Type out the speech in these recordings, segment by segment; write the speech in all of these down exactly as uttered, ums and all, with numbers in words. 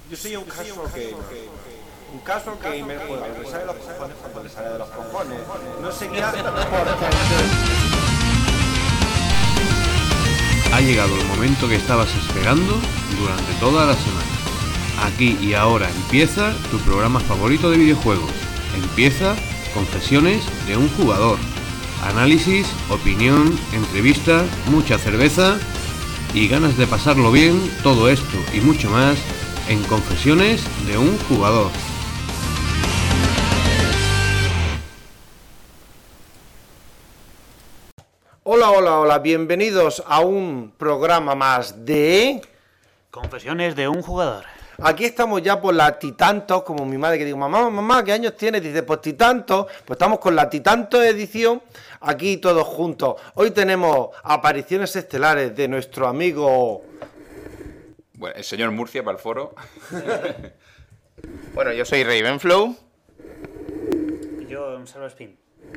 Yo soy un casual gamer. Un casual gamer juega lo que sale de los cojones cuando le sale de los cojones. No sé qué hace porque... Ha llegado el momento que estabas esperando durante toda la semana. Aquí y ahora empieza tu programa favorito de videojuegos. Empieza Confesiones de un jugador. Análisis, opinión, entrevistas, mucha cerveza y ganas de pasarlo bien, todo esto y mucho más en Confesiones de un jugador. Hola, hola, hola, bienvenidos a un programa más de... Confesiones de un jugador. Aquí estamos ya por la Titantos, como mi madre que digo, mamá, mamá, ¿qué años tienes? Dice, pues Titantos, pues estamos con la Titantos edición, aquí todos juntos. Hoy tenemos apariciones estelares de nuestro amigo... Bueno, el señor Murcia para el foro. Bueno, yo soy Ravenflow. Y yo, Salva Spin.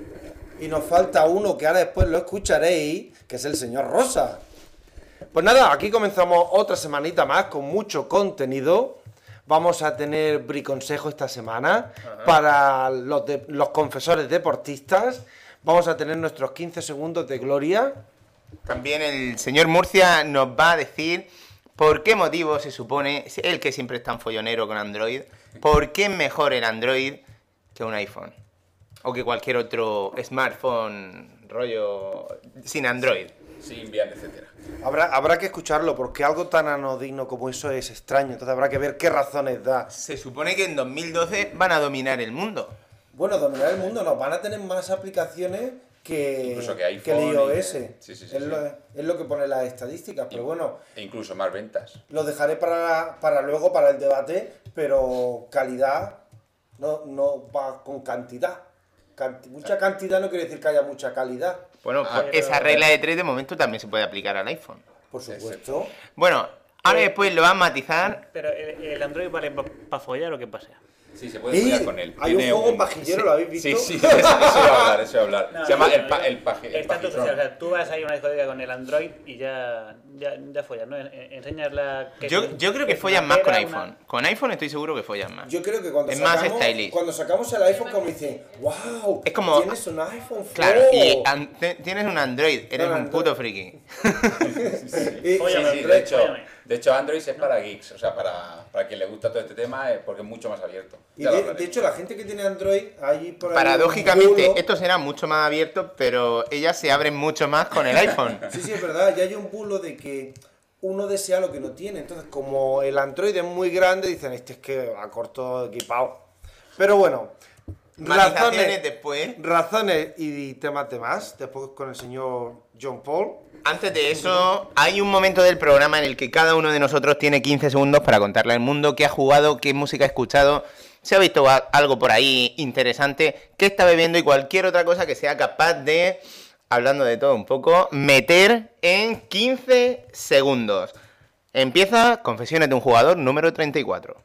Y nos falta uno que ahora después lo escucharéis, que es el señor Rosa. Pues nada, aquí comenzamos otra semanita más con mucho contenido. Vamos a tener briconsejo esta semana. Ajá. Para los, de, los confesores deportistas. Vamos a tener nuestros quince segundos de gloria. También el señor Murcia nos va a decir por qué motivo se supone, él que siempre es tan follonero con Android, por qué es mejor el Android que un iPhone. O que cualquier otro smartphone rollo sin Android. Sin V I A, etcétera. Habrá, habrá que escucharlo, porque algo tan anodino como eso es extraño. Entonces habrá que ver qué razones da. Se supone que en dos mil doce van a dominar el mundo. Bueno, dominar el mundo no, van a tener más aplicaciones que, incluso que, que el iOS. Y... Sí, sí, sí, es, sí. Lo, es lo que pone las estadísticas, pero bueno. E incluso más ventas. Lo dejaré para, para luego, para el debate, pero calidad no, no va con cantidad. Canti- mucha cantidad no quiere decir que haya mucha calidad. Bueno, pues esa regla de tres de momento también se puede aplicar al iPhone. Por supuesto. Bueno, ahora después lo van a matizar. Pero el, el Android vale para pa follar o qué pasa. Sí, se puede follar con él. Hay Tiene un juego un... pajillero, sí, ¿lo habéis visto? Sí, sí, eso, eso iba a hablar, eso iba a hablar. No, se llama no, el, pa, no, el, paje, el es tanto, pajitrón. o sea, tú vas ahí a una discoteca con el Android y ya, ya, ya follas, ¿no? Enseñas la... Que Yo, es, yo creo que, que follan más con iPhone. Una... Con iPhone estoy seguro que follan más. Yo creo que cuando es sacamos, más stylish. Cuando sacamos el iPhone, como dicen, wow, es como, tienes un iPhone. Claro, y an- tienes un Android, eres no, un puto friki. sí, sí. Y, Fóllame, sí, sí, de hecho, de hecho Android es para geeks, o sea, para, para quien le gusta todo este tema, es porque es mucho más abierto. Y de, de hecho, la gente que tiene Android, ahí por ahí paradójicamente, bulo... esto será mucho más abierto, pero ellas se abren mucho más con el iPhone. Sí, sí, es verdad, ya hay un bulo de que uno desea lo que no tiene. Entonces, como el Android es muy grande, dicen, este es que va corto equipado. Pero bueno, razones, después. razones y temas de más, después con el señor John Paul. Antes de eso, hay un momento del programa en el que cada uno de nosotros tiene quince segundos para contarle al mundo qué ha jugado, qué música ha escuchado, si ha visto algo por ahí interesante, qué está bebiendo y cualquier otra cosa que sea capaz de, hablando de todo un poco, meter en quince segundos. Empieza Confesiones de un jugador número treinta y cuatro.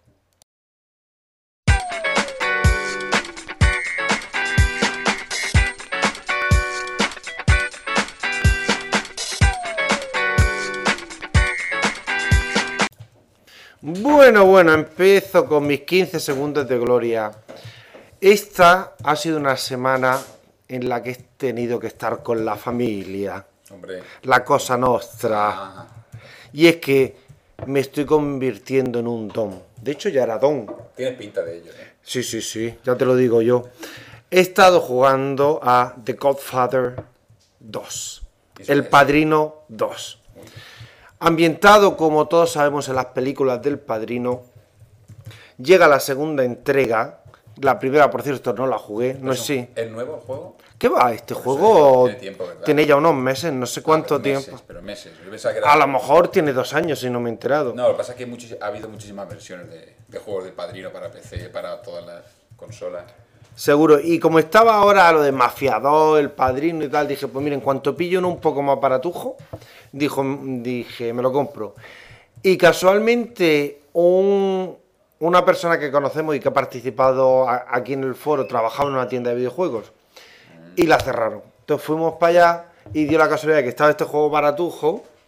Bueno, bueno, empiezo con mis quince segundos de gloria. Esta ha sido una semana en la que he tenido que estar con la familia. Hombre. La cosa nostra. Ah. Y es que me estoy convirtiendo en un don. De hecho, ya era don. Tienes pinta de ello, ¿eh? Sí, sí, sí, ya te lo digo yo. He estado jugando a The Godfather dos. El es? Padrino dos. Ambientado, como todos sabemos, en las películas del Padrino, llega la segunda entrega. La primera, por cierto, no la jugué, no sé si... ¿El nuevo juego? ¿Qué va? Este no juego sé, tiene, tiempo, ¿verdad? Tiene ya unos meses, no sé cuánto ah, pero tiempo. Meses, pero meses. Yo pensaba que era... A lo mejor tiene dos años, si no me he enterado. No, lo que pasa es que muchis... ha habido muchísimas versiones de, de juegos del Padrino para P C, para todas las consolas. Seguro, y como estaba ahora lo de Mafiador, El Padrino y tal, dije, pues miren, en cuanto pillo uno un poco más baratujo, dijo, dije, me lo compro. Y casualmente un, una persona que conocemos y que ha participado a, aquí en el foro trabajaba en una tienda de videojuegos y la cerraron. Entonces fuimos para allá y dio la casualidad de que estaba este juego baratujo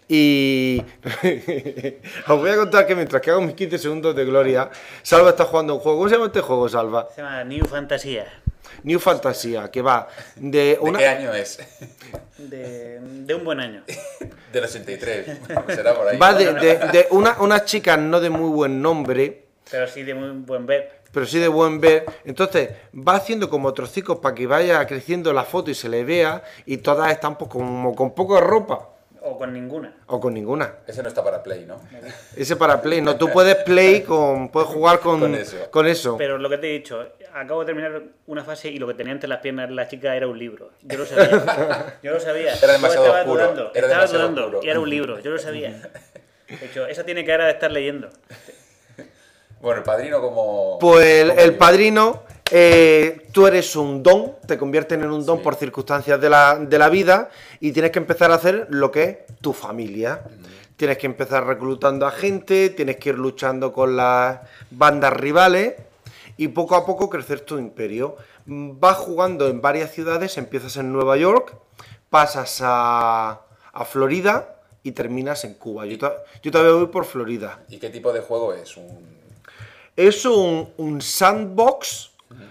Y os voy a contar que mientras que hago mis quince segundos de gloria, Salva está jugando un juego. ¿Cómo se llama este juego, Salva? Se llama New Fantasía. New Fantasía, que va de una... ¿De qué año es? De, de un buen año. Del ochenta y tres, será por ahí. Va de, de, de una, una chica no de muy buen nombre, Pero sí de muy buen ver. pero sí de buen ver. Entonces va haciendo como trocicos para que vaya creciendo la foto y se le vea, y todas están pues como con poco de ropa. O con ninguna. O con ninguna. Ese no está para Play, ¿no? Ese para Play. No, tú puedes Play con... Puedes jugar con, Con eso. con eso. Pero lo que te he dicho, acabo de terminar una fase y lo que tenía entre las piernas la chica era un libro. Yo lo sabía. Yo lo sabía. Era demasiado estaba oscuro, dudando, era estaba demasiado dudando oscuro. y era un libro. Yo lo sabía. De hecho, esa tiene cara de estar leyendo. Bueno, el padrino como... Pues el, como el yo. padrino, eh, tú eres un don, te convierten en un don Sí. por circunstancias de la, de la vida, y tienes que empezar a hacer lo que es tu familia. Tienes que empezar reclutando a gente, tienes que ir luchando con las bandas rivales y poco a poco crecer tu imperio. Vas jugando en varias ciudades, empiezas en Nueva York, pasas a, a Florida y terminas en Cuba. Yo, ta- yo todavía voy por Florida. ¿Y qué tipo de juego es? Un... Es un, un sandbox.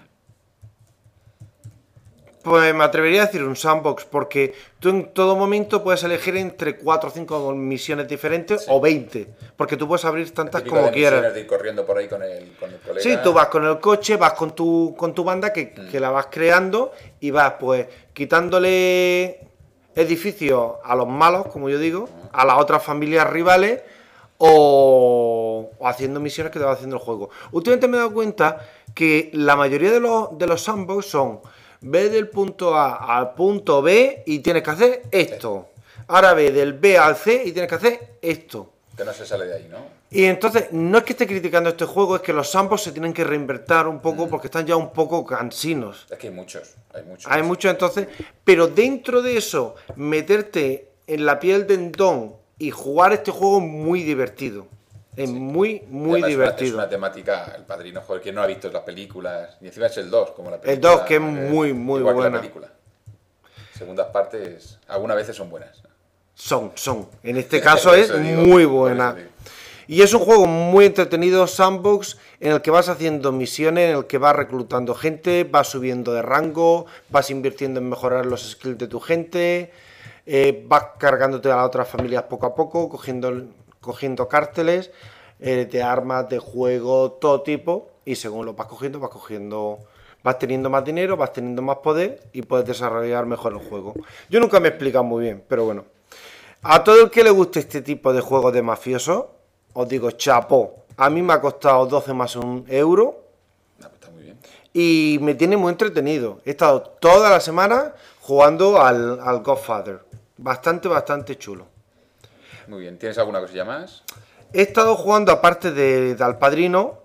Pues me atrevería a decir un sandbox, porque tú en todo momento puedes elegir entre cuatro o cinco misiones diferentes, Sí. o veinte, porque tú puedes abrir tantas típico como de misiones quieras. de ir corriendo por ahí con el, con el colega. Sí, tú vas con el coche, vas con tu, con tu banda que, Mm. que la vas creando, y vas pues quitándole edificios a los malos, como yo digo, a las otras familias rivales, o, o haciendo misiones que te va haciendo el juego. Últimamente me he dado cuenta que la mayoría de los, de los sandbox son: ve del punto A al punto B y tienes que hacer esto. Ahora ve del B al C y tienes que hacer esto. Que no se sale de ahí, ¿no? Y entonces, no es que esté criticando este juego, es que los sandbox se tienen que reinventar un poco porque están ya un poco cansinos. Es que hay muchos, hay muchos. Hay muchos entonces, pero dentro de eso, meterte en la piel de Don y jugar este juego es muy divertido. Es muy, muy Y además es una- divertido. Es una temática, el padrino, joder, ¿quién no ha visto las películas? Y encima es el dos, como la El película. dos, que es eh, muy, muy igual que la buena. película. Segundas partes, algunas veces son buenas. Son, son. En este caso Por es eso digo, muy por buena. eso digo. Y es un juego muy entretenido, sandbox, en el que vas haciendo misiones, en el que vas reclutando gente, vas subiendo de rango, vas invirtiendo en mejorar los skills de tu gente, eh, vas cargándote a las otras familias poco a poco, cogiendo, cogiendo cárteles eh, de armas, de juego, todo tipo, y según lo vas cogiendo, vas cogiendo... Vas teniendo más dinero, vas teniendo más poder y puedes desarrollar mejor el juego. Yo nunca me he explicado muy bien, pero bueno. A todo el que le guste este tipo de juegos de mafiosos, os digo chapó. A mí me ha costado doce más un euro No, pues está muy bien. y me tiene muy entretenido. He estado toda la semana jugando al, al Godfather. Bastante, bastante chulo. Muy bien. ¿Tienes alguna cosilla más? He estado jugando, aparte de, de Al Padrino,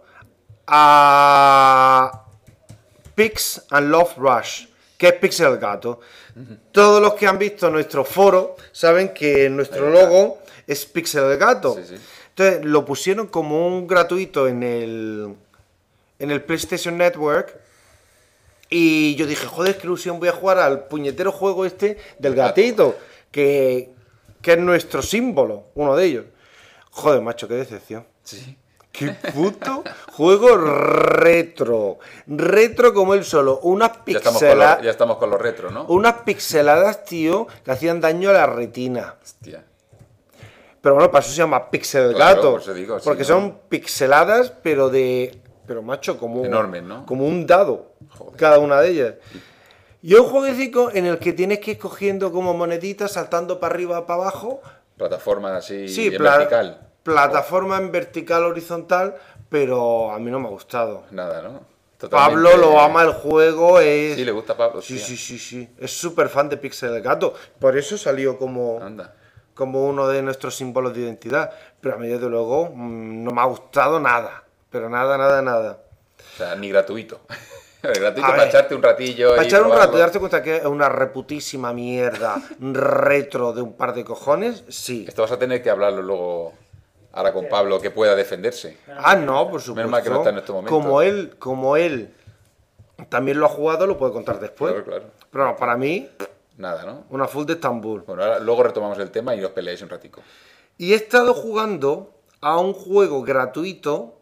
a Pix and Love Rush, que es Pixel el gato. Todos los que han visto nuestro foro saben que nuestro Ahí está. logo es Pixel el gato. Sí, sí. Entonces lo pusieron como un gratuito en el, en el PlayStation Network. Y yo dije, joder, qué ilusión, voy a jugar al puñetero juego este del gatito, que, que es nuestro símbolo, uno de ellos. Joder, macho, qué decepción. Sí. ¡Qué puto juego retro! Retro como él solo. Unas Ya estamos, con pixeladas, los, ya estamos con los retro, ¿no? unas pixeladas, tío, que hacían daño a la retina. Hostia. Pero bueno, para eso se llama Pixel Claro, Gato. por eso digo, sí, porque ¿no? son pixeladas, pero de... Pero macho, como... Enormes, ¿no? Como un dado, Joder. cada una de ellas. Y es un jueguecito en el que tienes que ir cogiendo como moneditas, saltando para arriba, para abajo. Plataforma así Sí, en pla- vertical. plataforma en vertical, horizontal, pero a mí no me ha gustado. Nada, ¿no? Pablo Totalmente- lo ama el juego, es... Sí, le gusta a Pablo. Sí, hostia. sí, sí, sí. Es súper fan de Pixel Gato. Por eso salió como, Anda. como uno de nuestros símbolos de identidad. Pero a mí, desde luego, mm, no me ha gustado nada. Pero nada, nada, nada. O sea, ni gratuito. gratuito A para ver, echarte un ratillo. Para y echar un probarlo. rato y darte cuenta que es una reputísima mierda retro de un par de cojones, sí. Esto vas a tener que hablarlo luego ahora con Pablo, que pueda defenderse. Ah, no, por supuesto. Menos mal que no está en este momento. Como él, como él también lo ha jugado, lo puede contar después. Claro, claro. Pero no, para mí, nada, ¿no? Una full de Estambul. Bueno, ahora, luego retomamos el tema y os peleáis un ratico. Y he estado jugando a un juego gratuito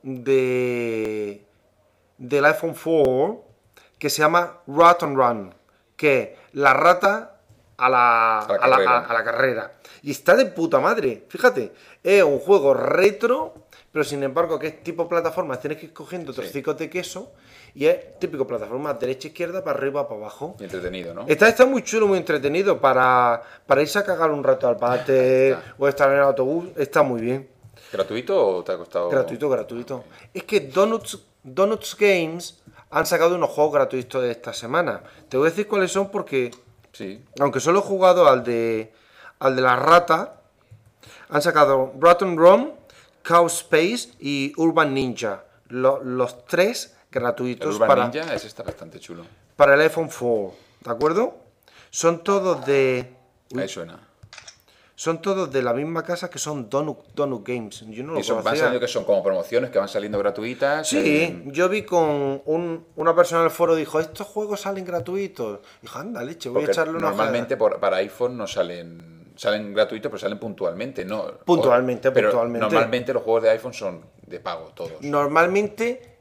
de del iPhone cuatro que se llama Rat and Run, que es la rata a la, A la a la- carrera. a- a la carrera. Y está de puta madre, fíjate, es un juego retro, pero sin embargo que es tipo plataforma, tienes que ir cogiendo Sí. trocitos de queso y es típico plataforma derecha, izquierda, para arriba, para abajo. Y entretenido, ¿no? Está, está muy chulo, muy entretenido para, para irse a cagar un rato al bate Está. o estar en el autobús, está muy bien. ¿Gratuito o te ha costado...? Gratuito, gratuito. Es que Donuts, Donuts Games han sacado unos juegos gratuitos de esta semana. Te voy a decir cuáles son porque, Sí. aunque solo he jugado al de al de la rata, han sacado Rat and Run, Cow Space y Urban Ninja. Lo- los tres El gratuitos Urban para, Ninja, ese está bastante chulo. para el iPhone cuatro. ¿De acuerdo? Son todos de... Uy, Ahí suena. son todos de la misma casa que son Donut, Donut Games. Yo no lo Y son, van conocía. saliendo que son como promociones que van saliendo gratuitas. Sí, eh, yo vi con un- una persona en el foro dijo, estos juegos salen gratuitos. Dijo, anda, leche, voy a porque echarle una normalmente ojeada". por- para iPhone no salen salen gratuitos, pero salen puntualmente, ¿no? Puntualmente, O- pero puntualmente. Normalmente los juegos de iPhone son de pago, todos. Normalmente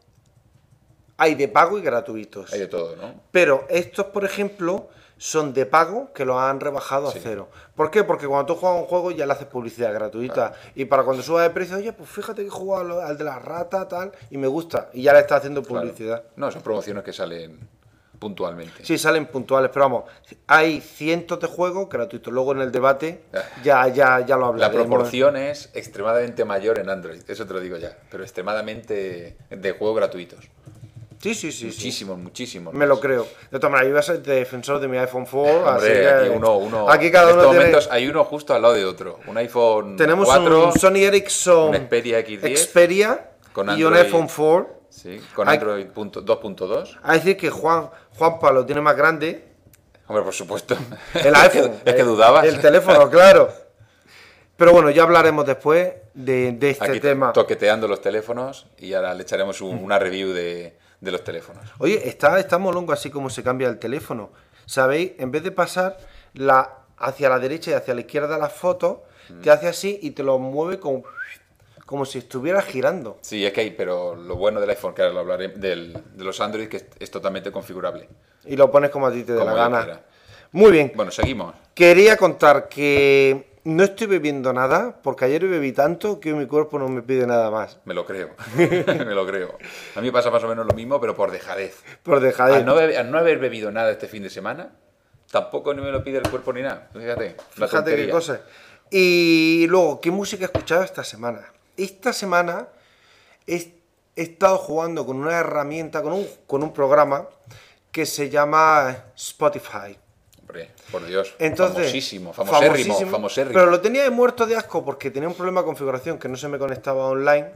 hay de pago y gratuitos. Hay de todo, ¿no? Pero estos, por ejemplo, son de pago que los han rebajado Sí. a cero. ¿Por qué? Porque cuando tú juegas un juego ya le haces publicidad gratuita. Y para cuando suba de precio, oye, pues fíjate que he jugado al- al de la rata, tal, y me gusta. Y ya le está haciendo Claro. publicidad. No, son promociones que salen puntualmente. Sí, salen puntuales, pero vamos, hay cientos de juegos gratuitos. Luego en el debate ya, ya, ya lo La hablaremos. proporción es extremadamente mayor en Android, eso te lo digo ya, pero extremadamente de juegos gratuitos. Sí, sí, sí. sí. Muchísimos, muchísimos. Me lo creo. De todas maneras, yo iba a ser defensor de mi iPhone cuatro. así Hombre, que aquí uno, uno, aquí cada en uno estos tiene- momentos hay uno justo al lado de otro. Un iPhone Tenemos cuatro, un Sony Ericsson un Xperia X diez Xperia con y un Android. iPhone cuatro. sí, con Hay- Android punto- dos punto dos. A decir que Juan, Juanpa lo tiene más grande. Hombre, por supuesto. El iPhone. es que el- dudabas. El teléfono, claro. Pero bueno, ya hablaremos después de, de este Aquí tema. toqueteando los teléfonos y ahora le echaremos un- una review de, de los teléfonos. Oye, está, está molongo así como se cambia el teléfono. ¿Sabéis? En vez de pasar la, hacia la derecha y hacia la izquierda las fotos, te hace así y te lo mueve como, como si estuviera girando. Sí, es que hay, pero lo bueno del iPhone, que ahora lo hablaré, del, de los Android, que es, es totalmente configurable. Y lo pones como a ti te dé Como la yo gana. quiera. Muy bien. Bueno, seguimos. Quería contar que no estoy bebiendo nada, porque ayer bebí tanto que mi cuerpo no me pide nada más. Me lo creo. me lo creo. A mí me pasa más o menos lo mismo, pero por dejadez. Por dejar Al no, bebe- al no haber bebido nada este fin de semana, tampoco ni me lo pide el cuerpo ni nada. Fíjate. una Fíjate qué tontería. cosas. Y luego, ¿qué música he escuchado esta semana? Esta semana he, he estado jugando con una herramienta, con un, con un programa que se llama Spotify. Hombre, por Dios. Entonces, famosísimo, famosérrimo, famosísimo, famosérrimo. Pero lo tenía de muerto de asco porque tenía un problema de configuración que no se me conectaba online.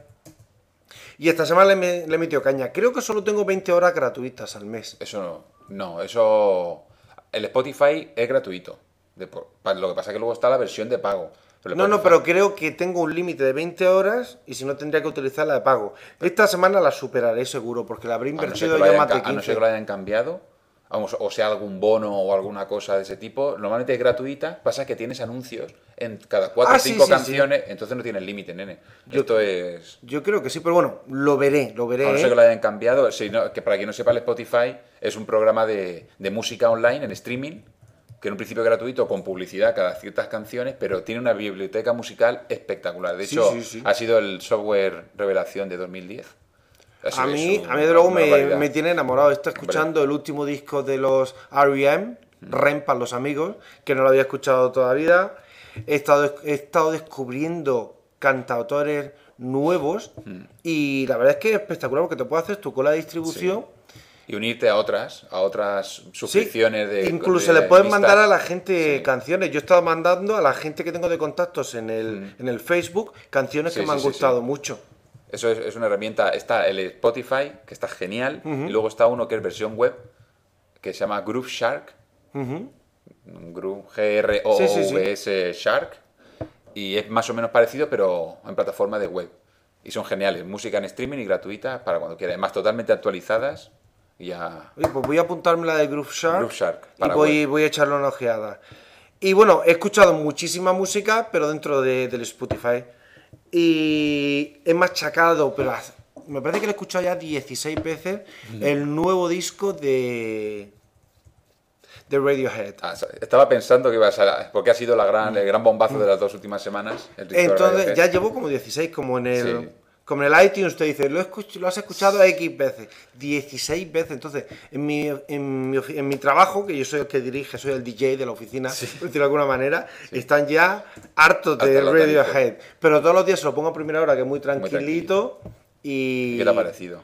Y esta semana le, me- le he metido caña. Creo que solo tengo veinte horas gratuitas al mes. Eso no. No, eso. El Spotify es gratuito. De por- pa- lo que pasa es que luego está la versión de pago. Pero el No, no, Spotify- pero creo que tengo un límite de veinte horas y si no tendría que utilizar la de pago. Esta semana la superaré seguro porque la habré A no ser invertido que lo ya hayan más de ca- a no ser quince. que lo hayan cambiado, vamos, o sea algún bono o alguna cosa de ese tipo, normalmente es gratuita, pasa que tienes anuncios en cada cuatro Ah, o sí, cinco sí, canciones, entonces no tienes límite, nene. Yo- Esto es... Yo creo que sí, pero bueno, lo veré, lo veré. A no ser ¿eh? que lo hayan cambiado, si no- que para quien no sepa, el Spotify es un programa de, de música online en streaming, que en un principio es gratuito con publicidad cada ciertas canciones, pero tiene una biblioteca musical espectacular. De Sí, hecho, sí, sí. ha sido el software revelación de dos mil diez. Ha sido A mí, eso, a mí de luego una me, barbaridad. me tiene enamorado. Estoy escuchando el último disco de los R E M, Mm. R E M para los amigos, que no lo había escuchado todavía. He estado, he estado descubriendo cantautores nuevos Mm. y la verdad es que es espectacular porque te puedes hacer tu cola de distribución. Y unirte a otras, a otras Sí, suscripciones de... incluso de le puedes listas. mandar a la gente Sí. canciones. Yo he estado mandando a la gente que tengo de contactos en el, en el Facebook canciones Sí, que me sí, han sí, gustado sí. mucho. Eso es, es una herramienta. Está el Spotify, que está genial, y luego está uno que es versión web, que se llama Groove Shark. Ujú. Groove, G R O Sí, sí, sí. V S Shark. Y es más o menos parecido, pero en plataforma de web. Y son geniales. Música en streaming y gratuita para cuando quieras. Además, totalmente actualizadas Y ya... Oye, pues voy a apuntarme la de Groove Shark, Groove Shark, y para voy, web. voy a echarle una ojeada. Y bueno, he escuchado muchísima música, pero dentro de, del Spotify. Y he machacado, pero haz- me parece que lo he escuchado ya dieciséis veces, el nuevo disco de, de Radiohead. Ah, estaba pensando que ibas a... Porque ha sido la gran, el gran bombazo de las dos últimas semanas. el disco de Entonces, Radiohead. ya llevo como dieciséis, como en el... Sí. Como en el iTunes te dice, lo, escuch- lo has escuchado X veces, dieciséis veces. Entonces, en mi, en, mi, ofi- en mi trabajo, que yo soy el que dirige, soy el D J de la oficina, Sí. por decirlo de alguna manera, están ya hartos de Hasta la Radiohead. Pero todos los días se lo pongo a primera hora, que es muy tranquilito. Y ¿Qué te ha parecido?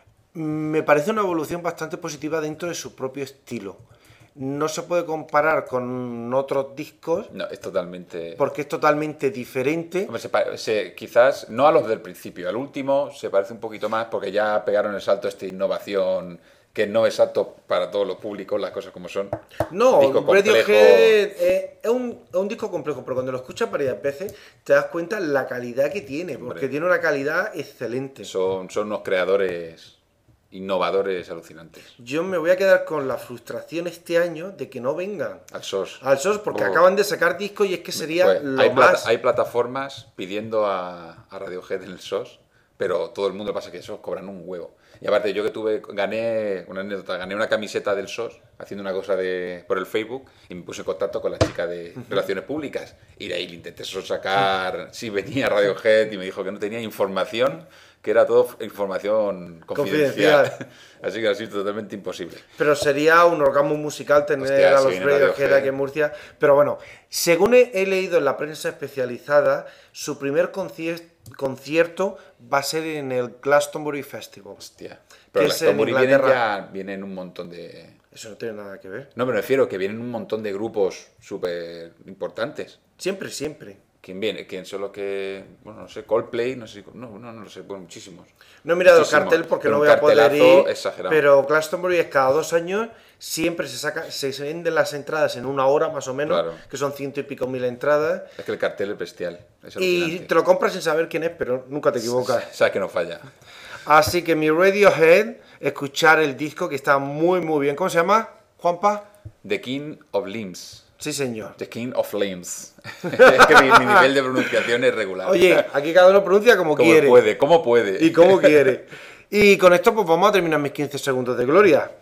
me parece una evolución bastante positiva dentro de su propio estilo. No se puede comparar con otros discos No, es totalmente... porque es totalmente diferente. Hombre, se pare- se- quizás no a los del principio, al último se parece un poquito más porque ya pegaron el salto a esta innovación que no es apto para todos los públicos, las cosas como son. No, Disco complejo. Radiohead eh, es, un, es un disco complejo, pero cuando lo escuchas varias veces te das cuenta la calidad que tiene, porque Hombre. tiene una calidad excelente. Son, son unos creadores innovadores alucinantes. Yo me voy a quedar con la frustración este año de que no vengan Al S O S. al S O S porque Oh. acaban de sacar disco y es que sería Pues, lo hay, plata- más... hay plataformas pidiendo a, a Radiohead en el S O S, pero todo el mundo pasa que S O S cobran un huevo. Y aparte, yo que tuve, gané una anécdota, gané una camiseta del S O S haciendo una cosa de, por el Facebook y me puse en contacto con la chica de Relaciones Públicas. Y de ahí le intenté solo sacar si venía Radiohead y me dijo que no tenía información, que era todo información confidencial. Confidencial. Así que ha sido totalmente imposible. Pero sería un orgasmo musical tener Hostia, a si los viene Radiohead Radiohead. aquí en Murcia. Pero bueno, según he, he leído en la prensa especializada, su primer concier- concierto va a ser en el Glastonbury Festival. Hostia. Pero Que las es en Tomori vienen Inglaterra. ya vienen un montón de... Eso no tiene nada que ver. No, me refiero que vienen un montón de grupos súper importantes. Siempre, siempre. ¿Quién viene? ¿Quién son los que...? Bueno, no sé, Coldplay, no sé... No, no, no lo sé, bueno, muchísimos. No he mirado Muchísimo. el cartel porque Pero no un voy a poder cartelazo ir. exagerado. Pero Glastonbury es cada dos años. Siempre se saca, se venden las entradas en una hora más o menos, Claro. que son ciento y pico mil entradas. Es que el cartel es bestial. Es Y alucinante. te lo compras sin saber quién es, pero nunca te equivocas. Sabes que no falla. Así que mi Radiohead, escuchar el disco que está muy muy bien. ¿Cómo se llama, Juanpa? The King of Limbs. Sí, señor. The King of Limbs. Es que mi, mi nivel de pronunciación es regular. Oye, aquí cada uno pronuncia como ¿Cómo quiere. puede? ¿Cómo puede? Y como quiere. Y con esto pues vamos a terminar mis quince segundos de gloria.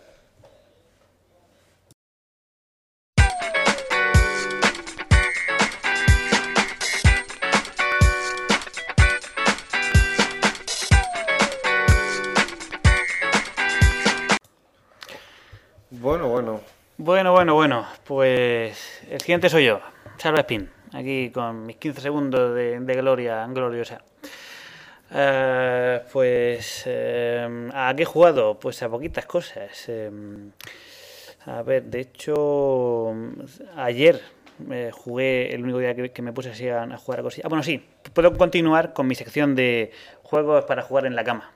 Bueno, bueno. Bueno, bueno, bueno, pues el siguiente soy yo, Salva Spin, aquí con mis quince segundos de, de gloria gloriosa. Eh, pues, eh, ¿a qué he jugado? Pues a poquitas cosas. Eh, a ver, de hecho, ayer eh, jugué, el único día que, que me puse así a, a jugar a cosillas. Ah, bueno, sí, puedo continuar con mi sección de juegos para jugar en la cama.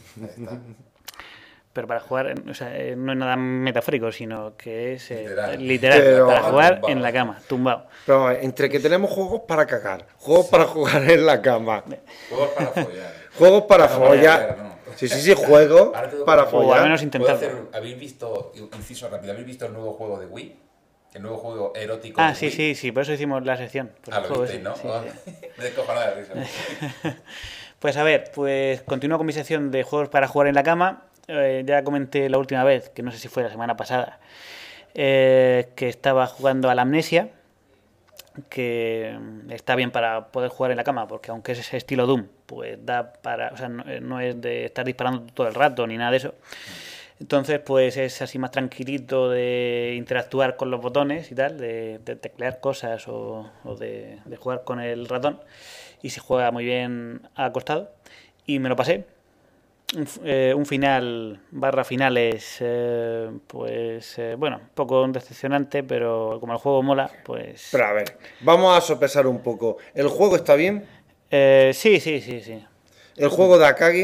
Pero para jugar, o sea, eh, no es nada metafórico, sino que es eh, Literal. literal, Pero- para jugar tumbado. en la cama, tumbado. Pero vamos a ver, entre que tenemos juegos para cagar, juegos para jugar en la cama, Juegos para follar. juegos para No, follar. no, no. Sí, sí, sí, juegos Ahora tengo para que- O al follar. menos intentarlo. ¿Habéis visto, inciso rápido, habéis visto el nuevo juego de Wii? El nuevo juego erótico Ah, de sí, Wii. sí, sí, por eso hicimos la sección. Por Ah, el lo juego visteis, ese, ¿no? sí, Ah, sí. Me descojonaba de risa. Pues a ver, pues continúo con mi sección de juegos para jugar en la cama. Eh, ya comenté la última vez, que no sé si fue la semana pasada, eh, que estaba jugando a la Amnesia, que está bien para poder jugar en la cama, porque aunque es ese estilo Doom, pues da para, o sea, no, no es de estar disparando todo el rato ni nada de eso. Entonces, pues es así más tranquilito de interactuar con los botones y tal, de, de teclear cosas o, o de, de jugar con el ratón, y se juega muy bien acostado. Y me lo pasé. Un, f- eh, un final barra finales, eh, pues eh, bueno, un poco decepcionante, pero como el juego mola, pues... Pero a ver, vamos a sopesar un poco. ¿El juego está bien? Eh, sí, sí, sí, sí. ¿El juego de Akagi?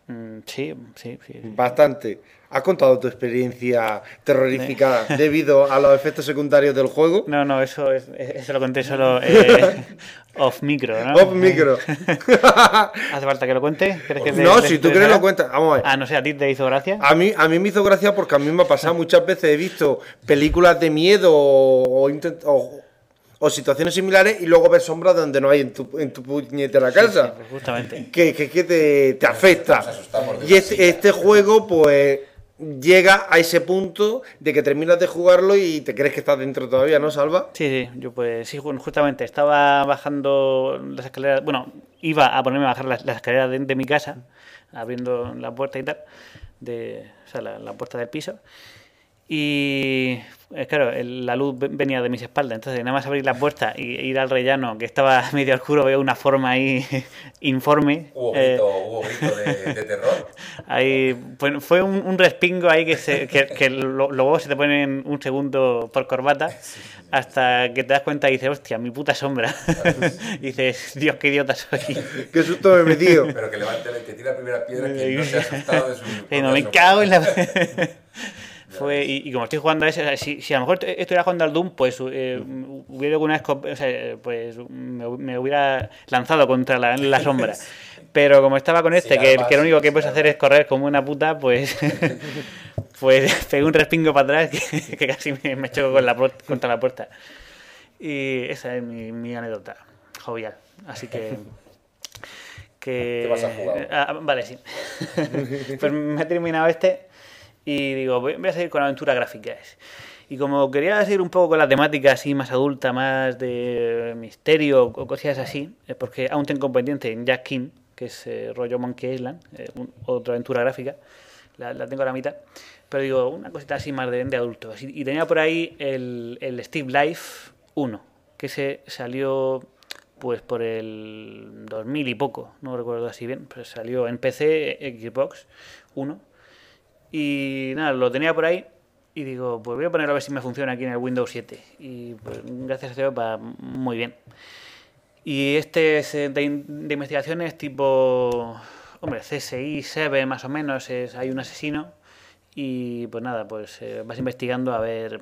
Mm, sí, sí, sí. sí. Bastante. ¿Has contado tu experiencia terrorífica debido a los efectos secundarios del juego? No, no, eso, es, eso lo conté solo eh, off micro, ¿no? Off micro. ¿Hace falta que lo cuente? ¿Crees que No, te- si te tú quieres interesará? lo cuentas. Vamos a ver. Ah, no sé, ¿a ti te hizo gracia? A mí, a mí me hizo gracia porque a mí me ha pasado muchas veces, he visto películas de miedo o, o, intent- o- o situaciones similares y luego ver sombras donde no hay en tu, en tu puñetera casa. Sí, pues justamente. Que, que, que te, te afecta. Nos asustamos de Y una este, silla. este juego, pues, llega a ese punto de que terminas de jugarlo y te crees que estás dentro todavía, ¿no, Salva? Sí, sí, yo pues sí, ju- justamente estaba bajando las escaleras, bueno, iba a ponerme a bajar las, las escaleras de, de mi casa, abriendo la puerta y tal, de, o sea, la, la puerta del piso, y eh, claro, el- la luz ve- venía de mis espaldas, entonces nada más abrir la puerta y ir al rellano, que estaba medio oscuro, veo una forma ahí informe. Hubo eh, grito, hubo grito de, de terror. Ahí, pues, fue un, un respingo ahí que, se, que, que lo- luego se te ponen un segundo por corbata hasta que te das cuenta y dices, hostia, mi puta sombra. Y dices, Dios, qué idiota soy. Qué susto me he metido. Pero que levante, la- que tire la primera piedra, que no se ha asustado de su. Y no, propia me sombra. cago en la... Fue, y, y como estoy jugando a ese, o sea, si, si a lo mejor estuviera jugando al Doom, pues eh, hubiera alguna escop- o sea, pues me, me hubiera lanzado contra la, la sombra. Pero como estaba con este, Sin que, armas, que lo único que sin puedes hacer es correr como una puta, pues pues pegué un respingo para atrás que, que casi me, me choco con la, puer- contra la puerta. Y esa es mi, mi anécdota jovial. Así que... que ¿Qué más has jugado? Ah, vale, sí. Pues me he terminado este y digo, voy, voy a seguir con aventuras gráficas. Y como quería seguir un poco con la temática así más adulta, más de misterio o cosas así, es porque aún tengo pendiente en Jack King, que es eh, rollo Monkey Island, eh, un- otra aventura gráfica, la, la tengo a la mitad. Pero digo, una cosita así más de, de adulto. Así- Y tenía por ahí el, el Steve Life uno, que se salió pues por el dos mil y poco, no recuerdo así bien, pero salió en P C, Xbox uno. Y nada, lo tenía por ahí y digo, pues voy a ponerlo a ver si me funciona aquí en el Windows siete. Y pues gracias a Dios va muy bien. Y este es eh, de, in- de investigaciones tipo, hombre, C S I, S E B más o menos, es, hay un asesino y pues nada, pues eh, vas investigando a ver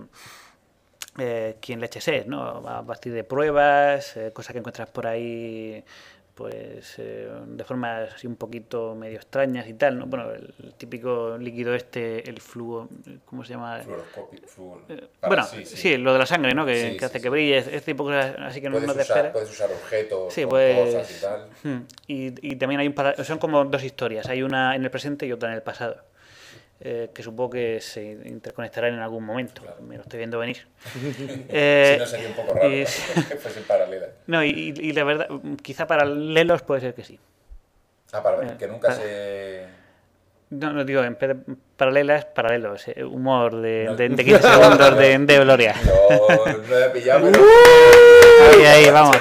eh, quién leches es, ¿no? A partir de pruebas, eh, cosas que encuentras por ahí, pues eh, de formas así un poquito medio extrañas y tal, ¿no? Bueno, el, el típico líquido este, el fluo, ¿cómo se llama? Fluoroscopio, fluor- Eh, Ah, bueno, sí, sí, sí. lo de la sangre, ¿no? Que, Sí, que sí, hace sí. que brille, este tipo de cosas así que no, Puedes, no te usar, esperas. puedes usar objetos, Sí, con pues. cosas y tal. mm, Y, y también hay un para- son como dos historias. Hay una en el presente y otra en el pasado. Eh, que supongo que se interconectarán en algún momento. Me lo estoy viendo venir. Eh, Si no, sería un poco raro, y- ¿no? Que fuesen paralelas. no, y, y- y la verdad, quizá paralelos puede ser que sí. Ah, para ver, Eh, que nunca para- se... No, no digo, en vez de paralelas, paralelos. eh, humor de, No. de, de quince segundos de, de Gloria. No, no he pillado, pero Ahí, ahí, vamos.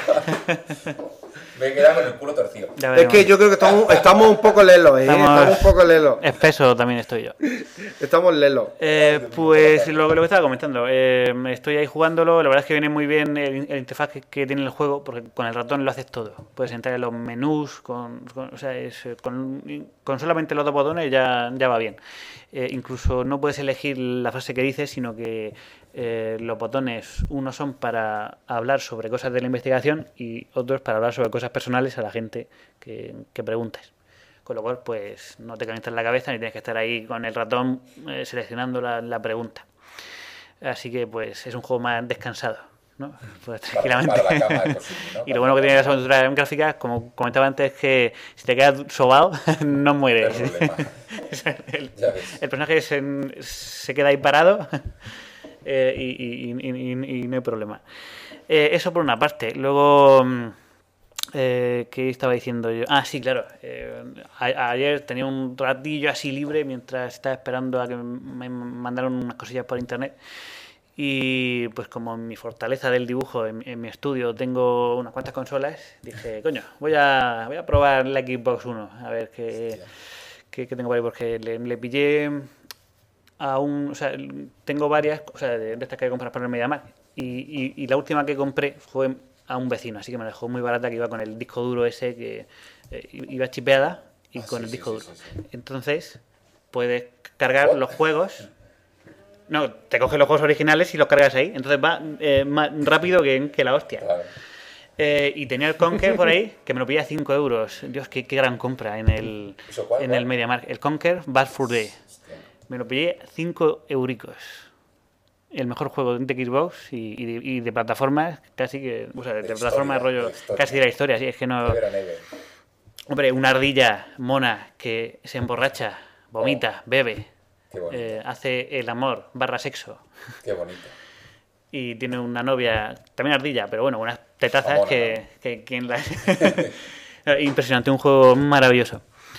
me he quedado con el culo torcido. Ya Es veremos. que yo creo que estamos, estamos un poco lelos, ¿eh? Estamos- Estamos un poco lelos. Espeso también estoy yo. Estamos lelos. Eh, pues lo, lo que estaba comentando, eh, estoy ahí jugándolo, la verdad es que viene muy bien el, el interfaz que, que tiene el juego, porque con el ratón lo haces todo. Puedes entrar en los menús, con, con- o sea, es, eh, con, con solamente los dos botones ya, ya va bien. Eh, incluso no puedes elegir la frase que dices, sino que eh, los botones, unos son para hablar sobre cosas de la investigación y otros para hablar sobre cosas personales a la gente que, que preguntes. Con lo cual, pues no te calientas la cabeza ni tienes que estar ahí con el ratón eh, seleccionando la, la pregunta. Así que, pues es un juego más descansado, ¿no? Pues Para, tranquilamente. para la cama, cosas, ¿no? Y lo bueno que tiene las aventuras gráficas, como comentaba antes, es que si te quedas sobado, no No mueres. hay problema. el, Ya ves. el personaje se, se queda ahí parado eh, y, y- y- y- y no hay problema. Eh, eso por una parte. Luego, mm, eh, ¿qué estaba diciendo yo? Ah, sí, claro. eh, a- ayer tenía un ratillo así libre mientras estaba esperando a que me mandaron unas cosillas por internet. Y pues como en mi fortaleza del dibujo en, en mi estudio tengo unas cuantas consolas, dije, coño, voy a, voy a probar la Xbox One, a ver qué, qué, qué tengo por ahí, porque le, le pillé a un... O sea, tengo varias, o sea, de, de estas que compras para el MediaMarkt, y, y, y la última que compré fue a un vecino, así que me la dejó muy barata, que iba con el disco duro ese, que eh, iba chipeada, y Ah, con sí, el sí, disco sí, duro. sí, sí. Entonces puedes cargar ¿What? los juegos. No, te coges los juegos originales y los cargas ahí. Entonces va eh, más rápido que, que la hostia. Claro. Eh, y tenía el Conker por ahí, que me lo pillé a cinco euros. Dios, qué, qué gran compra en el, ¿Eso cuál, en cuál? el MediaMarkt. El Conker Bad Fur Day. Hostia. Me lo pillé cinco euricos. El mejor juego de Xbox y, y, de, y de plataformas, casi que. O sea, de, De plataformas historia, rollo. de historia. Casi de la historia, sí, es que no. Never and ever. Hombre, una ardilla mona que se emborracha, vomita, bebe, Qué bonito. eh, hace el amor, barra sexo. Qué bonito. Y tiene una novia, también ardilla, pero bueno, unas tetazas Mamona, que, que quien la... Impresionante, un juego maravilloso.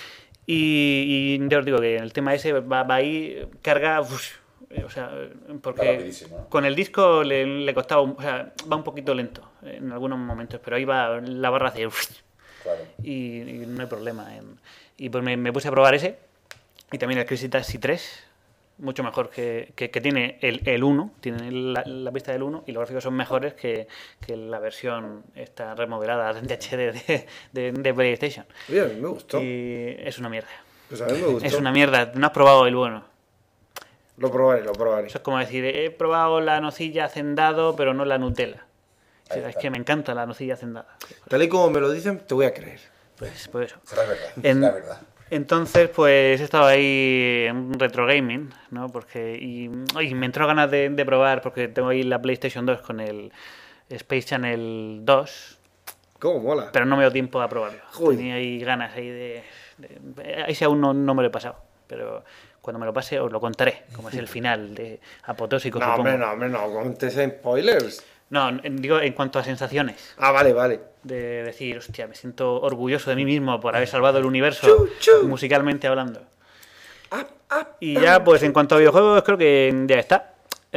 Y, y ya os digo que el tema ese va, va ahí, carga, uf, eh, o sea, Va porque rapidísimo, ¿no? con el disco le, le costaba, un- o sea, va un poquito lento en algunos momentos, pero ahí va la barra hacia Claro. y, y no hay problema. En- y pues me, me puse a probar ese y también el Crisis Taxi tres, mucho mejor que, que, que tiene el, el uno, tiene la, la pista del uno y los gráficos son mejores que, que la versión esta remodelada de H D de, de, de PlayStation. Oye, a mí me gustó. Y es una mierda. Pues a mí me gustó. Es una mierda. No has probado el bueno. Lo probaré, lo probaré. Eso es como decir, he probado la nocilla hacendado, pero no la Nutella. O sea, Ahí es está. que me encanta la nocilla hacendada. Tal y como me lo dicen, te voy a creer. Pues, pues eso. Será verdad. En- La verdad. Entonces, pues he estado ahí en retro gaming, ¿no? Porque y, ay, me entró ganas de, de probar porque tengo ahí la PlayStation dos con el Space Channel dos, ¿Cómo mola? pero no me dio tiempo a probarlo. Uy. Tenía ahí ganas ahí de, de- ahí sí aún no, no me lo he pasado, pero cuando me lo pase os lo contaré, como es el final de apotósico, No, supongo. hombre, no, hombre, no contes spoilers. No, en- digo en cuanto a sensaciones. Ah, vale, vale. De decir, hostia, me siento orgulloso de mí mismo por haber salvado el universo, Chu, chu. musicalmente hablando. Ah, ah, Y ya, pues en cuanto a videojuegos, creo que ya está.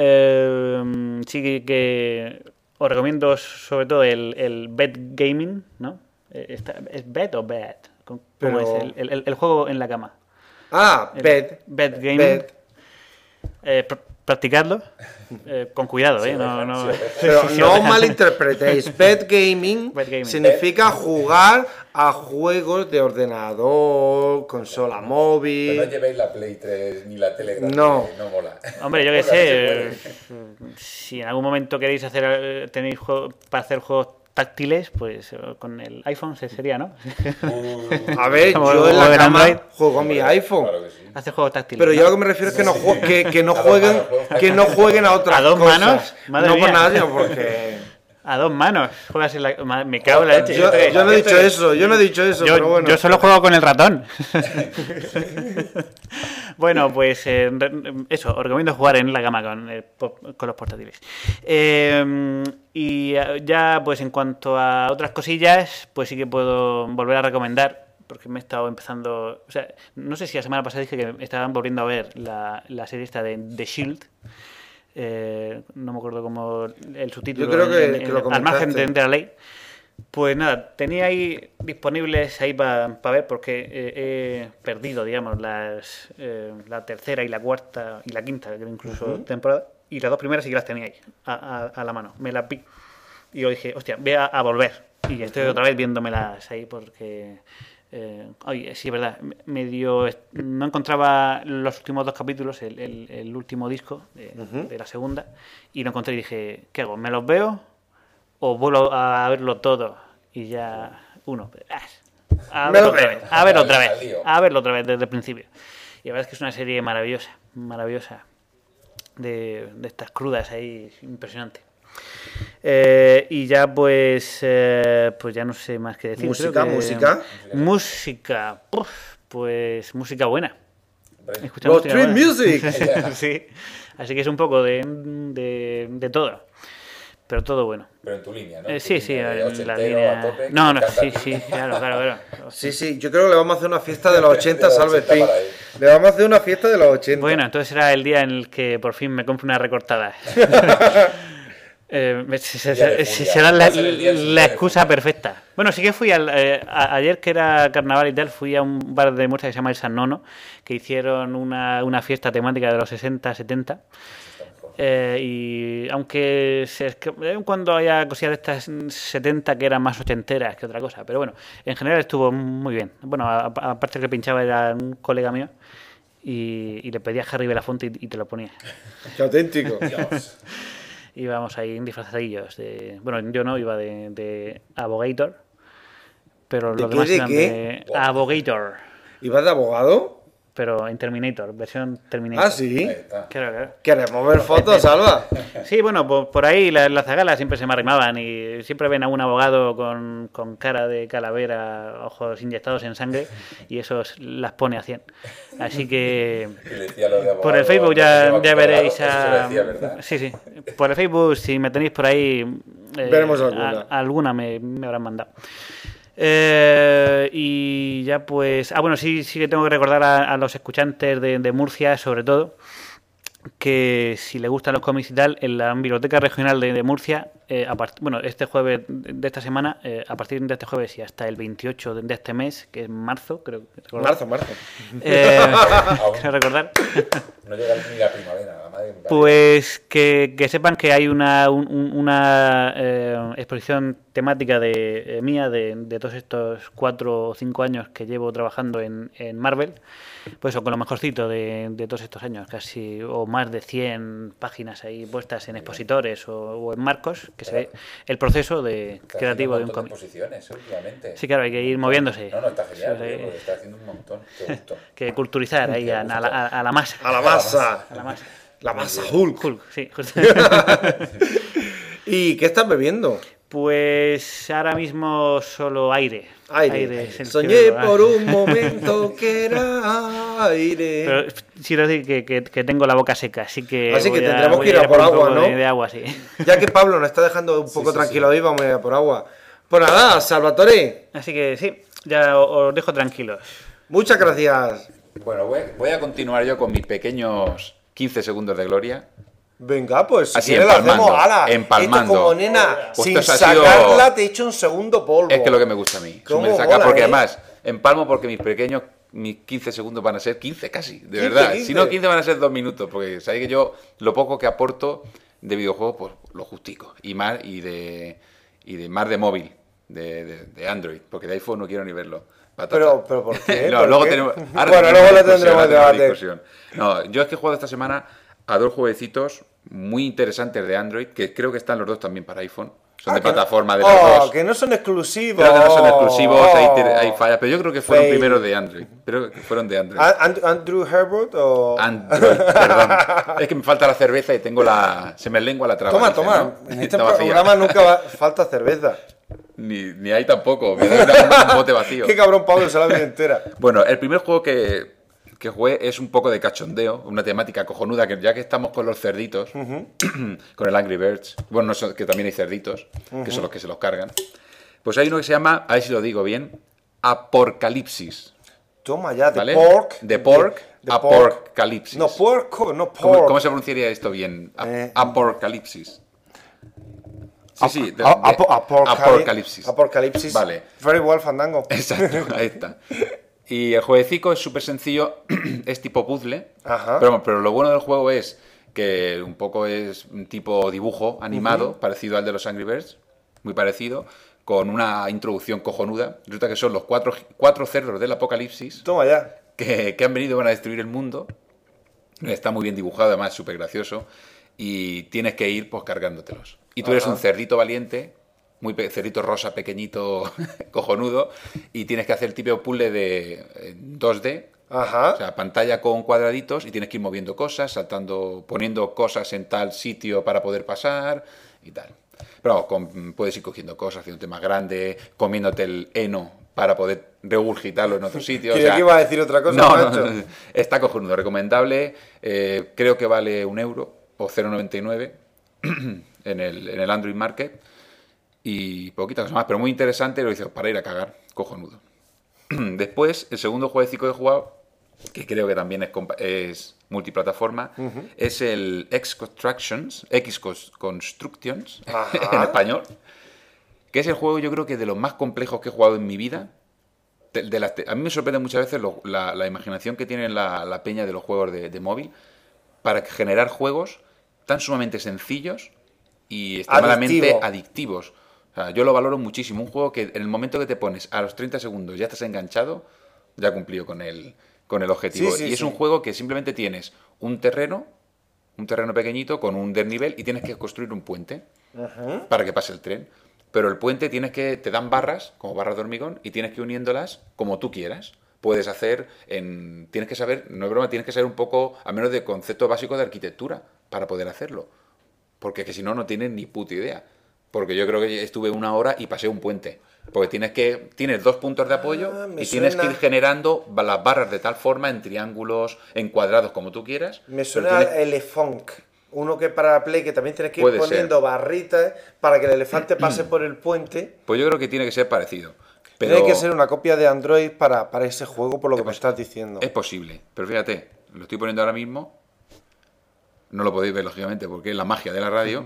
Eh, sí que os recomiendo sobre todo el, el Bed Gaming, ¿no? Eh, está- ¿Es Bed o Bed? ¿Cómo Pero- es? El, el- el juego en la cama. ah, El bed. Bed Gaming. Bed. Eh, pr- practicadlo. Eh, con cuidado, ¿eh? Sí, No, no, sí, Pero si no os dejan- malinterpretéis. Bed gaming, Bed gaming. significa jugar a juegos de ordenador, consola Pero no móvil. llevéis la Play tres ni la Telegram. No. que No mola. Hombre, yo qué Mola, sé, sí se eh, si en algún momento queréis hacer eh, tenéis juego, para hacer juegos táctiles, pues eh, con el iPhone se sería, ¿no? puede. Uh, A ver, Como- yo en como la el cama Android. juego a mi iPhone. Claro que sí. Hacer juegos táctiles. Pero ¿no? yo a lo que me refiero es que no, jue- que, que no A dos jueguen manos, juegos que no jueguen a otras ¿A dos cosas. manos? Madre no mía. por nada, sino porque A dos manos. Juegas en la... ma- Me cago en la leche. yo, Esto es- yo no he esto dicho es- eso, yo no he dicho eso, Yo, pero bueno. yo solo juego con el ratón. Bueno, pues eh, re- eso, os recomiendo jugar en la gama con, eh, po- con los portátiles. Eh, y eh, ya, pues en cuanto a otras cosillas, pues sí que puedo volver a recomendar, porque me he estado empezando... O sea, no sé si la semana pasada dije que estaban volviendo a ver la, la serie esta de The Shield. Eh, no me acuerdo cómo el subtítulo. Yo creo que- en- en- que lo al margen de, comentaste. de la ley. Pues nada, tenía ahí disponibles ahí para ver porque eh, he perdido, digamos, las eh, la tercera y la cuarta y la quinta, creo incluso temporada, y las dos primeras sí que las tenía ahí a, a- a la mano. Me las vi y yo dije, hostia, voy a, a volver. Y estoy otra vez viéndomelas ahí porque, eh, oye, sí, es verdad, me- medio est- no encontraba los últimos dos capítulos, el, el- el último disco de, de la segunda, y lo encontré y dije, ¿qué hago? ¿Me los veo? O vuelvo a verlo todo y ya uno. A Me verlo lo otra veo. vez, a verlo otra Al vez, lío. a verlo otra vez desde el principio. Y la verdad es que es una serie maravillosa, maravillosa, de, de estas crudas ahí, impresionante. Eh, y ya pues, eh, pues ya no sé más que decir. Música, Creo que- música. Música, uf, pues música buena. Hombre, Escucha Los música Dream buena. Music. Sí, así que es un poco de, de, de todo, pero todo bueno. Pero en tu línea, ¿no? Eh, En tu sí, sí, línea de en la ochentero línea... a tope, que No, te no, encanta. sí, sí, claro, claro, claro. Sí, sí, yo creo que le vamos a hacer una fiesta de los ochenta, De los salve ochenta Pi. para él. Le vamos a hacer una fiesta de los ochenta. Bueno, entonces será el día en el que por fin me compre una recortada. Eh, se- se- Día de se- furia. será la, Va a ser el día sin la día de excusa perfecta. Bueno, sí que fui al, eh, a- ayer que era carnaval y tal, fui a un bar de música que se llama El San Nono, que hicieron una, una fiesta temática de los sesenta, setenta. Eh, y aunque se, cuando haya cosillas de estas setenta que eran más ochenteras que otra cosa, pero bueno, en general estuvo muy bien. Bueno, a, a, aparte que pinchaba era un colega mío y, y le pedía a Harry Belafonte y, y te lo ponía. ¡Qué auténtico! Dios. Íbamos ahí en disfrazadillos. De, bueno, yo no, iba de, de Abogator, pero ¿De los qué, demás de eran qué? de Abogator. ¿Ibas de abogado? Pero en Terminator, versión Terminator. Ah, sí. Claro, claro. ¿Queremos ver fotos, Alba? Sí, bueno, por, por ahí las, las zagalas siempre se me arrimaban y siempre ven a un abogado con, con cara de calavera, ojos inyectados en sangre y eso las pone a cien. Así que por el Facebook ya, ya veréis a... Sí, sí. Por el Facebook, si me tenéis por ahí... Eh, Veremos alguna. A, alguna me, me habrán mandado. Eh, y ya pues... Ah, bueno, sí, sí que tengo que recordar a, a los escuchantes de, de Murcia, sobre todo, que si les gustan los cómics y tal, en la Biblioteca Regional de, de Murcia, eh, a part- bueno, este jueves de esta semana, eh, a partir de este jueves y hasta el veintiocho de, de este mes, que es marzo, creo que recordar. Marzo, marzo. Eh, creo recordar. No llega ni la primavera, la madre. Pues que, que sepan que hay una, un, una eh, exposición temática de eh, mía de, de todos estos cuatro o cinco años que llevo trabajando en, en Marvel, pues o con lo mejorcito de, de todos estos años, casi o más de cien páginas ahí puestas en expositores o, o en marcos, que se ve el proceso de creativo de un cómic. Posiciones, últimamente. Sí, claro, hay que ir moviéndose. No, no, está genial, Sí, tío, está haciendo un montón. Qué gusto. que culturizar ahí a, a, la, a, a la masa. A la masa. A la masa. La masa Hulk. Hulk, sí, justo. ¿Y qué estás bebiendo? Pues ahora mismo solo aire. Aire. es el Soñé que bebo, por ah. un momento que era aire. Pero sí decir que, que, que tengo la boca seca, así que. Así que voy a- tendremos voy que ir a a por un agua, poco ¿no? De, de agua, sí. Ya que Pablo nos está dejando un poco sí, tranquilo sí. hoy, vamos a ir a por agua. Pues nada, Salvatore, Así que sí, ya os os dejo tranquilos. muchas gracias. Bueno, voy, voy a continuar yo con mis pequeños quince segundos de gloria. Venga, pues si Así, quieres lo empalmando, hacemos, ala. empalmando. Esto como nena, Pues sin esto ha sido- sacarla te echo un segundo polvo. Es que es lo que me gusta a mí. ¿Cómo Me saca, mola, porque eh? además, empalmo porque mis pequeños, mis quince segundos van a ser quince casi, de quince, verdad. quince. Si no, quince van a ser dos minutos, porque sabéis que yo lo poco que aporto de videojuegos, pues lo justico. Y más, y de, y de más de móvil, de, de, de Android, porque de iPhone no quiero ni verlo. Patata. Pero, pero ¿por qué? No, ¿Por luego qué? tenemos, ahora Bueno, tenemos luego lo discusión, tendremos ahora tenemos debate. discusión. No, yo es que he jugado esta semana a dos jueguecitos muy interesantes de Android, que creo que están los dos también para iPhone. Son Ah, de que no- plataforma de los oh, dos. que no son exclusivos. Creo que no son exclusivos, Oh. ahí, te- ahí falla. Pero yo creo que fueron Fail. primero de Android. Creo que fueron de Android. ¿A- And- ¿Andrew Herbert o...? Android, perdón. Es que me falta la cerveza y tengo la... Se me lengua la traba. Toma, dicen, toma. ¿no? En este Está vacía. programa nunca va- falta cerveza. Ni, ni ahí tampoco. Me da una- un bote vacío. Qué cabrón Pablo se la vida entera. Bueno, el primer juego que, que jugué es un poco de cachondeo, una temática cojonuda, que ya que estamos con los cerditos, con el Angry Birds, bueno, no son- que también hay cerditos, que son los que se los cargan, pues hay uno que se llama, a ver si lo digo bien, Aporcalipsis. Toma ya, de ¿Vale? pork. De pork, de Aporcalipsis. No, porco, no pork. ¿Cómo, cómo se pronunciaría esto bien? A- Eh. Aporcalipsis. Sí, sí, de- A- de- apo- apocali- Aporcalipsis. Apocalipsis. Vale. Very well, Fandango. Exacto, ahí está. Y el jueguecico es súper sencillo, es tipo puzzle, Ajá. pero, pero lo bueno del juego es que un poco es un tipo dibujo animado, parecido al de los Angry Birds, muy parecido, con una introducción cojonuda. Resulta que son los cuatro, cuatro cerdos del apocalipsis Toma ya. que, que han venido van a destruir el mundo. Está muy bien dibujado, además súper gracioso, y tienes que ir pues cargándotelos. Y tú eres Ajá. un cerdito valiente, muy pe- cerdito rosa pequeñito, cojonudo, y tienes que hacer el típico puzzle de eh, dos D, Ajá. o sea, pantalla con cuadraditos, y tienes que ir moviendo cosas, saltando, poniendo cosas en tal sitio para poder pasar y tal. Pero vamos, con- puedes ir cogiendo cosas, haciéndote más grande, comiéndote el heno para poder regurgitarlo en otro sitio. Creía que iba a decir otra cosa, no, no, macho. no, está cojonudo, recomendable. eh, creo que vale un euro o cero coma noventa y nueve en el, en el Android Market. Y poquita cosa más, pero muy interesante, lo hice para ir a cagar, cojonudo. Después, el segundo jueguecito que he jugado, que creo que también es, compa- es multiplataforma, es el X-Constructions, X-Constructions, Ajá. en español, que es el juego yo creo que de los más complejos que he jugado en mi vida. De, de las te- a mí me sorprende muchas veces lo- la, la imaginación que tiene la, la peña de los juegos de, de móvil para generar juegos tan sumamente sencillos y extremadamente Adictivo. adictivos. O sea, yo lo valoro muchísimo. Un juego que en el momento que te pones a los treinta segundos ya estás enganchado, ya ha cumplido con el, con el objetivo. Sí, sí, y es sí. un juego que simplemente tienes un terreno, un terreno pequeñito con un desnivel y tienes que construir un puente Ujú. para que pase el tren. Pero el puente tienes que te dan barras, como barras de hormigón, y tienes que uniéndolas como tú quieras. Puedes hacer, en, tienes que saber, no es broma, tienes que saber un poco, al menos de concepto básico de arquitectura para poder hacerlo. Porque es que si no, no tienes ni puta idea. Porque yo creo que estuve una hora y pasé un puente. Porque tienes que tienes dos puntos de apoyo Ah, me y tienes que suena- ir generando las barras de tal forma, en triángulos, en cuadrados, como tú quieras. Me pero suena tienes- al Elefunk. Uno que para la Play, que también tienes que ir Puede poniendo ser. barritas para que el elefante pase por el puente. Pues yo creo que tiene que ser parecido. Pero Tiene que ser una copia de Android para, para ese juego, por lo que me estás diciendo. es posible. Pero fíjate, lo estoy poniendo ahora mismo. No lo podéis ver, lógicamente, porque es la magia de la radio.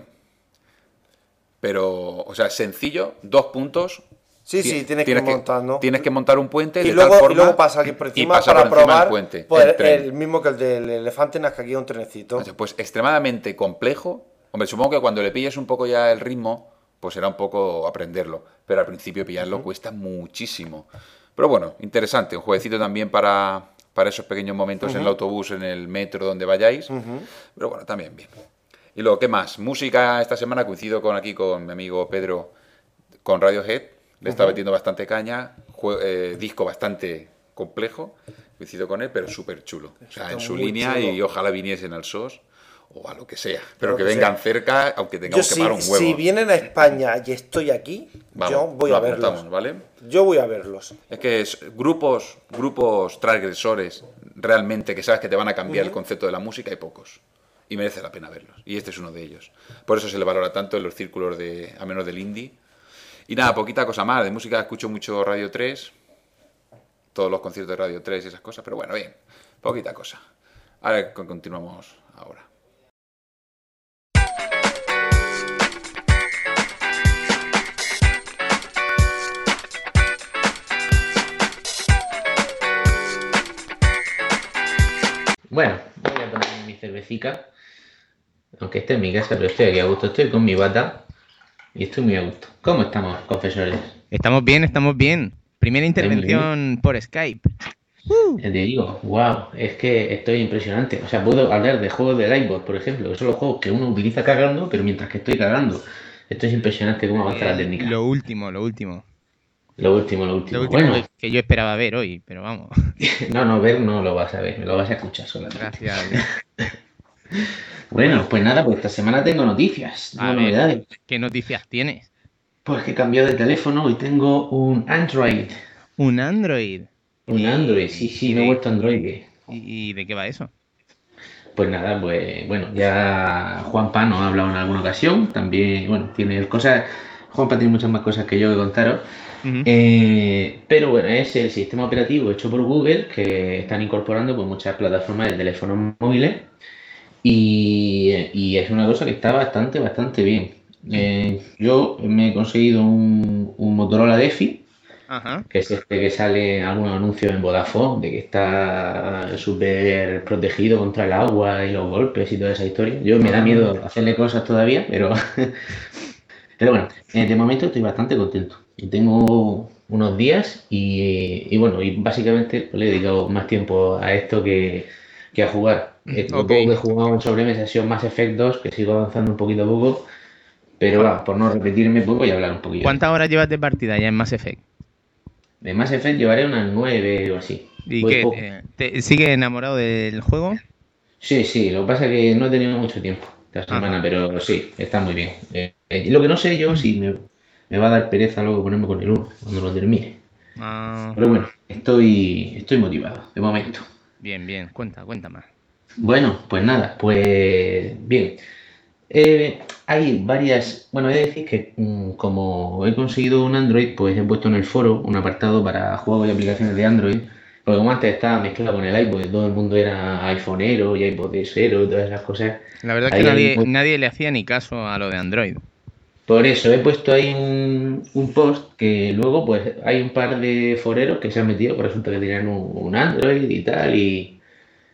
Pero, o sea, sencillo, dos puntos. Sí, Ti- sí, tienes que ir montando. Tienes que montar un puente Y de luego, tal forma y luego pasa aquí por y encima pasa para por encima del probar puente, pues, el tren. el mismo que el del elefante, nazca aquí un trenecito. O sea, pues extremadamente complejo. Hombre, supongo que cuando le pilles un poco ya el ritmo, pues será un poco aprenderlo. Pero al principio pillarlo cuesta muchísimo. Pero bueno, interesante. Un jueguecito también para, para esos pequeños momentos en el autobús, en el metro, donde vayáis. Pero bueno, también bien. Y luego, ¿qué más? Música esta semana, coincido con aquí con mi amigo Pedro, con Radiohead. Le está metiendo bastante caña. jue- eh, disco bastante complejo. Coincido con él, pero súper chulo. O sea, Está en su muy línea chulo. y ojalá viniesen al S O S o a lo que sea. Pero Lo que que vengan sea. cerca, aunque Yo tengamos que si, parar un huevo. si vienen a España y estoy aquí, Vamos, yo voy lo a verlos. apuntamos, ¿vale? Yo voy a verlos. Es que es grupos, grupos transgresores realmente que sabes que te van a cambiar el concepto de la música, hay pocos. Y merece la pena verlos. Y este es uno de ellos. Por eso se le valora tanto en los círculos de, a menos del indie. Y nada, poquita cosa más. De música escucho mucho Radio tres. Todos los conciertos de Radio tres y esas cosas. Pero bueno, bien. Poquita cosa. Ahora con- continuamos ahora. Bueno, voy a tomar mi cervecica. Aunque esté en mi casa, pero estoy aquí a gusto. Estoy con mi bata y estoy muy a gusto. ¿Cómo estamos, confesores? Estamos bien, estamos bien. Primera muy intervención por Skype. Ya te digo, wow, es que estoy impresionante. O sea, puedo hablar de juegos de iPod, por ejemplo, que son los juegos que uno utiliza cagando, pero mientras que estoy cagando. Esto es impresionante cómo avanza la técnica. Eh, Lo último, lo último. Lo último, lo último. Lo último Bueno, que- que yo esperaba ver hoy, pero vamos. no, no, ver no lo vas a ver, lo vas a escuchar solamente. Gracias a Dios. Bueno, pues nada, pues esta semana tengo noticias, A tengo ver. novedades. ¿Qué noticias tienes? Pues que he cambiado de teléfono y tengo un Android. Un Android. Un Y- Android, sí, sí, me he vuelto Android. ¿Y, y de qué va eso? Pues nada, pues bueno, ya Juanpa nos ha hablado en alguna ocasión, también, bueno, tiene cosas, Juanpa tiene muchas más cosas que yo que contaros, Ujú. eh, pero bueno, es el sistema operativo hecho por Google que están incorporando pues muchas plataformas de teléfonos móviles y, y es una cosa que está bastante, bastante bien. Eh, yo me he conseguido un, un Motorola Defi, Ajá. que es este que sale en algunos anuncios en Vodafone, de que está súper protegido contra el agua y los golpes y toda esa historia. Yo me da miedo hacerle cosas todavía, pero, pero bueno, eh, de momento estoy bastante contento. Y tengo unos días y, y bueno, y básicamente pues, le he dedicado más tiempo a esto que, que a jugar. Eh, Lo Ok. poco que he jugado en sobremesa ha sido Mass Effect dos, que sigo avanzando un poquito a poco, pero va, por no repetirme, pues voy a hablar un poquillo. ¿Cuántas horas llevas de partida ya en Mass Effect? De Mass Effect llevaré unas nueve o así. ¿Y Voy qué? poco. eh, ¿Te sigue enamorado del juego? Sí, sí, lo que pasa es que no he tenido mucho tiempo esta semana, Ajá. pero sí, está muy bien. Eh, eh, lo que no sé yo si me, me va a dar pereza luego ponerme con el uno cuando lo termine. Ah, Pero bueno, estoy, estoy motivado, de momento. bien, bien. Cuenta, cuenta más. Bueno, pues nada, pues bien. Eh, hay varias, bueno, he de decir que mm, como he conseguido un Android, pues he puesto en el foro un apartado para juegos y aplicaciones de Android, porque como antes estaba mezclado con el iPod, todo el mundo era iPhoneero y iPodesero y todas esas cosas. La verdad es Ahí que hay nadie, mu- nadie le hacía ni caso a lo de Android. Por eso he puesto ahí un, un post que luego pues hay un par de foreros que se han metido, por resulta que tenían un, un Android y tal, y,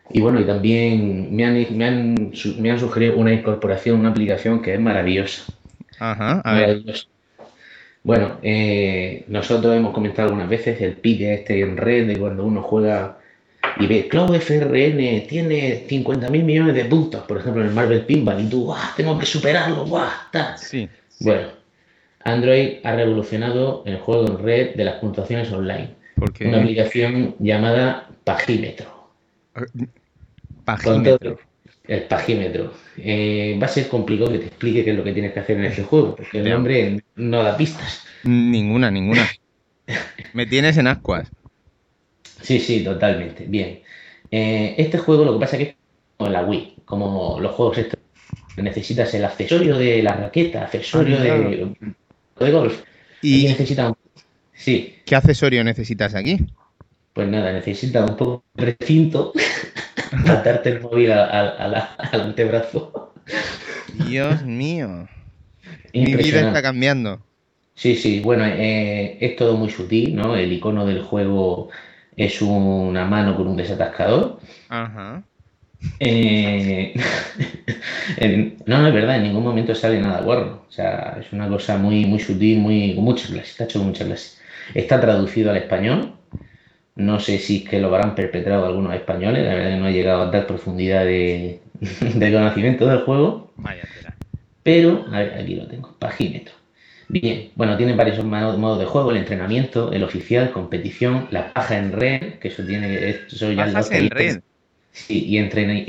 Y bueno, y también me han, me han, su- me han sugerido una incorporación, una aplicación que es maravillosa. Ajá, a ver. Maravillosa. Bueno, eh, nosotros hemos comentado algunas veces el pique este en red de cuando uno juega y ve Cloud F R N tiene cincuenta mil millones de puntos, por ejemplo en el Marvel Pinball, y tú, ¡guau! Tengo que superarlo, ¡guau! Tal. Sí. Bueno, Android ha revolucionado el juego en red de las puntuaciones online. Porque Una aplicación llamada Pagímetro. Pagímetro. Entonces, el Pagímetro. Eh, va a ser complicado que te explique qué es lo que tienes que hacer en este juego, porque el Ya. nombre no da pistas. Ninguna, ninguna. Me tienes en ascuas. Sí, sí, totalmente. Bien. Eh, este juego lo que pasa es que es como en la Wii, como los juegos estos. Necesitas el accesorio de la raqueta, accesorio Ah, de, de golf. ¿Y Aquí necesitas, sí, qué accesorio necesitas aquí? pues nada, necesitas un poco de recinto para atarte el móvil a- a- a la- al antebrazo. Dios mío. Mi vida Impresionante. está cambiando. Sí, sí, bueno, eh, es todo muy sutil, ¿no? El icono del juego es una mano con un desatascador. Ajá. Eh, en- no, no es verdad, en ningún momento sale nada guarro. O sea, es una cosa muy, muy sutil, muy, con mucha clase, está hecho con mucha clase. Está traducido al español. No sé si es que lo habrán perpetrado algunos españoles, la verdad que no he llegado a tal profundidad de, de conocimiento del juego. Vaya tela. Pero, a ver, aquí lo tengo, Pagímetro. Bien, bueno, tiene varios modos modos de juego, el entrenamiento, el oficial, competición, la paja en red, que eso tiene, eso ya Pajas lo en red. Sí, y, entrena-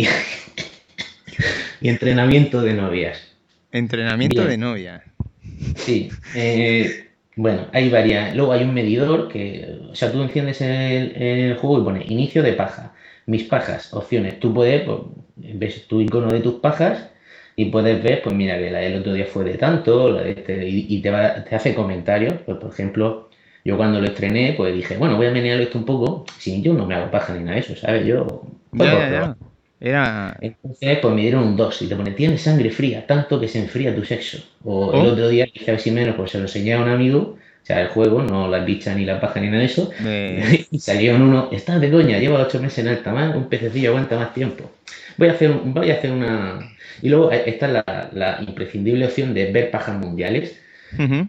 y entrenamiento de novias. Entrenamiento Bien. de novia. Sí, eh, bueno, hay varias. Luego hay un medidor que, o sea, tú enciendes el, el juego y pone inicio de paja, mis pajas, opciones. Tú puedes, pues, ves tu icono de tus pajas y puedes ver, pues mira, que la del otro día fue de tanto, la de este, y, y te, va, te hace comentarios. Pues, por ejemplo, yo cuando lo estrené, pues dije, bueno, voy a menearlo esto un poco. Si yo no me hago paja ni nada de eso, ¿sabes? Yo. fue Ya, por ya, probar. ya. Era. Entonces, pues me dieron un dos y te pone, tienes sangre fría, tanto que se enfría tu sexo. O el Oh. otro día, quizá si menos, pues se lo enseñé a un amigo, o sea, el juego, no la bicha ni la paja ni nada de eso, Me- y salió en uno, estás de coña, lleva ocho meses en alta mar, un pececillo aguanta más tiempo. Voy a hacer, un- voy a hacer una... Y luego eh, está la, la imprescindible opción de ver pajas mundiales. Ujú.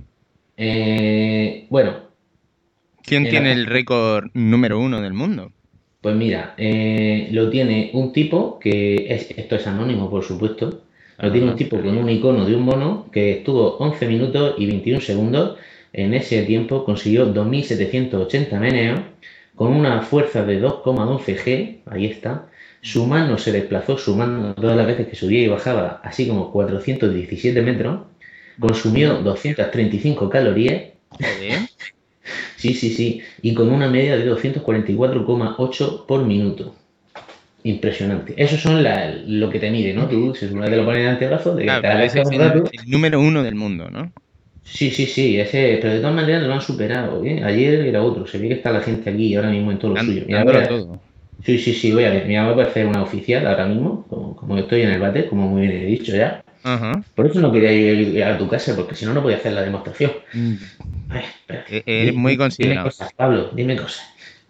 Eh, bueno, ¿Quién En tiene la- el récord número uno del mundo? pues mira, eh, lo tiene un tipo que, es, esto es anónimo por supuesto, lo tiene un Ajá. tipo con un icono de un mono que estuvo once minutos y veintiún segundos, en ese tiempo consiguió dos mil setecientos ochenta meneos, con una fuerza de dos coma once G, ahí está, su mano se desplazó sumando todas las veces que subía y bajaba, así como cuatrocientos diecisiete metros, consumió doscientas treinta y cinco calorías. Joder. Sí, sí, sí. Y con una media de doscientos cuarenta y cuatro coma ocho por minuto. Impresionante. Eso son la- lo que te mide, ¿no? Tú, si una vez te lo pones en el antebrazo, de que Claro, te pero hagas ese es un el, rato. el número uno del mundo, ¿no? Sí, sí, sí. Ese, pero de todas maneras lo han superado, ¿eh? Ayer era otro. Se ve que está la gente aquí ahora mismo en todo lo Dan- suyo. Mira, dándolo voy a- todo. Sí, sí, sí. Voy a ver. Mira, voy a hacer una oficial ahora mismo, como, como estoy en el bate, como muy bien he dicho ya. Ajá. Por eso no quería ir a tu casa, porque si no, no podía hacer la demostración. Mm. A ver, espérate. E- eres Di- muy di- considerado. Dime cosas, Pablo, dime cosas.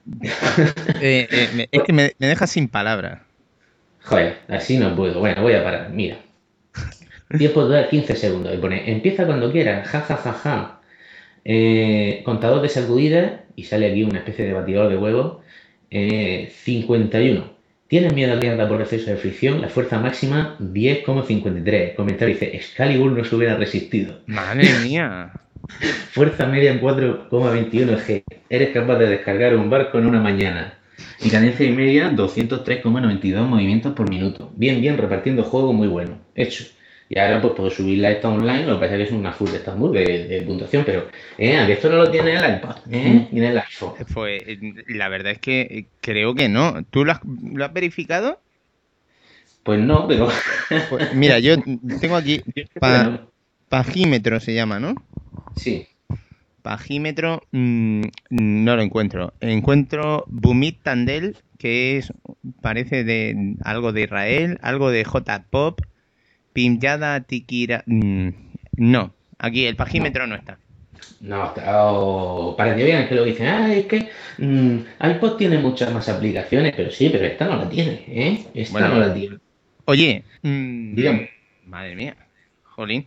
Eh, eh, me- es que me, me dejas sin palabras. Joder, así no puedo. Bueno, voy a parar. Mira. Tiempo total quince segundos. Y pone, empieza cuando quieras. Ja, ja, ja, ja. Eh, contador de sacudidas. Y sale aquí una especie de batidor de huevos. Eh, cincuenta y uno. ¿Tienes miedo a mierda por exceso de fricción? La fuerza máxima diez coma cincuenta y tres. Comentario dice, Excalibur no se hubiera resistido. Madre mía. Fuerza media en cuatro coma veintiuno G. Eres capaz de descargar un barco en una mañana. Y cadencia y media doscientos tres coma noventa y dos movimientos por minuto. Bien, bien, repartiendo juego muy bueno. Hecho. Y ahora pues puedo subirla esta online, lo que pasa es que es una full de Estambul de, de puntuación, pero eh, que esto no lo tiene el iPad, ¿eh? Ni en el iPhone. Pues eh, la verdad es que eh, creo que no. ¿Tú lo has, lo has verificado? Pues no, pero... Pues, mira, yo tengo aquí pa- Bueno, Pagímetro se llama, ¿no? sí. Pagímetro mm, no lo encuentro. Encuentro Bumit Tandel, que es parece de algo de Israel, algo de J-Pop, Pimyada Tikira. mm, no, aquí el pagímetro no está. No, o pareció bien, es que lo dicen, ah, es que mm, iPod tiene muchas más aplicaciones, pero sí, pero esta no la tiene, ¿eh? Esta Bueno, no la tiene. Oye, mmm, Dígame. madre mía, jolín.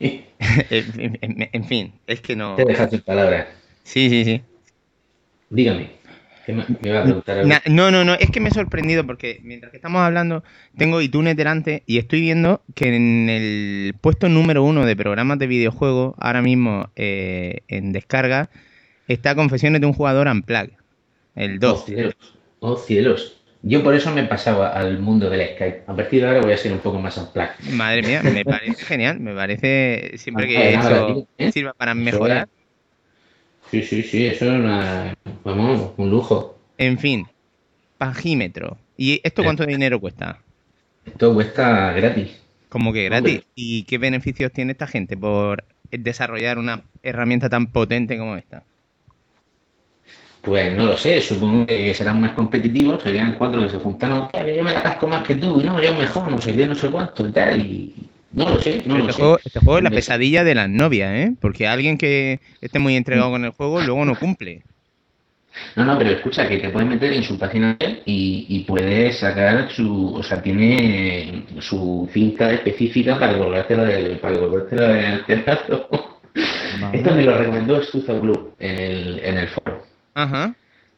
en, en- en fin, es que no. Te dejas sin palabras. Sí, sí, sí. Dígame. ¿Qué me, me va a preguntar algo? Na- no, no, no, es que me he sorprendido porque mientras que estamos hablando tengo iTunes delante y estoy viendo que en el puesto número uno de programas de videojuegos, ahora mismo eh, en descarga, está Confesiones de un jugador Unplugged, el Oh, dos. cielos. Oh, cielos. Yo por eso me pasaba al mundo del Skype. A partir de ahora voy a ser un poco más unplugged. Madre mía, me parece genial, me parece siempre que Nada, nada, eso tío, ¿eh? sirva para Eso mejorar. Sí, sí, sí, eso es una, vamos, un lujo. En fin, Pagímetro. ¿Y esto cuánto dinero cuesta? Esto cuesta gratis. Como que gratis. Hombre. ¿Y qué beneficios tiene esta gente por desarrollar una herramienta tan potente como esta? Pues no lo sé, supongo que serán más competitivos, serían cuatro que se juntaron, "Hostia, que yo me la casco más que tú, no, yo mejor, no sé qué, no sé cuánto y tal, y no lo sé, no Pero lo este, sé. juego, este juego es la Me- pesadilla de las novias, ¿eh? Porque alguien que esté muy entregado con el juego luego no cumple. No, no, pero escucha, que te puedes meter en su página web y, y puedes sacar su, o sea, tiene su cinta específica para colgártela del, para colgártela del telazo. Esto me lo recomendó Stuza Blue en el, en el foro. Ajá.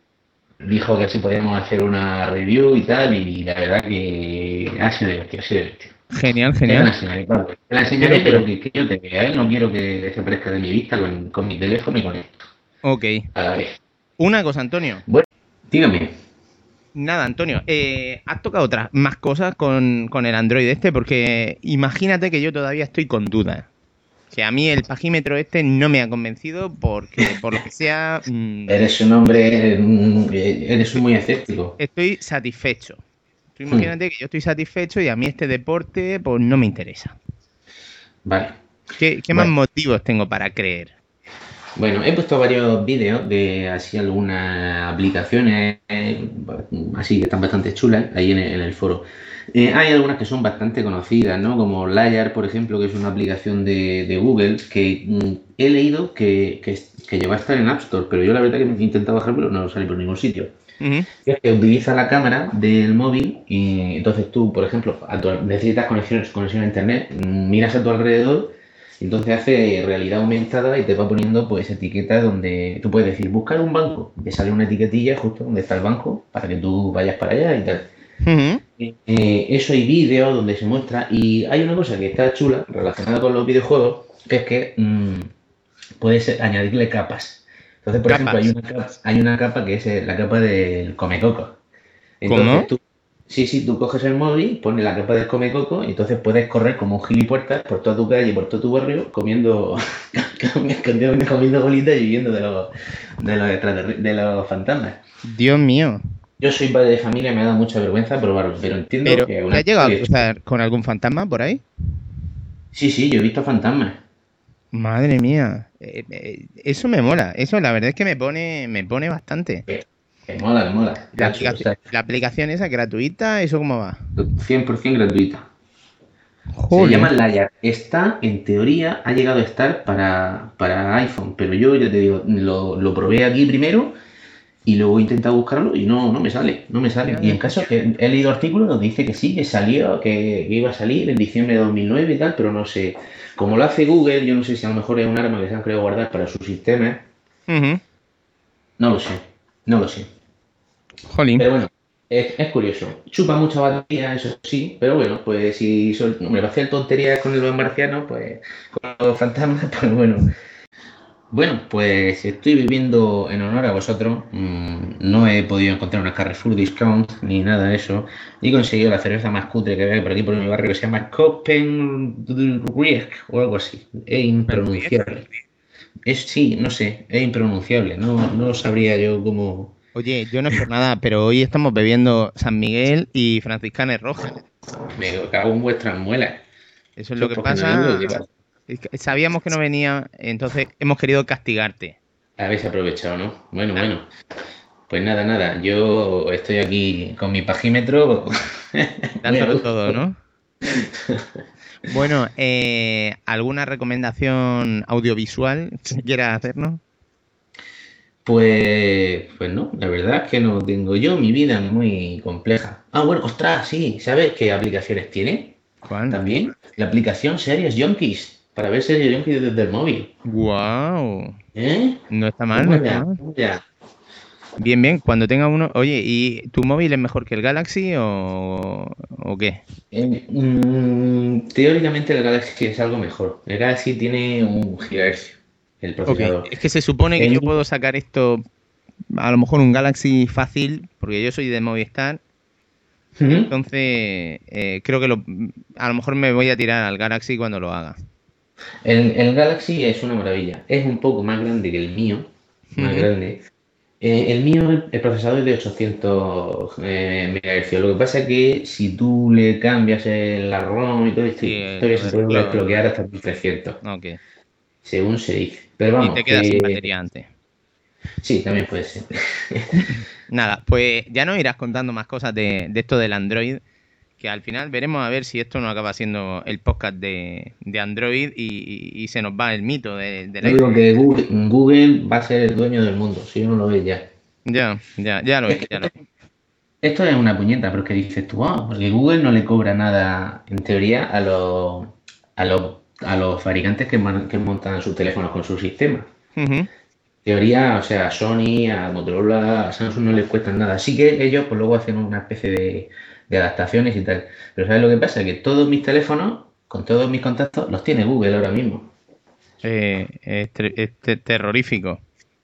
Dijo que si podíamos hacer una review y tal, y la verdad que ha sido divertido, ha sido divertido. Genial, Te la genial. enseñaré, Pablo. Te la enseñaré, pero que, que yo te vea, ¿eh? No quiero que desaparezca de mi vista con, con mi teléfono y con esto Ok. a la vez. Una cosa, Antonio. Bueno, dígame. Nada, Antonio, eh, has tocado otras más cosas con, con el Android este, porque imagínate que yo todavía estoy con dudas. Que a mí el pagímetro este no me ha convencido porque, por lo que sea, mm, Eres un hombre, mm, eres muy escéptico. estoy satisfecho. Tú imagínate que yo estoy satisfecho y a mí este deporte pues no me interesa. Vale. ¿Qué, qué más Bueno. motivos tengo para creer? Bueno, he puesto varios vídeos de así algunas aplicaciones eh, así que están bastante chulas ahí en el, en el foro. Eh, hay algunas que son bastante conocidas, ¿no? Como Layar, por ejemplo, que es una aplicación de, de Google que mm, he leído que, que, que llegó a estar en App Store, pero yo la verdad que me he intentado bajar, pero no sale por ningún sitio. Ujú. Es que utiliza la cámara del móvil y entonces tú, por ejemplo, a tu- necesitas conexión, conexión a internet, mm, miras a tu alrededor. Entonces hace realidad aumentada y te va poniendo pues etiquetas donde tú puedes decir buscar un banco, te sale una etiquetilla justo donde está el banco para que tú vayas para allá y tal. Ujú. Eh, eso hay vídeos donde se muestra y hay una cosa que está chula relacionada con los videojuegos que es que mm, puedes añadirle capas. Entonces, por Capas. ejemplo, hay una capa, hay una capa que es eh, la capa del comecoco. Entonces, ¿Cómo? tú, sí, sí, tú coges el móvil, pones la capa del comecoco y entonces puedes correr como un gilipuertas por toda tu calle, por todo tu barrio, comiendo, comiendo, comiendo bolitas y huyendo de los, de los, extraterri- de los fantasmas. Dios mío. Yo soy padre de familia, me da mucha vergüenza probarlo, pero entiendo Pero, que ¿te una has llegado a cosa que- cruzar con algún fantasma por ahí? Sí, sí, yo he visto fantasmas. Madre mía. Eh, eh, eso me mola. Eso la verdad es que me pone, me pone bastante. Que mola, que mola. La Cacho, o aplicación, sea, la aplicación esa gratuita, ¿eso cómo va? cien por ciento gratuita. Se Joder. llama Layar. Está, en teoría, ha llegado a estar para, para iPhone, pero yo ya te digo, lo, lo probé aquí primero y luego he intentado buscarlo y no, no me sale, no me sale. Y en caso que he leído artículos donde dice que sí, que salió, que, que iba a salir en diciembre de dos mil nueve y tal, pero no sé. Como lo hace Google, yo no sé si a lo mejor es un arma que se han querido guardar para sus sistemas. Ujú. No lo sé, no lo sé. Jolín. Pero bueno, es, es curioso. Chupa mucha batería, eso sí, pero bueno, pues si sol- me va a hacer tonterías con los marcianos, pues con los fantasmas, pues bueno. Bueno, pues estoy viviendo en honor a vosotros. Mm, no he podido encontrar una Carrefour Discount ni nada de eso. Y he conseguido la cerveza más cutre que veo por aquí por mi barrio que se llama Copenhague o algo así. Es impronunciable. Es, sí, no sé, es impronunciable. No, no sabría yo cómo. Oye, yo no es por nada, pero hoy estamos bebiendo San Miguel y Franciscanes Rojas. Me cago en vuestras muelas. Eso es lo que Porque no pasa. lo llevas. Es que sabíamos que no venía, entonces hemos querido castigarte. Habéis aprovechado, ¿no? Bueno, bueno. Pues nada, nada. Yo estoy aquí con mi pagímetro. Dándolo todo, ¿no? Bueno, eh, ¿alguna recomendación audiovisual que quieras hacernos? Pues, pues no, la verdad es que no tengo yo mi vida muy compleja. Ah, bueno, ostras, sí, ¿sabes qué aplicaciones tiene? ¿Cuál? También la aplicación Series Junkies, para ver Series Junkies desde el móvil. Wow. ¿Eh? No está mal, no Toma está ya, mal. toma ya. Bien, bien, cuando tenga uno... Oye, ¿y tu móvil es mejor que el Galaxy o, o qué? Eh, mm, teóricamente el Galaxy es algo mejor. El Galaxy tiene un gigahercio, el Ok, procesador. es que se supone que El yo mío- puedo sacar esto, a lo mejor un Galaxy fácil, porque yo soy de Movistar, Ujú. entonces eh, creo que lo, a lo mejor me voy a tirar al Galaxy cuando lo haga. El, el Galaxy es una maravilla. Es un poco más grande que el mío, más Ujú. grande. Eh, el mío, el, el procesador es de ochocientos eh, megahercios. Lo que pasa es que si tú le cambias el- la ROM y todo esto, Sí, historia, lo se puede desbloqueo. desbloquear hasta mil trescientos, Ok. según se dice. Pero Y te vamos, quedas sin que batería antes. sí, también puede ser. Nada, pues ya nos irás contando más cosas de, de esto del Android, que al final veremos a ver si esto no acaba siendo el podcast de, de Android y, y- y se nos va el mito de, del Yo iPhone. digo que Google, Google va a ser el dueño del mundo, si uno lo ve ya. Ya, ya, ya lo Es es, que ya lo es. esto es una puñeta, pero es que dices tú, ah, porque Google no le cobra nada, en teoría, a los, a los, a los fabricantes que, man- que montan sus teléfonos con su sistema. Ujú. Teoría, o sea, a Sony, a Motorola, a Samsung no les cuesta nada. Así que ellos pues luego hacen una especie de, de adaptaciones y tal. Pero ¿sabes lo que pasa? Que todos mis teléfonos, con todos mis contactos, los tiene Google ahora mismo. Eh, es, tre- es te- terrorífico.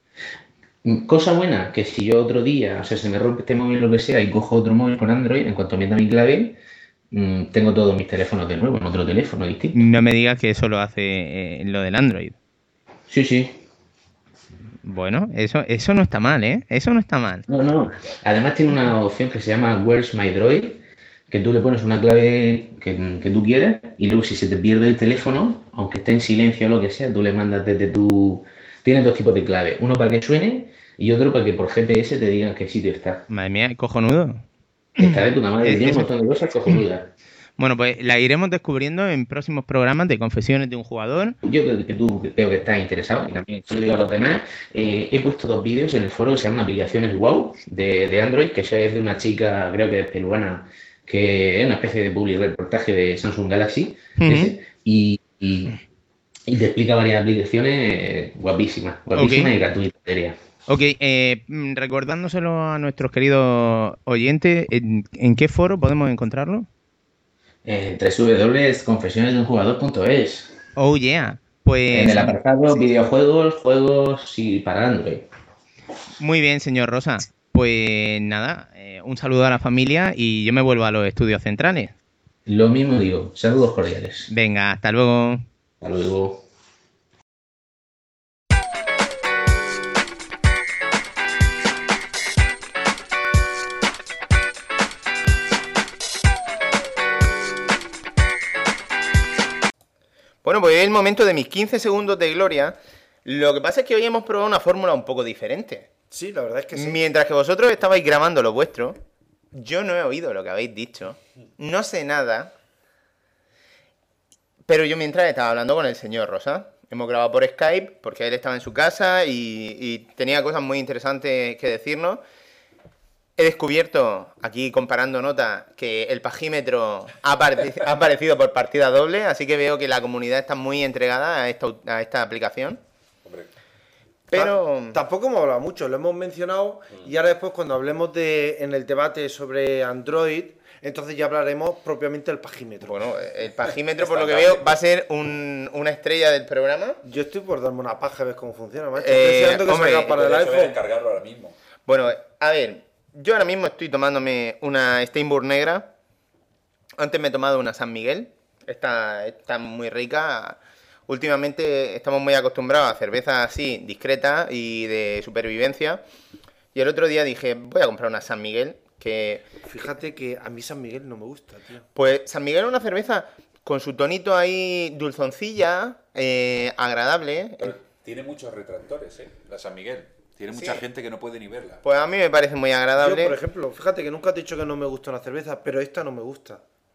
Cosa buena, que si yo otro día, o sea, se me rompe este móvil o lo que sea y cojo otro móvil con Android, en cuanto meta mi clave, mm, tengo todos mis teléfonos de nuevo, en otro teléfono distinto. No me digas que eso lo hace eh, lo del Android. Sí, sí. Bueno, eso, eso no está mal, ¿eh? Eso no está mal. No, no. Además tiene una opción que se llama Where's My Droid, que tú le pones una clave que, que tú quieras y luego si se te pierde el teléfono, aunque esté en silencio o lo que sea, tú le mandas desde tu... Tienes dos tipos de clave, uno para que suene y otro para que por G P S te diga en qué sitio está. Madre mía, cojonudo. Está de puta madre, Es- tiene un eso- montón de cosas cojonudas. Bueno, pues la iremos descubriendo en próximos programas de Confesiones de un Jugador. Yo creo que tú veo que estás interesado y también yo le digo a los demás. Eh, he puesto dos vídeos en el foro que se llaman aplicaciones wow de, de Android, que ya es de una chica, creo que es peruana, que es una especie de public reportaje de Samsung Galaxy Ujú. ese, y, y, y te explica varias aplicaciones eh, guapísimas, guapísimas Ok. y gratuitas, diría. Ok, eh, mm, recordándoselo a nuestros queridos oyentes, ¿en, en qué foro podemos encontrarlo? Eh, doble u doble u doble u punto confesiones de un jugador punto es. Oh, yeah. En Pues el apartado videojuegos, juegos y para Android. muy bien, señor Rosa. Pues nada, eh, un saludo a la familia y yo me vuelvo a los estudios centrales. Lo mismo digo, saludos cordiales. Venga, hasta luego. Hasta luego. Bueno, pues es el momento de mis quince segundos de gloria. Lo que pasa es que hoy hemos probado una fórmula un poco diferente. Sí, la verdad es que sí. Mientras que vosotros estabais grabando lo vuestro, yo no he oído lo que habéis dicho. No sé nada. Pero yo mientras estaba hablando con el señor Rosa. Hemos grabado por Skype porque él estaba en su casa y, y tenía cosas muy interesantes que decirnos. He descubierto, aquí comparando notas, que el pajímetro ha, apareci- ha aparecido por partida doble, así que veo que la comunidad está muy entregada a esta, a esta aplicación. Hombre, Pero... Ta- Tampoco hemos hablado mucho, lo hemos mencionado y ahora después cuando hablemos de en el debate sobre Android, entonces ya hablaremos propiamente del pajímetro. Bueno, el pajímetro, por lo que veo, va a ser un- una estrella del programa. Yo estoy por darme una paja a ver cómo funciona, macho. Eh, Estoy deseando que hombre, salga para el de hecho, voy a iPhone. encargarlo ahora mismo. Bueno, a ver, yo ahora mismo estoy tomándome una Steinburg negra. Antes me he tomado una San Miguel. Está, está muy rica. Últimamente estamos muy acostumbrados a cervezas así, discretas y de supervivencia. Y el otro día dije, voy a comprar una San Miguel, que... Fíjate que a mí San Miguel no me gusta, tío. Pues San Miguel es una cerveza con su tonito ahí dulzoncilla, eh, agradable. Pero tiene muchos retractores, ¿eh? La San Miguel. Tiene mucha Sí. gente que no puede ni verla. Pues a mí me parece muy Yo, agradable. por ejemplo, fíjate que nunca te he dicho que no me gusta una cerveza, pero esta no me gusta.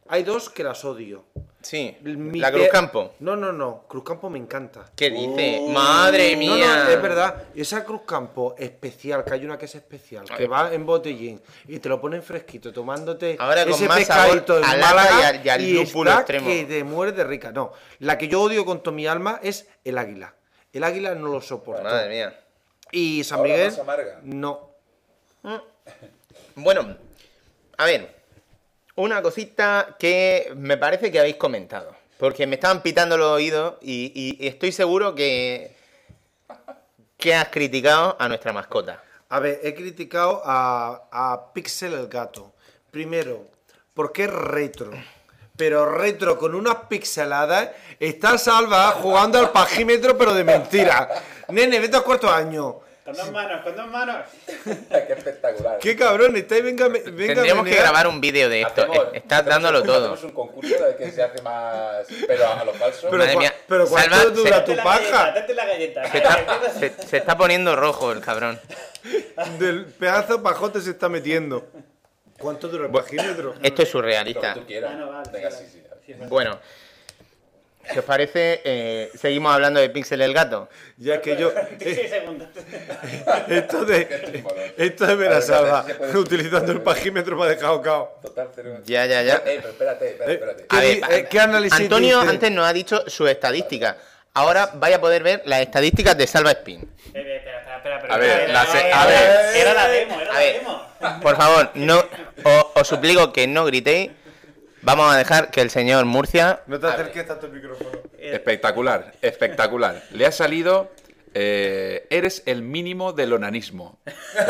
Hay dos que las odio. Sí, Mi la pe- Cruzcampo. No, no, no. Cruzcampo me encanta. ¿Qué dice? ¡Madre No, mía! no, es verdad. Esa Cruzcampo especial, que hay una que es especial, que va en botellín y te lo ponen fresquito, tomándote Ahora con ese más sabor pescadito a en lata Málaga y al- y al y lúpulo está extremo. que te mueres de rica. No, la que yo odio con toda mi alma es el águila. El águila no lo soporto. Madre mía. Y San Ahora Miguel, más amarga. no. Bueno, a ver, una cosita que me parece que habéis comentado, porque me estaban pitando los oídos y, y estoy seguro que, que has criticado a nuestra mascota. A ver, he criticado a, a Pixel el gato. Primero, porque es retro. Pero retro con unas pixeladas. Está Salva jugando al pajímetro, pero de mentira. Nene, vete a cuarto año. Con dos manos, con dos manos. Qué espectacular. Qué cabrón, estáis, venga, venga. Tendríamos que menear. grabar un vídeo de esto. Hacemos- Eh, Estás hacemos dándolo un- todo. Hacemos un concurso de que se hace más. Pero a lo falso. Pero, Madre cua- mía, pero ¿cuánto Salva, dura se- tu la paja? galleta, date la galleta. Se está, se- se está poniendo rojo el cabrón. Del pedazo de pajote se está metiendo. ¿Cuánto dura el pajímetro? Esto es Lo que surrealista. tú quieras. Ah, no, vale, Venga, sí, sí, vale. sí. Bueno, si os parece, eh, seguimos hablando de Pixel el gato. Ya que yo. dieciséis segundos. Esto de. Esto de ver a Salva utilizando el pajímetro para dejar cao. Total, cero. Ya, ya, ya. Eh, pero espérate, espérate, espérate. ¿Qué A di- ver, eh, qué análisis Antonio dice? antes nos ha dicho su estadística. Ahora vaya a poder ver las estadísticas de Salva Spin. Eh, eh, Espera, espera, espera, espera. A ver, espera, la espera, se- espera, a ver. espera. Era la demo, era A la ver. demo. Por favor, no os, os suplico que no gritéis. Vamos a dejar que el señor Murcia... No te acerques tanto al micrófono. Espectacular, espectacular. Le ha salido. eh, eres el mínimo del onanismo.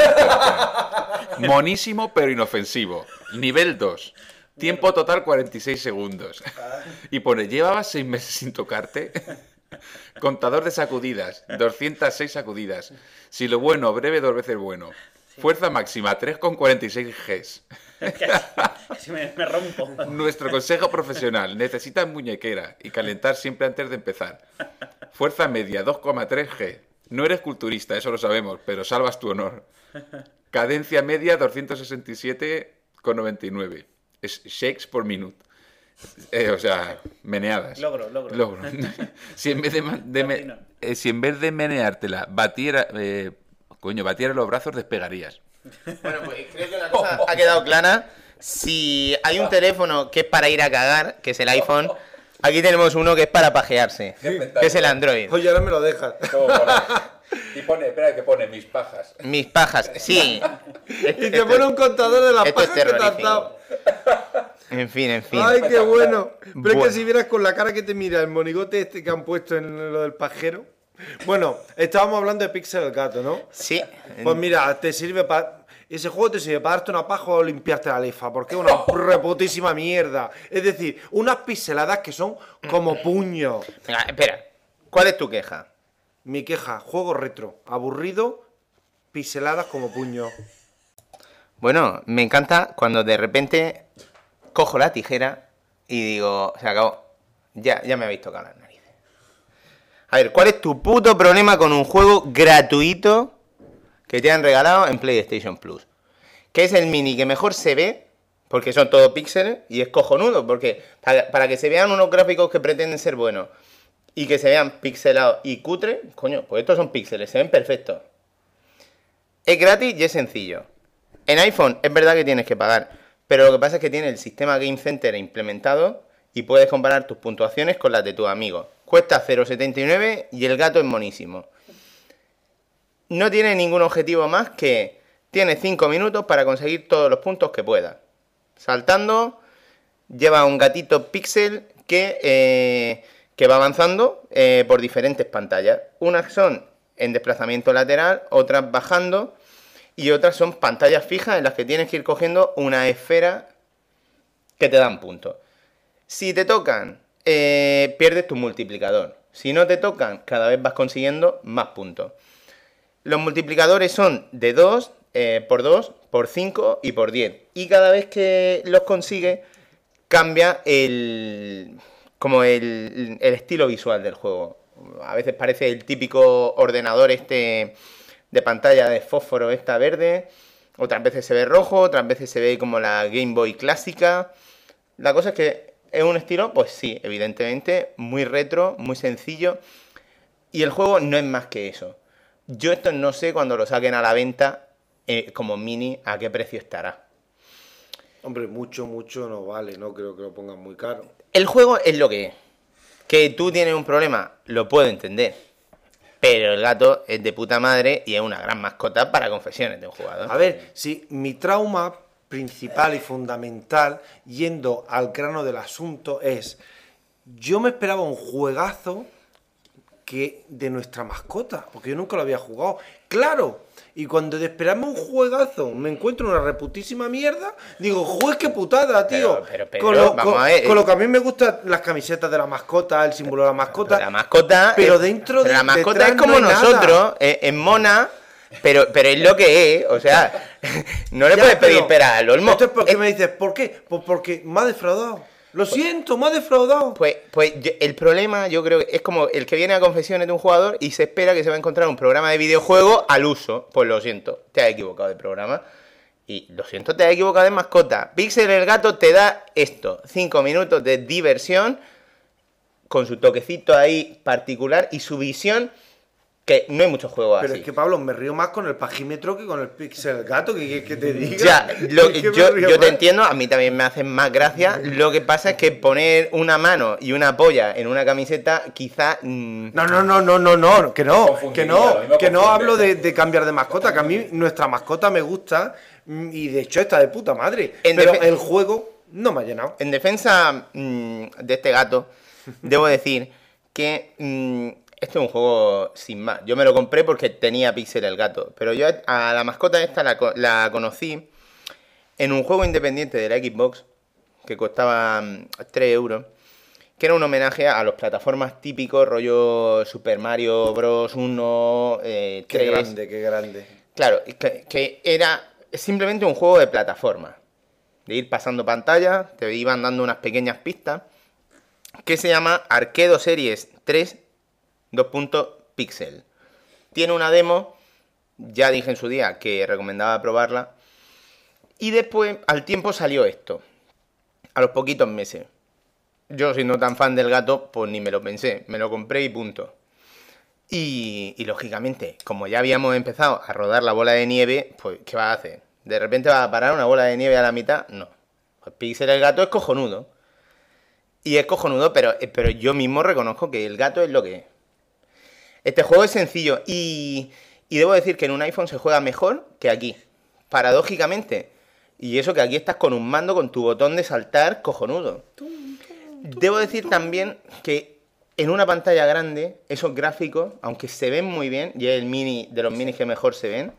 Monísimo pero inofensivo. Nivel dos. Tiempo total cuarenta y seis segundos. Y pone, ¿llevabas seis meses sin tocarte? Contador de sacudidas, doscientas seis sacudidas. Si lo bueno, breve, dos veces bueno. Fuerza máxima, tres coma cuarenta y seis Gs. Casi me, me rompo. Nuestro consejo profesional, necesitas muñequera y calentar siempre antes de empezar. Fuerza media, dos coma tres G. No eres culturista, eso lo sabemos, pero salvas tu honor. Cadencia media, doscientos sesenta y siete coma noventa y nueve. Es shakes por minuto. Eh, o sea, meneadas. Logro, logro. Logro. Si en vez de, ma- de me- Latino. eh, si en vez de meneártela, batiera, eh, coño, batiera los brazos, despegarías. Bueno, pues creo que la cosa ha quedado clara. Si hay un teléfono que es para ir a cagar, que es el iPhone, aquí tenemos uno que es para pajearse, que es el Android. Oye, ahora me lo dejas. ¿Cómo pone? Y pone, espera, que pone mis pajas. Mis pajas, sí. Y te pone un contador de las esto es pajas que te has terrorífico. dado. En fin, en fin. Ay, qué bueno. Pero es Bueno. que si vieras con la cara que te mira el monigote este que han puesto en lo del pajero. Bueno, estábamos hablando de Pixel el gato, ¿no? Sí. Pues mira, te sirve para... Ese juego te sirve para darte una paja o limpiarte la lefa, porque es una reputísima mierda. Es decir, unas pixeladas que son como puños. Venga, espera. ¿Cuál es tu queja? Mi queja, juego retro, aburrido, pixeladas como puños. Bueno, me encanta cuando de repente cojo la tijera y digo, se acabó. Ya, ya me habéis tocado las narices. A ver, ¿cuál es tu puto problema con un juego gratuito que te han regalado en PlayStation Plus? Que es el mini que mejor se ve, porque son todos píxeles, y es cojonudo, porque para, para que se vean unos gráficos que pretenden ser buenos y que se vean pixelados y cutre, coño, pues estos son píxeles, se ven perfectos. Es gratis y es sencillo. En iPhone es verdad que tienes que pagar, pero lo que pasa es que tiene el sistema Game Center implementado y puedes comparar tus puntuaciones con las de tus amigos. Cuesta cero coma setenta y nueve y el gato es monísimo. No tiene ningún objetivo más que tiene cinco minutos para conseguir todos los puntos que pueda. Saltando, lleva un gatito pixel que, eh, que va avanzando eh, por diferentes pantallas. Unas son en desplazamiento lateral, otras bajando y otras son pantallas fijas en las que tienes que ir cogiendo una esfera que te dan puntos. Si te tocan, eh, pierdes tu multiplicador. Si no te tocan, cada vez vas consiguiendo más puntos. Los multiplicadores son de dos, eh, por dos, por cinco y por diez. Y cada vez que los consigues, cambia el, como el, el estilo visual del juego. A veces parece el típico ordenador este de pantalla de fósforo esta verde. Otras veces se ve rojo, otras veces se ve como la Game Boy clásica. La cosa es que es un estilo, pues sí, evidentemente, muy retro, muy sencillo. Y el juego no es más que eso. Yo esto no sé cuando lo saquen a la venta eh, como mini a qué precio estará. Hombre, mucho, mucho no vale, no creo que lo pongan muy caro. El juego es lo que es. Que tú tienes un problema, lo puedo entender. Pero el gato es de puta madre y es una gran mascota para confesiones de un jugador. A ver, si mi trauma principal y fundamental, yendo al grano del asunto, es... Yo me esperaba un juegazo que de nuestra mascota, porque yo nunca lo había jugado. ¡Claro! Y cuando de esperarme un juegazo me encuentro una reputísima mierda, digo, ¡juez, qué putada, tío! Pero, pero, pero, con, lo, vamos con, a ver, con lo que a mí me gustan las camisetas de la mascota, el símbolo de la mascota. Pero la mascota, pero es, dentro pero de la mascota detrás es como no hay nosotros, nada. es, es mona, pero, pero es lo que es. O sea, no le Ya, puedes pedir pero, peras al olmo. Entonces, ¿por qué Es- me dices? ¿Por qué? Pues porque me ha defraudado. Lo siento, me ha defraudado. Pues, pues yo- el problema yo creo que es como el que viene a confesiones de un jugador y se espera que se va a encontrar un programa de videojuego al uso. Pues lo siento, te has equivocado de programa. Y lo siento, te has equivocado de mascota. Pixel el gato te da esto, cinco minutos de diversión con su toquecito ahí particular y su visión, que no hay muchos juegos Pero así. es que, Pablo, me río más con el pagímetro que con el pixel gato, que, que, que te diga. Ya, lo- Es que me yo, río yo te más. entiendo, a mí también me hacen más gracia. Lo que pasa es que poner una mano y una polla en una camiseta, quizá. mm, No, no, no, no, no, no, que no, que Confundiría, lo no, mismo que no confunde. hablo de, de cambiar de mascota, que a mí nuestra mascota me gusta mm, y de hecho está de puta madre. En Pero defe- el juego no me ha llenado. En defensa mm, de este gato, debo decir que mm, esto es un juego sin más. Yo me lo compré porque tenía Pixel el gato, pero yo a la mascota esta la, co- la conocí en un juego independiente de la Xbox que costaba mm, tres euros, que era un homenaje a los plataformas típicos, rollo Super Mario Bros. uno, eh, Qué tres. grande, qué grande. Claro, que, que era simplemente un juego de plataforma. De ir pasando pantalla, te iban dando unas pequeñas pistas. Que se llama Arquedo Series tres, dos puntos Pixel. Tiene una demo, ya dije en su día que recomendaba probarla. Y después, al tiempo, salió esto. A los poquitos meses. Yo, siendo tan fan del gato, pues ni me lo pensé. Me lo compré y punto. Y, y lógicamente, como ya habíamos empezado a rodar la bola de nieve, pues ¿qué va a hacer? ¿De repente va a parar una bola de nieve a la mitad? No. Pues Pixel el gato es cojonudo. Y es cojonudo, pero, pero yo mismo reconozco que el gato es lo que es. Este juego es sencillo y, y debo decir que en un iPhone se juega mejor que aquí. Paradójicamente. Y eso que aquí estás con un mando con tu botón de saltar cojonudo. Debo decir también que en una pantalla grande, esos gráficos, aunque se ven muy bien, y es el mini de los minis que mejor se ven,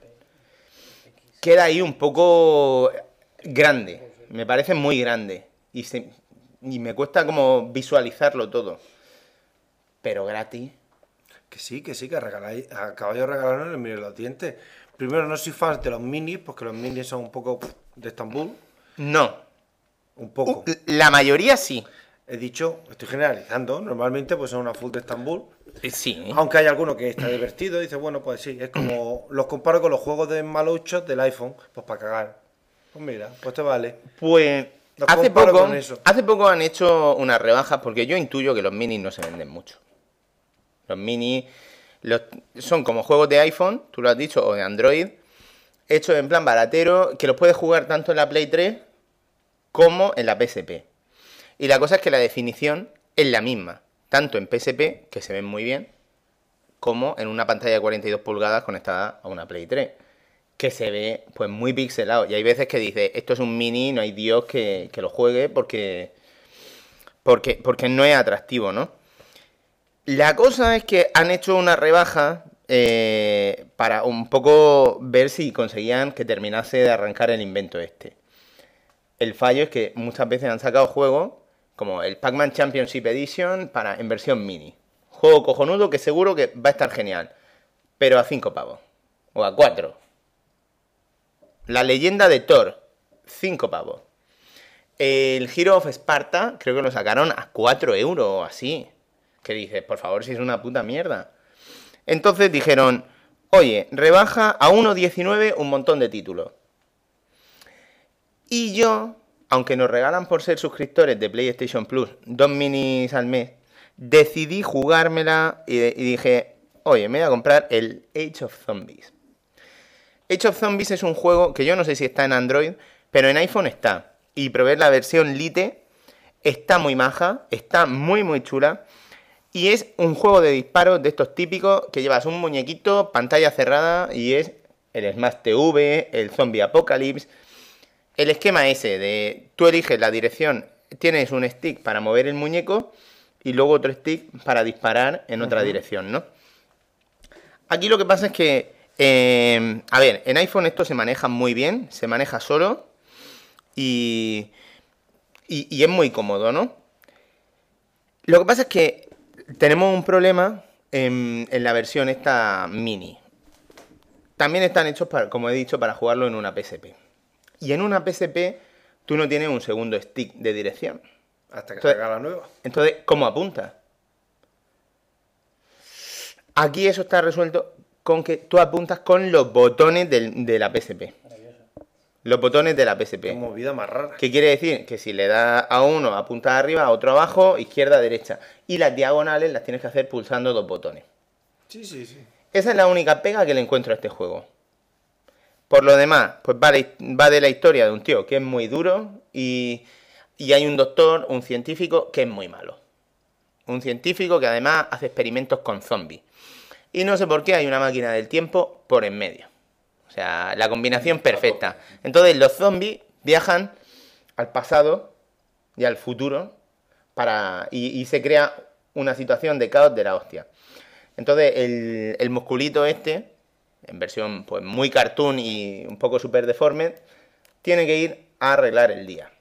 queda ahí un poco grande. Me parece muy grande. Y, se, y me cuesta como visualizarlo todo. Pero gratis. Que sí, que sí, que regaláis, acabáis de regalarnos el mini de los dientes. Primero, no soy fan de los minis, porque los minis son un poco pff, de Estambul. No. Un poco. Uh, La mayoría sí. He dicho, estoy generalizando, normalmente pues son una full de Estambul. Eh, Sí. Aunque hay alguno que está divertido, dice, bueno, pues sí, es como, los comparo con los juegos de maluchos del iPhone, pues para cagar. Pues mira, pues te vale. Pues Los hace comparo poco, con eso. hace poco han hecho unas rebajas porque yo intuyo que los minis no se venden mucho. Los minis los- son como juegos de iPhone, tú lo has dicho, o de Android, hechos en plan baratero, que los puedes jugar tanto en la Play tres como en la P S P. Y la cosa es que la definición es la misma, tanto en P S P, que se ven muy bien, como en una pantalla de cuarenta y dos pulgadas conectada a una Play tres, que se ve pues muy pixelado. Y hay veces que dices, esto es un mini, no hay Dios que, que lo juegue porque, porque, porque no es atractivo, ¿no? La cosa es que han hecho una rebaja eh, para un poco ver si conseguían que terminase de arrancar el invento este. El fallo es que muchas veces han sacado juegos como el Pac-Man Championship Edition para, en versión mini. Juego cojonudo que seguro que va a estar genial, pero a cinco pavos. O a cuatro. La leyenda de Thor, cinco pavos. El Hero of Sparta creo que lo sacaron a cuatro euros o así. Que dices, por favor, si es una puta mierda. Entonces dijeron, oye, rebaja a uno diecinueve un montón de títulos. Y yo aunque nos regalan por ser suscriptores de PlayStation Plus dos minis al mes, decidí jugármela y, y dije, oye, me voy a comprar el Age of Zombies. Age of Zombies es un juego que yo no sé si está en Android, pero en iPhone está. Y probé la versión Lite, está muy maja, está muy muy chula. Y es un juego de disparos de estos típicos que llevas un muñequito, pantalla cerrada y es el Smash T V, el Zombie Apocalypse. El esquema ese de tú eliges la dirección, tienes un stick para mover el muñeco y luego otro stick para disparar en otra uh-huh. dirección, ¿no? Aquí lo que pasa es que, eh, a ver, en iPhone esto se maneja muy bien, se maneja solo y, y, y es muy cómodo, ¿no? Lo que pasa es que tenemos un problema en, en la versión esta mini. También están hechos, para, como he dicho, para jugarlo en una P S P. Y en una P S P tú no tienes un segundo stick de dirección. Hasta que entonces, salga la nueva. Entonces, ¿cómo apuntas? Aquí eso está resuelto con que tú apuntas con los botones del, de la P S P. Los botones de la P S P. Qué movida más rara. ¿Qué quiere decir? Que si le das a uno, apuntas arriba, a otro abajo, izquierda, derecha. Y las diagonales las tienes que hacer pulsando dos botones. Sí, sí, sí. Esa es la única pega que le encuentro a este juego. Por lo demás, pues va de, va de la historia de un tío que es muy duro y, y hay un doctor, un científico, que es muy malo. Un científico que además hace experimentos con zombies. Y no sé por qué hay una máquina del tiempo por en medio. O sea, la combinación perfecta. Entonces los zombies viajan al pasado y al futuro para y, y se crea una situación de caos de la hostia. Entonces el, el musculito este, en versión pues muy cartoon y un poco super deforme, tiene que ir a arreglar el día.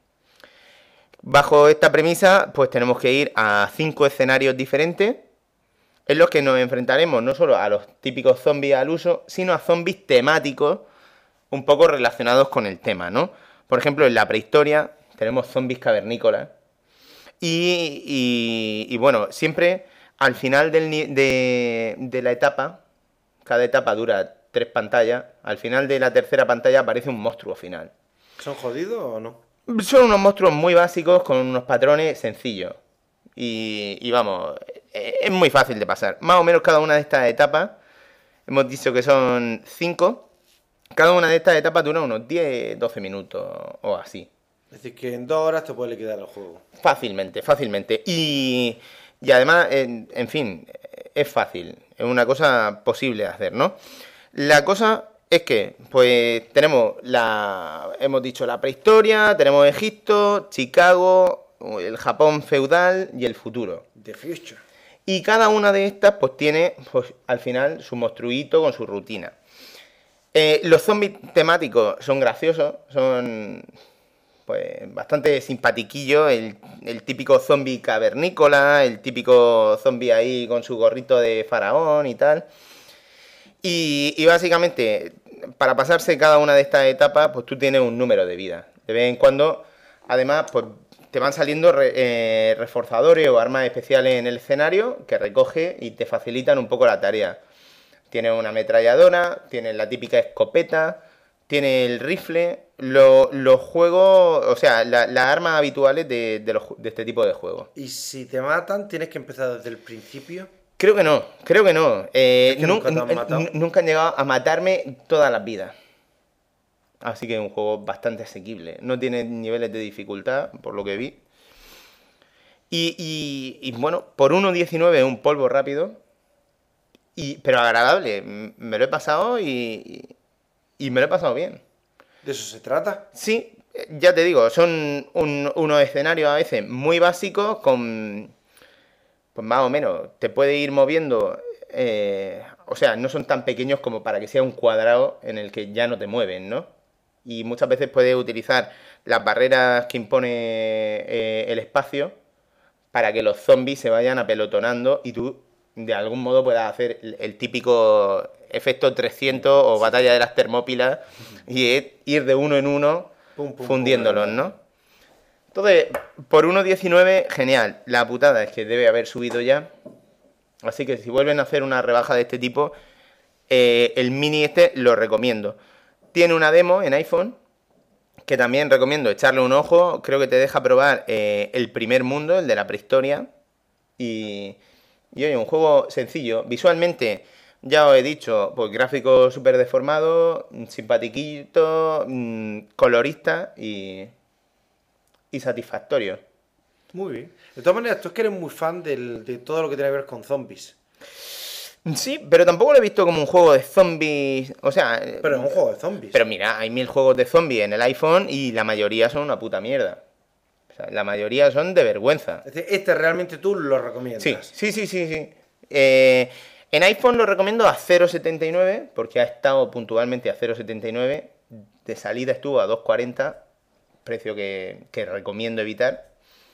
Bajo esta premisa, pues tenemos que ir a cinco escenarios diferentes en los que nos enfrentaremos no solo a los típicos zombies al uso, sino a zombies temáticos un poco relacionados con el tema, ¿no? Por ejemplo, en la prehistoria tenemos zombies cavernícolas y, y, y bueno, siempre al final del, de, de la etapa, cada etapa dura tres pantallas, al final de la tercera pantalla aparece un monstruo final. ¿Son jodidos o no? Son unos monstruos muy básicos con unos patrones sencillos. Y, y vamos, es muy fácil de pasar. Más o menos cada una de estas etapas, hemos dicho que son cinco, cada una de estas etapas dura unos diez doce minutos o así. Es decir, que en dos horas te puede liquidar el juego. Fácilmente, fácilmente. Y, y además, en, en fin, es fácil, es una cosa posible de hacer, ¿no? La cosa es que, pues, tenemos la, hemos dicho la prehistoria, tenemos Egipto, Chicago, el Japón feudal y el futuro. The Future. Y cada una de estas pues tiene pues, al final su monstruito con su rutina. Eh, los zombies temáticos son graciosos, son pues bastante simpatiquillos, el, el típico zombie cavernícola, el típico zombie ahí con su gorrito de faraón y tal. Y, y básicamente, para pasarse cada una de estas etapas, pues tú tienes un número de vida. De vez en cuando, además, pues te van saliendo re, eh, reforzadores o armas especiales en el escenario que recoge y te facilitan un poco la tarea. Tienes una ametralladora, tienes la típica escopeta, tienes el rifle, lo, los juegos, o sea, las la armas habituales de, de, los, de este tipo de juegos. ¿Y si te matan, tienes que empezar desde el principio? Creo que no, creo que no. Eh, ¿Es que nunca te han matado? Nunca han llegado a matarme todas las vidas. Así que es un juego bastante asequible. No tiene niveles de dificultad, por lo que vi. Y, y, y bueno, por uno diecinueve es un polvo rápido, y, pero agradable. Me lo he pasado y, y me lo he pasado bien. ¿De eso se trata? Sí, ya te digo, son un, unos escenarios a veces muy básicos con... Pues más o menos, te puede ir moviendo... Eh, o sea, no son tan pequeños como para que sea un cuadrado en el que ya no te mueven, ¿no? Y muchas veces puedes utilizar las barreras que impone eh, el espacio para que los zombies se vayan apelotonando y tú de algún modo puedas hacer el, el típico efecto trescientos o batalla de las Termópilas y es ir de uno en uno pum, pum, fundiéndolos, pum, ¿no? Entonces, por uno diecinueve, genial. La putada es que debe haber subido ya. Así que si vuelven a hacer una rebaja de este tipo, eh, el mini este lo recomiendo. Tiene una demo en iPhone que también recomiendo echarle un ojo. Creo que te deja probar eh, el primer mundo, el de la prehistoria. Y, y oye, un juego sencillo. Visualmente, ya os he dicho, pues gráfico súper deformado, simpatiquito, mmm, colorista y, y satisfactorio. Muy bien. De todas maneras, tú es que eres muy fan del, de todo lo que tiene que ver con zombies. Sí, pero tampoco lo he visto como un juego de zombies. O sea. Pero es un juego de zombies. Pero mira, hay mil juegos de zombies en el iPhone y la mayoría son una puta mierda. O sea, la mayoría son de vergüenza. Es decir, este realmente tú lo recomiendas. Sí, sí, sí, sí. sí. Eh, en iPhone lo recomiendo a cero coma setenta y nueve porque ha estado puntualmente a cero coma setenta y nueve. De salida estuvo a dos coma cuarenta, precio que, que recomiendo evitar.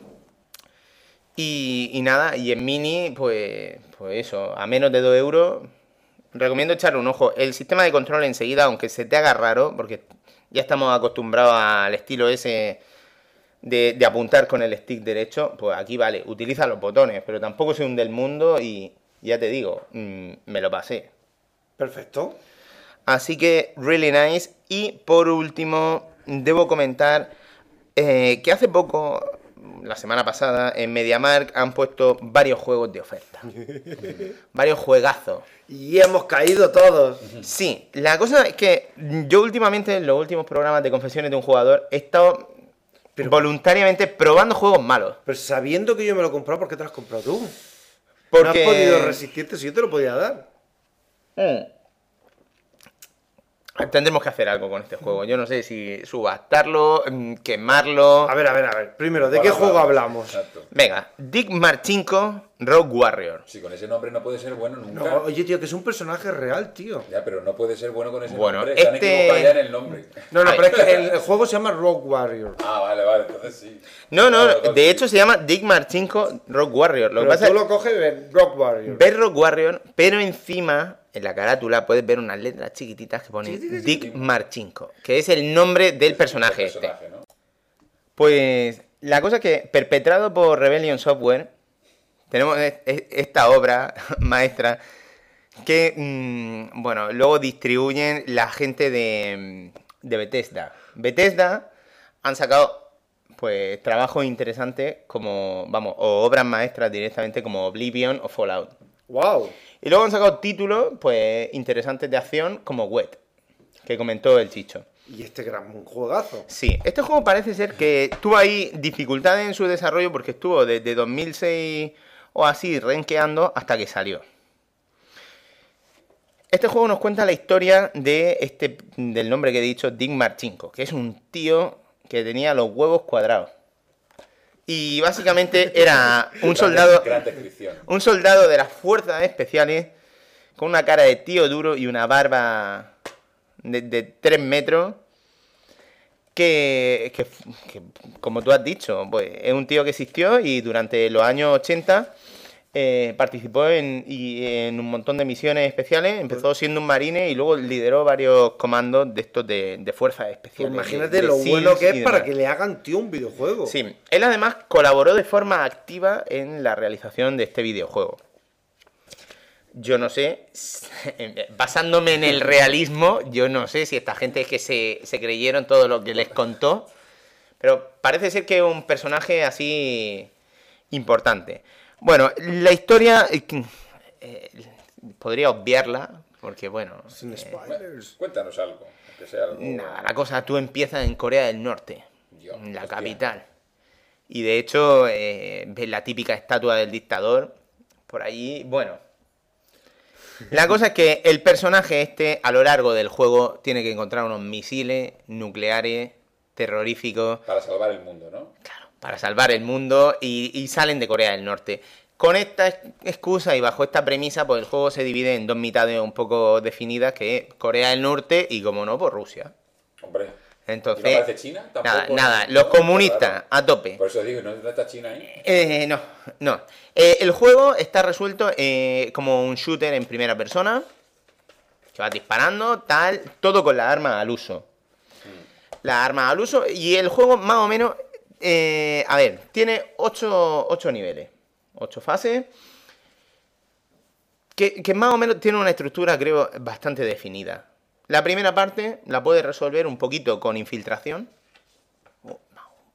Y, y nada, y en Mini, pues, pues eso, a menos de dos euros, recomiendo echarle un ojo. El sistema de control enseguida, aunque se te haga raro, porque ya estamos acostumbrados al estilo ese de, de apuntar con el stick derecho, pues aquí vale, utiliza los botones, pero tampoco se hunde el mundo y ya te digo, mmm, me lo pasé. Perfecto. Así que, really nice. Y por último, debo comentar eh, que hace poco... La semana pasada en MediaMarkt han puesto varios juegos de oferta. Varios juegazos. Y hemos caído todos. Sí, la cosa es que yo últimamente en los últimos programas de Confesiones de un Jugador he estado pero, voluntariamente probando juegos malos. Pero sabiendo que yo me lo he comprado, ¿por qué te lo has comprado tú? Porque... No has podido resistirte si yo te lo podía dar. Mm. Tendremos que hacer algo con este juego. Yo no sé si subastarlo, quemarlo... A ver, a ver, a ver. Primero, ¿de qué juego hablamos? Exacto. Venga, Dick Marchenko, Rogue Warrior. Si con ese nombre no puede ser bueno nunca. No, oye, tío, que es un personaje real, tío. Ya, pero no puede ser bueno con ese Bueno, nombre. Están este- equivocados ya en el nombre. No, no, Ay. pero es que el, el juego se llama Rogue Warrior. Ah, vale, vale, entonces sí. No, no, Claro, de sí. hecho se llama Dick Marchenko, Rogue Warrior. Lo Pero que pasa tú es lo coges y ves Rogue Warrior. ves Rogue Warrior, pero encima, en la carátula, puedes ver unas letras chiquititas que ponen Chiquititas, Dick Marchenko, que es el nombre del El personaje este. personaje, ¿no? Pues la cosa es que, perpetrado por Rebellion Software, tenemos e- e- esta obra maestra que, mmm, bueno, luego distribuyen la gente de, de Bethesda. Bethesda han sacado, pues, trabajos interesantes como, vamos, o obras maestras directamente como Oblivion o Fallout. ¡Wow! Y luego han sacado títulos, pues, interesantes de acción como Wet, que comentó el Chicho. Y este gran juegazo. Sí, este juego parece ser que tuvo ahí dificultades en su desarrollo porque estuvo desde dos mil seis o así renqueando hasta que salió. Este juego nos cuenta la historia de este del nombre que he dicho, Dick Marchenko, que es un tío que tenía los huevos cuadrados. Y básicamente era un soldado, Gran descripción. un soldado de las fuerzas especiales con una cara de tío duro y una barba de, de tres metros. Que, que, que, como tú has dicho, pues es un tío que existió y durante los años ochenta eh, participó en, y, en un montón de misiones especiales. Empezó siendo un marine y luego lideró varios comandos de estos de, de fuerzas Pues especiales. imagínate de- de lo SEALs bueno que y es para demás. que le hagan, tío, un videojuego. Sí, él además colaboró de forma activa en la realización de este videojuego. Yo no sé, basándome en el realismo, yo no sé si esta gente es que se, se creyeron todo lo que les contó, pero parece ser que es un personaje así importante. Bueno, la historia eh, eh, podría obviarla, porque bueno, Sin eh, spoilers. Cuéntanos algo. Que sea algo... nada, la cosa, tú empiezas en Corea del Norte, Dios, en la hostia. capital. Y de hecho, eh, ves la típica estatua del dictador por allí. Bueno, la cosa es que el personaje este, a lo largo del juego, tiene que encontrar unos misiles nucleares terroríficos Para salvar el mundo, ¿no? para salvar el mundo y, y salen de Corea del Norte. Con esta ex- excusa y bajo esta premisa, pues el juego se divide en dos mitades un poco definidas, que es Corea del Norte y, como no, por Rusia. Hombre. Entonces, ¿Y no parece China? Tampoco, nada, ¿no? nada, los No, comunistas claro. a tope. Por eso digo, ¿no no está China ahí? Eh, no, no. Eh, el juego está resuelto eh, como un shooter en primera persona, que vas disparando, tal, todo con las armas al uso. Las armas al uso y el juego más o menos, eh, a ver, tiene ocho, ocho niveles, ocho fases, que, que más o menos tiene una estructura, creo, bastante definida. La primera parte la puedes resolver un poquito con infiltración,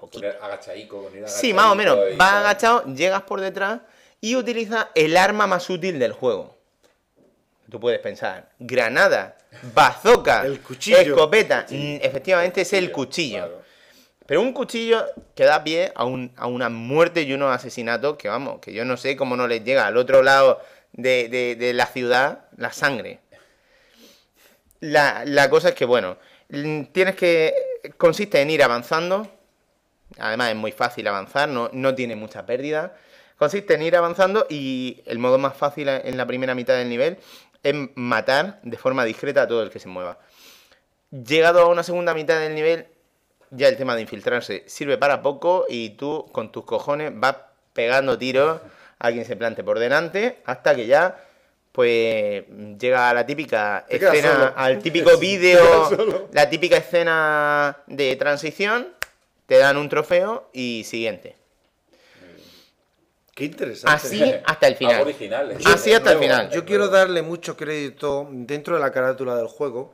Con el agachaico, con ir Sí, más o menos. agachaico y Vas tal. agachado, llegas por detrás y utilizas el arma más útil del juego. Tú puedes pensar, granada, bazooka, El cuchillo. escopeta. Mm, efectivamente es el cuchillo. Claro. Pero un cuchillo que da pie a, un, a una muerte y unos asesinatos que, vamos, que yo no sé cómo no les llega al otro lado de, de- de la ciudad la sangre. La, la cosa es que, bueno, mm, tienes que... Consiste en ir avanzando. Además es muy fácil avanzar, no, no tiene mucha pérdida. Consiste en ir avanzando y el modo más fácil en la primera mitad del nivel es matar de forma discreta a todo el que se mueva. Llegado a una segunda mitad del nivel, ya el tema de infiltrarse sirve para poco y tú con tus cojones vas pegando tiros a quien se plante por delante hasta que ya pues llega a la típica Te quedas escena, solo. al típico Te quedas vídeo, solo. la típica escena de transición, te dan un trofeo y siguiente. Qué interesante. Así hasta el Algo final. original. ¿eh? Así hasta el Nuevo, final. ¿eh? Yo quiero darle mucho crédito dentro de la carátula del juego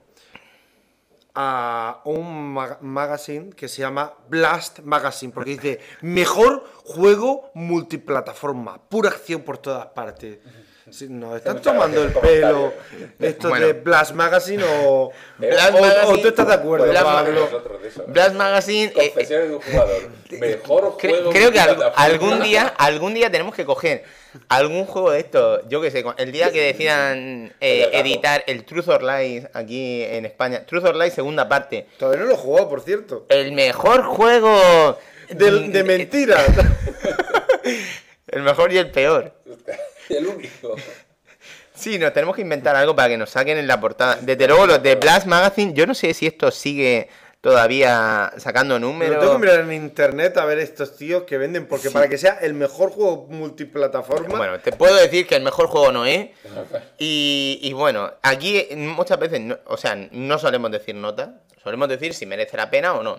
a un mag- magazine que se llama Blast Magazine, porque dice mejor juego multiplataforma, pura acción por todas partes. Sí, nos están Muchas tomando el gracias por el pelo comentario. esto Bueno. de Blast Magazine o, Blast o- o Magazine- tú estás de acuerdo, Blast Pablo. Nosotros de eso. Blast Magazine... eh, eh, Confesiones de un jugador. Mejor Cre- juego creo que alg- multiplataforma. algún día algún día tenemos que coger algún juego de estos, yo que sé, con- el día que decidan eh, El gato. editar el Truth or Lies aquí en España, Truth or Lies segunda parte, Todavía no lo he jugado, por cierto. el mejor juego De, de mentiras. el mejor y el peor. El único. Sí, nos tenemos que inventar algo para que nos saquen en la portada. Desde luego los de Blast Magazine, yo no sé si esto sigue todavía sacando Pero números. tengo que mirar en internet a ver estos tíos que venden, porque para que sea el mejor juego multiplataforma. Bueno, te puedo decir que el mejor juego no es. Y, y bueno, aquí muchas veces, no, o sea, no solemos decir nota, solemos decir si merece la pena o no.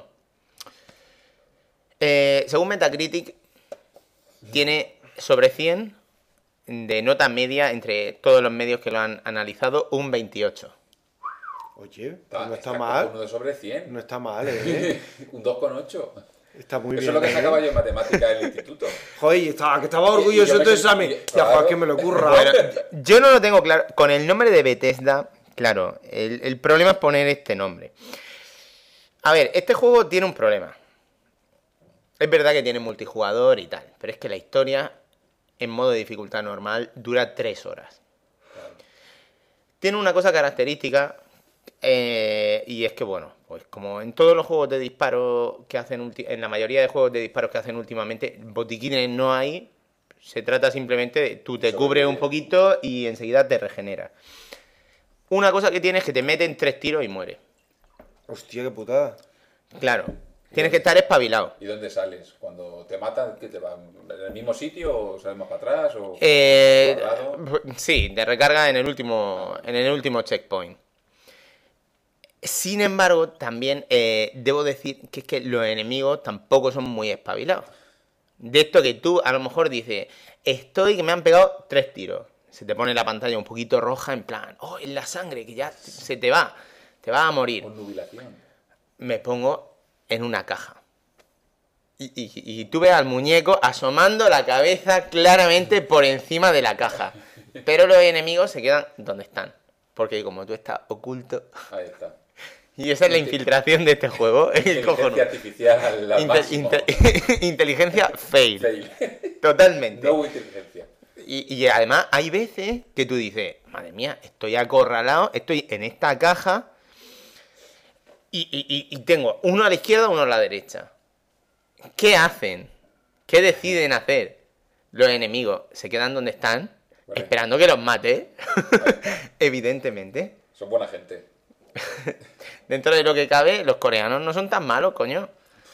Eh, según Metacritic, tiene sobre cien de nota media entre todos los medios que lo han analizado, un veintiocho. Oye, Está- no está está mal. Uno de sobre cien. No está mal, ¿eh? Un dos coma ocho. Está muy Eso bien. es lo que ¿eh? sacaba yo en matemáticas en el instituto. Joder, y estaba, que estaba Y- y orgulloso yo de tu me- examen. y- Tía, claro. joder, que me lo ocurra. Bueno, yo no lo tengo claro. Con el nombre de Bethesda, claro, el, el problema es poner este nombre. A ver, este juego tiene un problema. Es verdad que tiene multijugador y tal, pero es que la historia en modo de dificultad normal dura tres horas. Tiene una cosa característica eh, y es que, bueno, pues como en todos los juegos de disparo que hacen, ulti- en la mayoría de juegos de disparos que hacen últimamente, botiquines no hay. Se trata simplemente de tú te cubres un poquito y enseguida te regenera. Una cosa que tienes es que te meten tres tiros y mueres. Hostia, qué putada. Claro, tienes que estar espabilado. ¿Y dónde sales? Cuando te matan, ¿qué te va? ¿En el mismo sitio o sales más para atrás? O Eh, guardado? sí, te recarga en el último, en el último checkpoint. Sin embargo, también eh, debo decir que es que los enemigos tampoco son muy espabilados. De esto que tú a lo mejor dices, estoy que me han pegado tres tiros. Se te pone la pantalla un poquito roja en plan, oh, es la sangre que ya se te va, te va a morir. Con nubilación. Me pongo en una caja. Y, y- y tú ves al muñeco asomando la cabeza claramente por encima de la caja. Pero los enemigos se quedan donde están. Porque como tú estás oculto... Ahí está. Y esa es la infiltración de este juego. Es Inteligencia cojonudo. artificial al Inte- máximo. inte- inteligencia fail. Fail. Totalmente. No hubo inteligencia. Y, y además hay veces que tú dices, madre mía, estoy acorralado, estoy en esta caja y, y- y- y tengo uno a la izquierda, uno a la derecha. ¿Qué hacen? ¿Qué deciden hacer? Los enemigos se quedan donde están, Bueno. esperando que los mate, evidentemente. Son buena gente. Dentro de lo que cabe, los coreanos no son tan malos, coño.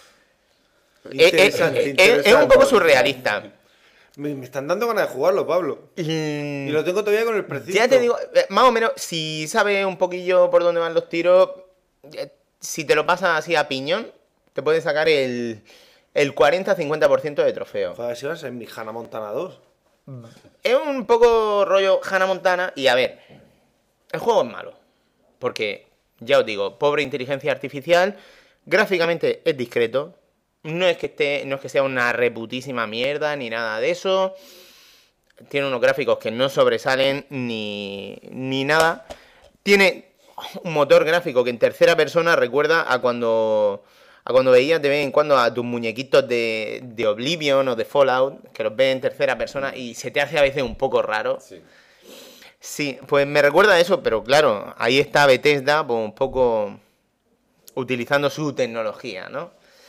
Es- es- Interesante, es- es interesante. un poco surrealista. Me, me están dando ganas de jugarlo, Pablo. Y Y lo tengo todavía con el precio. ya te digo, eh, más o menos, si sabes un poquillo por dónde van los tiros, eh, si te lo pasas así a piñón, te puedes sacar el, el cuarenta a cincuenta por ciento de trofeo. Joder, si vas en mi Hannah Montana dos. Es un poco rollo Hannah Montana. Y a ver, el juego es malo. Porque, ya os digo, pobre inteligencia artificial. Gráficamente es discreto. No es que esté, no es que sea una reputísima mierda ni nada de eso. Tiene unos gráficos que no sobresalen ni, ni nada. Tiene un motor gráfico que en tercera persona recuerda a cuando a cuando veías de vez en cuando a tus muñequitos de, de Oblivion o de Fallout, que los ves en tercera persona y se te hace a veces un poco raro. Sí. Sí, pues me recuerda a eso, pero claro, ahí está Bethesda, pues un poco utilizando su tecnología, ¿no?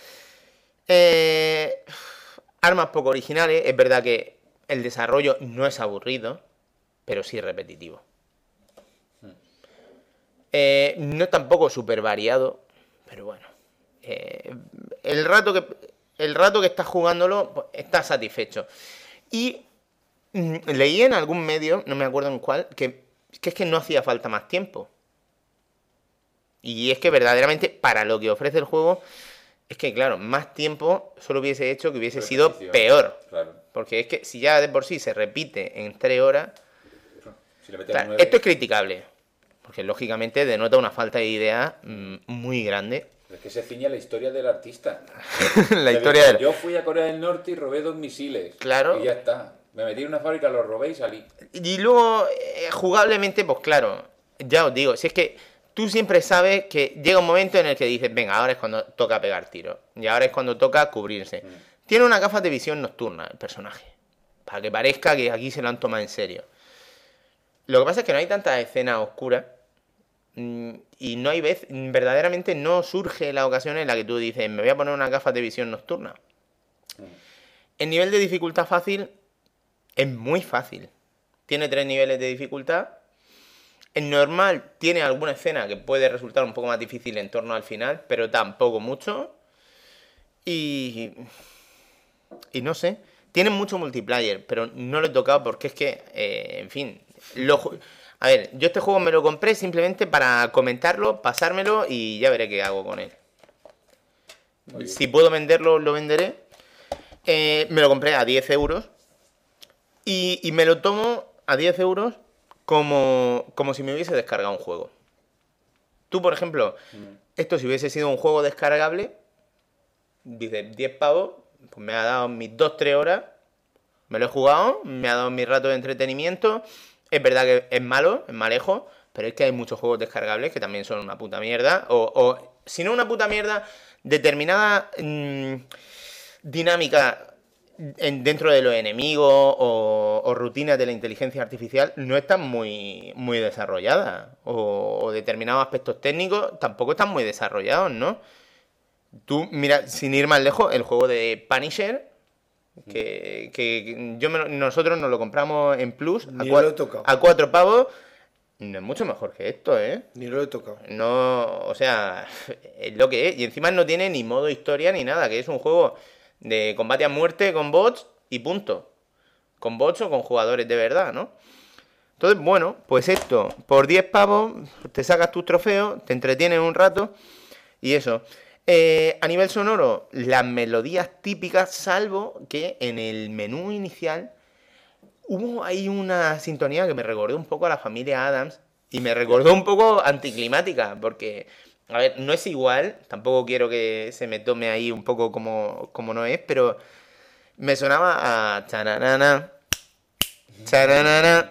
Eh, armas poco originales, es verdad que el desarrollo no es aburrido, pero sí repetitivo. Eh, no es tampoco súper variado, pero bueno. Eh, el rato que el rato que estás jugándolo, pues, estás satisfecho. Y mm, leí en algún medio, no me acuerdo en cuál, que, que es que no hacía falta más tiempo. Y es que verdaderamente, para lo que ofrece el juego, es que claro, más tiempo solo hubiese hecho que hubiese sido Repetición, peor. Claro. Porque es que si ya de por sí se repite en tres horas, Si le metes claro, nueve, esto es criticable. Porque lógicamente denota una falta de idea mm, muy grande. es que se ciña la historia del artista. La Se historia dice, del... Yo fui a Corea del Norte y robé dos misiles. Claro. Y ya está. Me metí en una fábrica, los robé y salí. Y luego, eh, jugablemente, pues claro, ya os digo, si es que tú siempre sabes que llega un momento en el que dices, venga, ahora es cuando toca pegar tiros. Y ahora es cuando toca cubrirse. Mm. Tiene una gafas de visión nocturna el personaje. Para que parezca que aquí se lo han tomado en serio. Lo que pasa es que no hay tantas escenas oscuras. Y no hay vez, verdaderamente no surge la ocasión en la que tú dices, me voy a poner unas gafas de visión nocturna. El nivel de dificultad fácil es muy fácil. Tiene tres niveles de dificultad. En normal tiene alguna escena que puede resultar un poco más difícil en torno al final, pero tampoco mucho. Y... Y no sé. Tiene mucho multiplayer, pero no lo he tocado porque es que, eh, en fin, lo... A ver, yo este juego me lo compré simplemente para comentarlo, pasármelo y ya veré qué hago con él. Si puedo venderlo, lo venderé. Eh, me lo compré a diez euros. Y, y me lo tomo a diez euros como, como si me hubiese descargado un juego. Tú, por ejemplo, mm. esto si hubiese sido un juego descargable, dices diez pavos, pues me ha dado mis dos tres horas, me lo he jugado, me ha dado mi rato de entretenimiento. Es verdad que es malo, es malejo, pero es que hay muchos juegos descargables que también son una puta mierda. O, o si no una puta mierda, determinada mmm, dinámica en, dentro de los enemigos o, o rutinas de la inteligencia artificial no están muy, muy desarrolladas. O, o determinados aspectos técnicos tampoco están muy desarrollados, ¿no? Tú, mira, sin ir más lejos, el juego de Punisher... Que, que yo me, nosotros nos lo compramos en Plus Ni a, cua- lo he tocado. a cuatro pavos. No es mucho mejor que esto, ¿eh? Ni lo he tocado. No, o sea, es lo que es. Y encima no tiene ni modo historia ni nada, que es un juego de combate a muerte con bots y punto. Con bots o con jugadores de verdad, ¿no? Entonces, bueno, pues esto, por diez pavos, te sacas tus trofeos, te entretienes un rato y eso. Eh, a nivel sonoro, las melodías típicas, salvo que en el menú inicial hubo ahí una sintonía que me recordó un poco a la familia Addams y me recordó un poco anticlimática, porque, a ver, no es igual, tampoco quiero que se me tome ahí un poco como, como no es, pero me sonaba a chananana, chananana,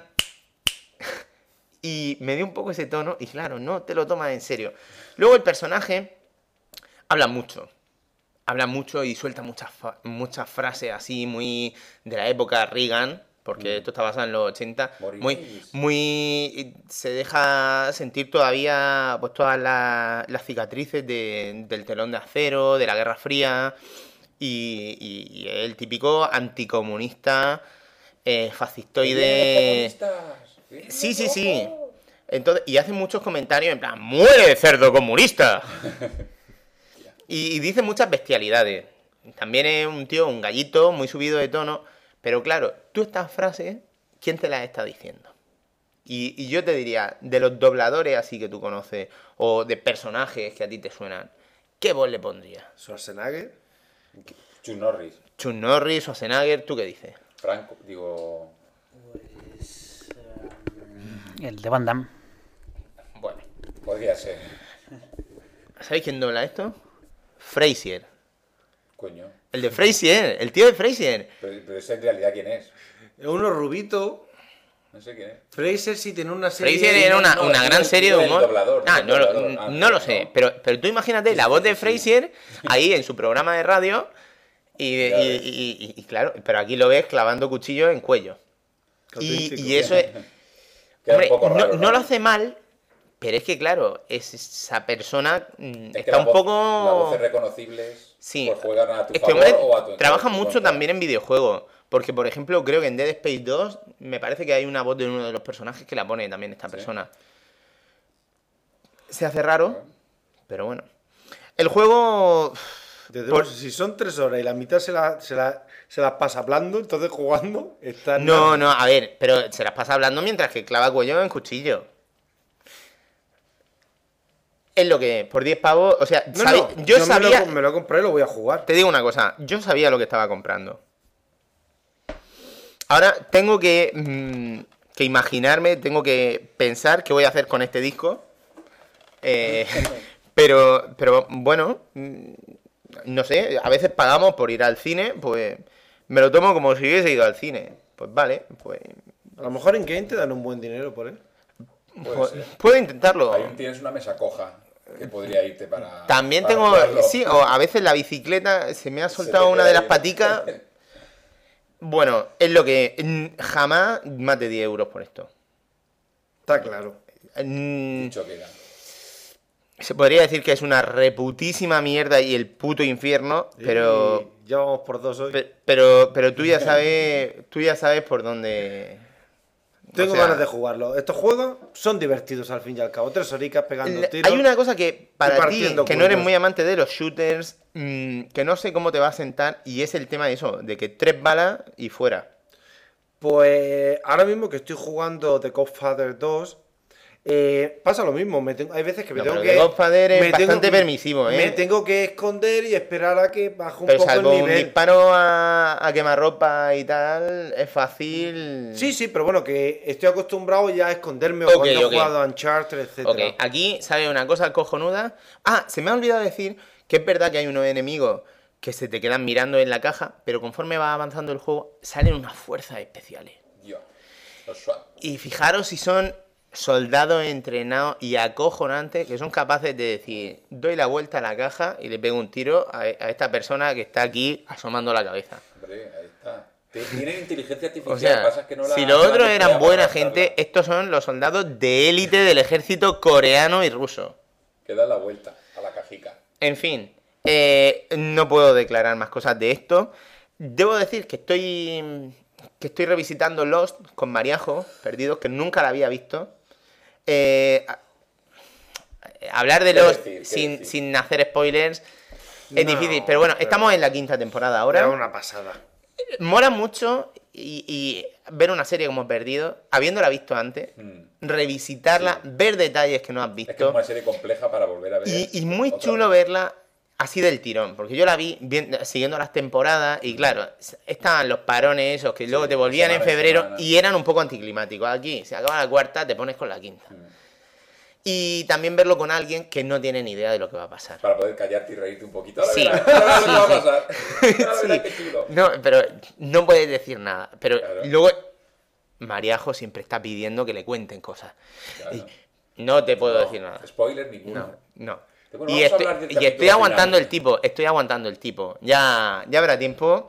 y me dio un poco ese tono y claro, no te lo tomas en serio. Luego el personaje... Habla mucho, habla mucho y suelta muchas, fa- muchas frases así muy de la época Reagan, porque mm. esto está basado en los ochenta, muy, muy se deja sentir todavía pues todas las, las cicatrices de, del telón de acero, de la Guerra Fría, y, y, y el típico anticomunista, eh, fascistoide... Sí, sí, sí. Entonces, y hace muchos comentarios en plan, ¡muere, cerdo comunista! Y, y dice muchas bestialidades. También es un tío, un gallito, muy subido de tono. Pero claro, tú estas frases, ¿quién te las está diciendo? Y, y yo te diría, de los dobladores así que tú conoces, o de personajes que a ti te suenan, ¿qué voz le pondrías? ¿Schwarzenegger? Chuck Norris. Chuck Norris, Schwarzenegger, ¿tú qué dices? Franco, digo... Pues... Uh, el de Van Damme. Bueno. Podría ser. ¿Sabéis quién dobla esto? Frazier. Coño. El de Frasier, el tío de Frasier. Pero, pero ese en realidad ¿quién es? Es uno rubito. No sé quién es. Fraser sí tiene una serie... Frasier era una, no, una el gran tío serie de del humor. doblador, Ah, del no, lo- doblador. Ah, no lo no. sé, pero, pero tú imagínate Sí, la sí, voz de sí, sí. Frasier ahí en su programa de radio y, Ya y- ves. y- y- y claro, pero aquí lo ves clavando cuchillos en cuello. Y, Auténtico. y eso es... Queda Hombre, un poco raro, no, no lo hace mal, pero es que claro, es, esa persona mm, Es que está la un voz- poco... Las voces reconocibles Sí. pues juegan a tu Este favor hombre o a tu trabaja en tu mucho contra. también en videojuegos. Porque, por ejemplo, creo que en Dead Space dos me parece que hay una voz de uno de los personajes que la pone también esta Sí. persona. Se hace raro, pero bueno. El juego... Desde Por- luego, si son tres horas y la mitad se la, se la, se las pasa hablando, entonces jugando, está... No, no, a ver, pero se las pasa hablando mientras que clava cuello en cuchillo. Es lo que, por diez pavos, o sea, No, sabe- no, yo me sabía... lo, me lo compré y lo voy a jugar. Te digo una cosa, yo sabía lo que estaba comprando. Ahora tengo que, mm, que imaginarme, tengo que pensar qué voy a hacer con este disco. Eh, pero, pero bueno, mm, no sé, a veces pagamos por ir al cine, pues me lo tomo como si hubiese ido al cine. Pues vale, pues, A lo mejor en Game te dan un buen dinero por él. Puede pues, ser. puedo intentarlo. Ahí tienes una mesa coja que podría irte para... También para tengo, jugarlo. sí, o a veces la bicicleta se me ha Se soltado te una queda de las ahí. paticas. Bueno, es lo que... mm, Jamás más de diez euros por esto. Está claro. Mm, Mucho queda. Se podría decir que es una reputísima mierda y el puto infierno, pero... Y ya vamos por dos hoy. pe- Pero, pero tú ya sabes, tú ya sabes por dónde... Tengo o sea, ganas de jugarlo. Estos juegos son divertidos al fin y al cabo. Tres horicas pegando Le- tiros. Hay una cosa que para ti, partiendo que no eres culos. muy amante de los shooters, mm, que no sé cómo te va a sentar, y es el tema de eso, de que tres balas y fuera. Pues ahora mismo que estoy jugando The Godfather dos, eh, pasa lo mismo. Me tengo- hay veces que me No, tengo pero que. The Godfather es me tengo- bastante permisivo, ¿eh? Me tengo que esconder y esperar a que baje un Pero poco salvo el un nivel. disparo a, a quemarropa y tal, es fácil. Sí, sí, pero bueno, que estoy acostumbrado ya a esconderme o Ok, cuando he ok. jugado a Uncharted, etcétera. Ok, aquí sale una cosa cojonuda. Ah, se me ha olvidado decir que es verdad que hay unos enemigos que se te quedan mirando en la caja, pero conforme va avanzando el juego, salen unas fuerzas especiales. Dios. Los SWAT. Y fijaros si son soldados entrenados y acojonantes que son capaces de decir, doy la vuelta a la caja y le pego un tiro a, a esta persona que está aquí asomando la cabeza. Hombre, ahí está. Tienen inteligencia artificial, O sea, lo que pasa es que no la- si no los la otros emplea eran para buena gastarla. gente, estos son los soldados de élite del ejército coreano y ruso. Que da la vuelta a la cajica. En fin, eh, no puedo declarar más cosas de esto. Debo decir que estoy que estoy revisitando Lost con Mariajo, Perdidos, que nunca la había visto. Eh, a- hablar de ¿Qué Lost decir? ¿Qué sin, decir? sin hacer spoilers es No, difícil, pero bueno, pero- estamos en la quinta temporada Era ahora. una pasada. Mola mucho y, y ver una serie como Perdidos, habiéndola visto antes, Mm. revisitarla, ver detalles que no has Es que es visto. una serie compleja para volver a ver. Y, y muy otra chulo vez. verla así del tirón, porque yo la vi bien- siguiendo las temporadas y claro, estaban los parones esos que luego te volvían en semana y febrero semana. y eran un poco anticlimáticos. Aquí se acaba la cuarta, te pones con la quinta. Mm. Y también verlo con alguien que no tiene ni idea de lo que va a pasar. Para poder callarte y reírte un poquito. Ahora Sí. verás, ahora verás lo que va a Sí, pasar. Ahora Sí. verás qué chulo. No, pero no puedes decir nada. Pero Claro. luego Mariajo siempre está pidiendo que le cuenten cosas. Claro. Y no te puedo No, decir nada. Spoiler ninguno. No, no. Bueno, y vamos a estoy, hablar del y capítulo estoy aguantando final. el tipo, estoy aguantando el tipo. Ya, ya habrá tiempo.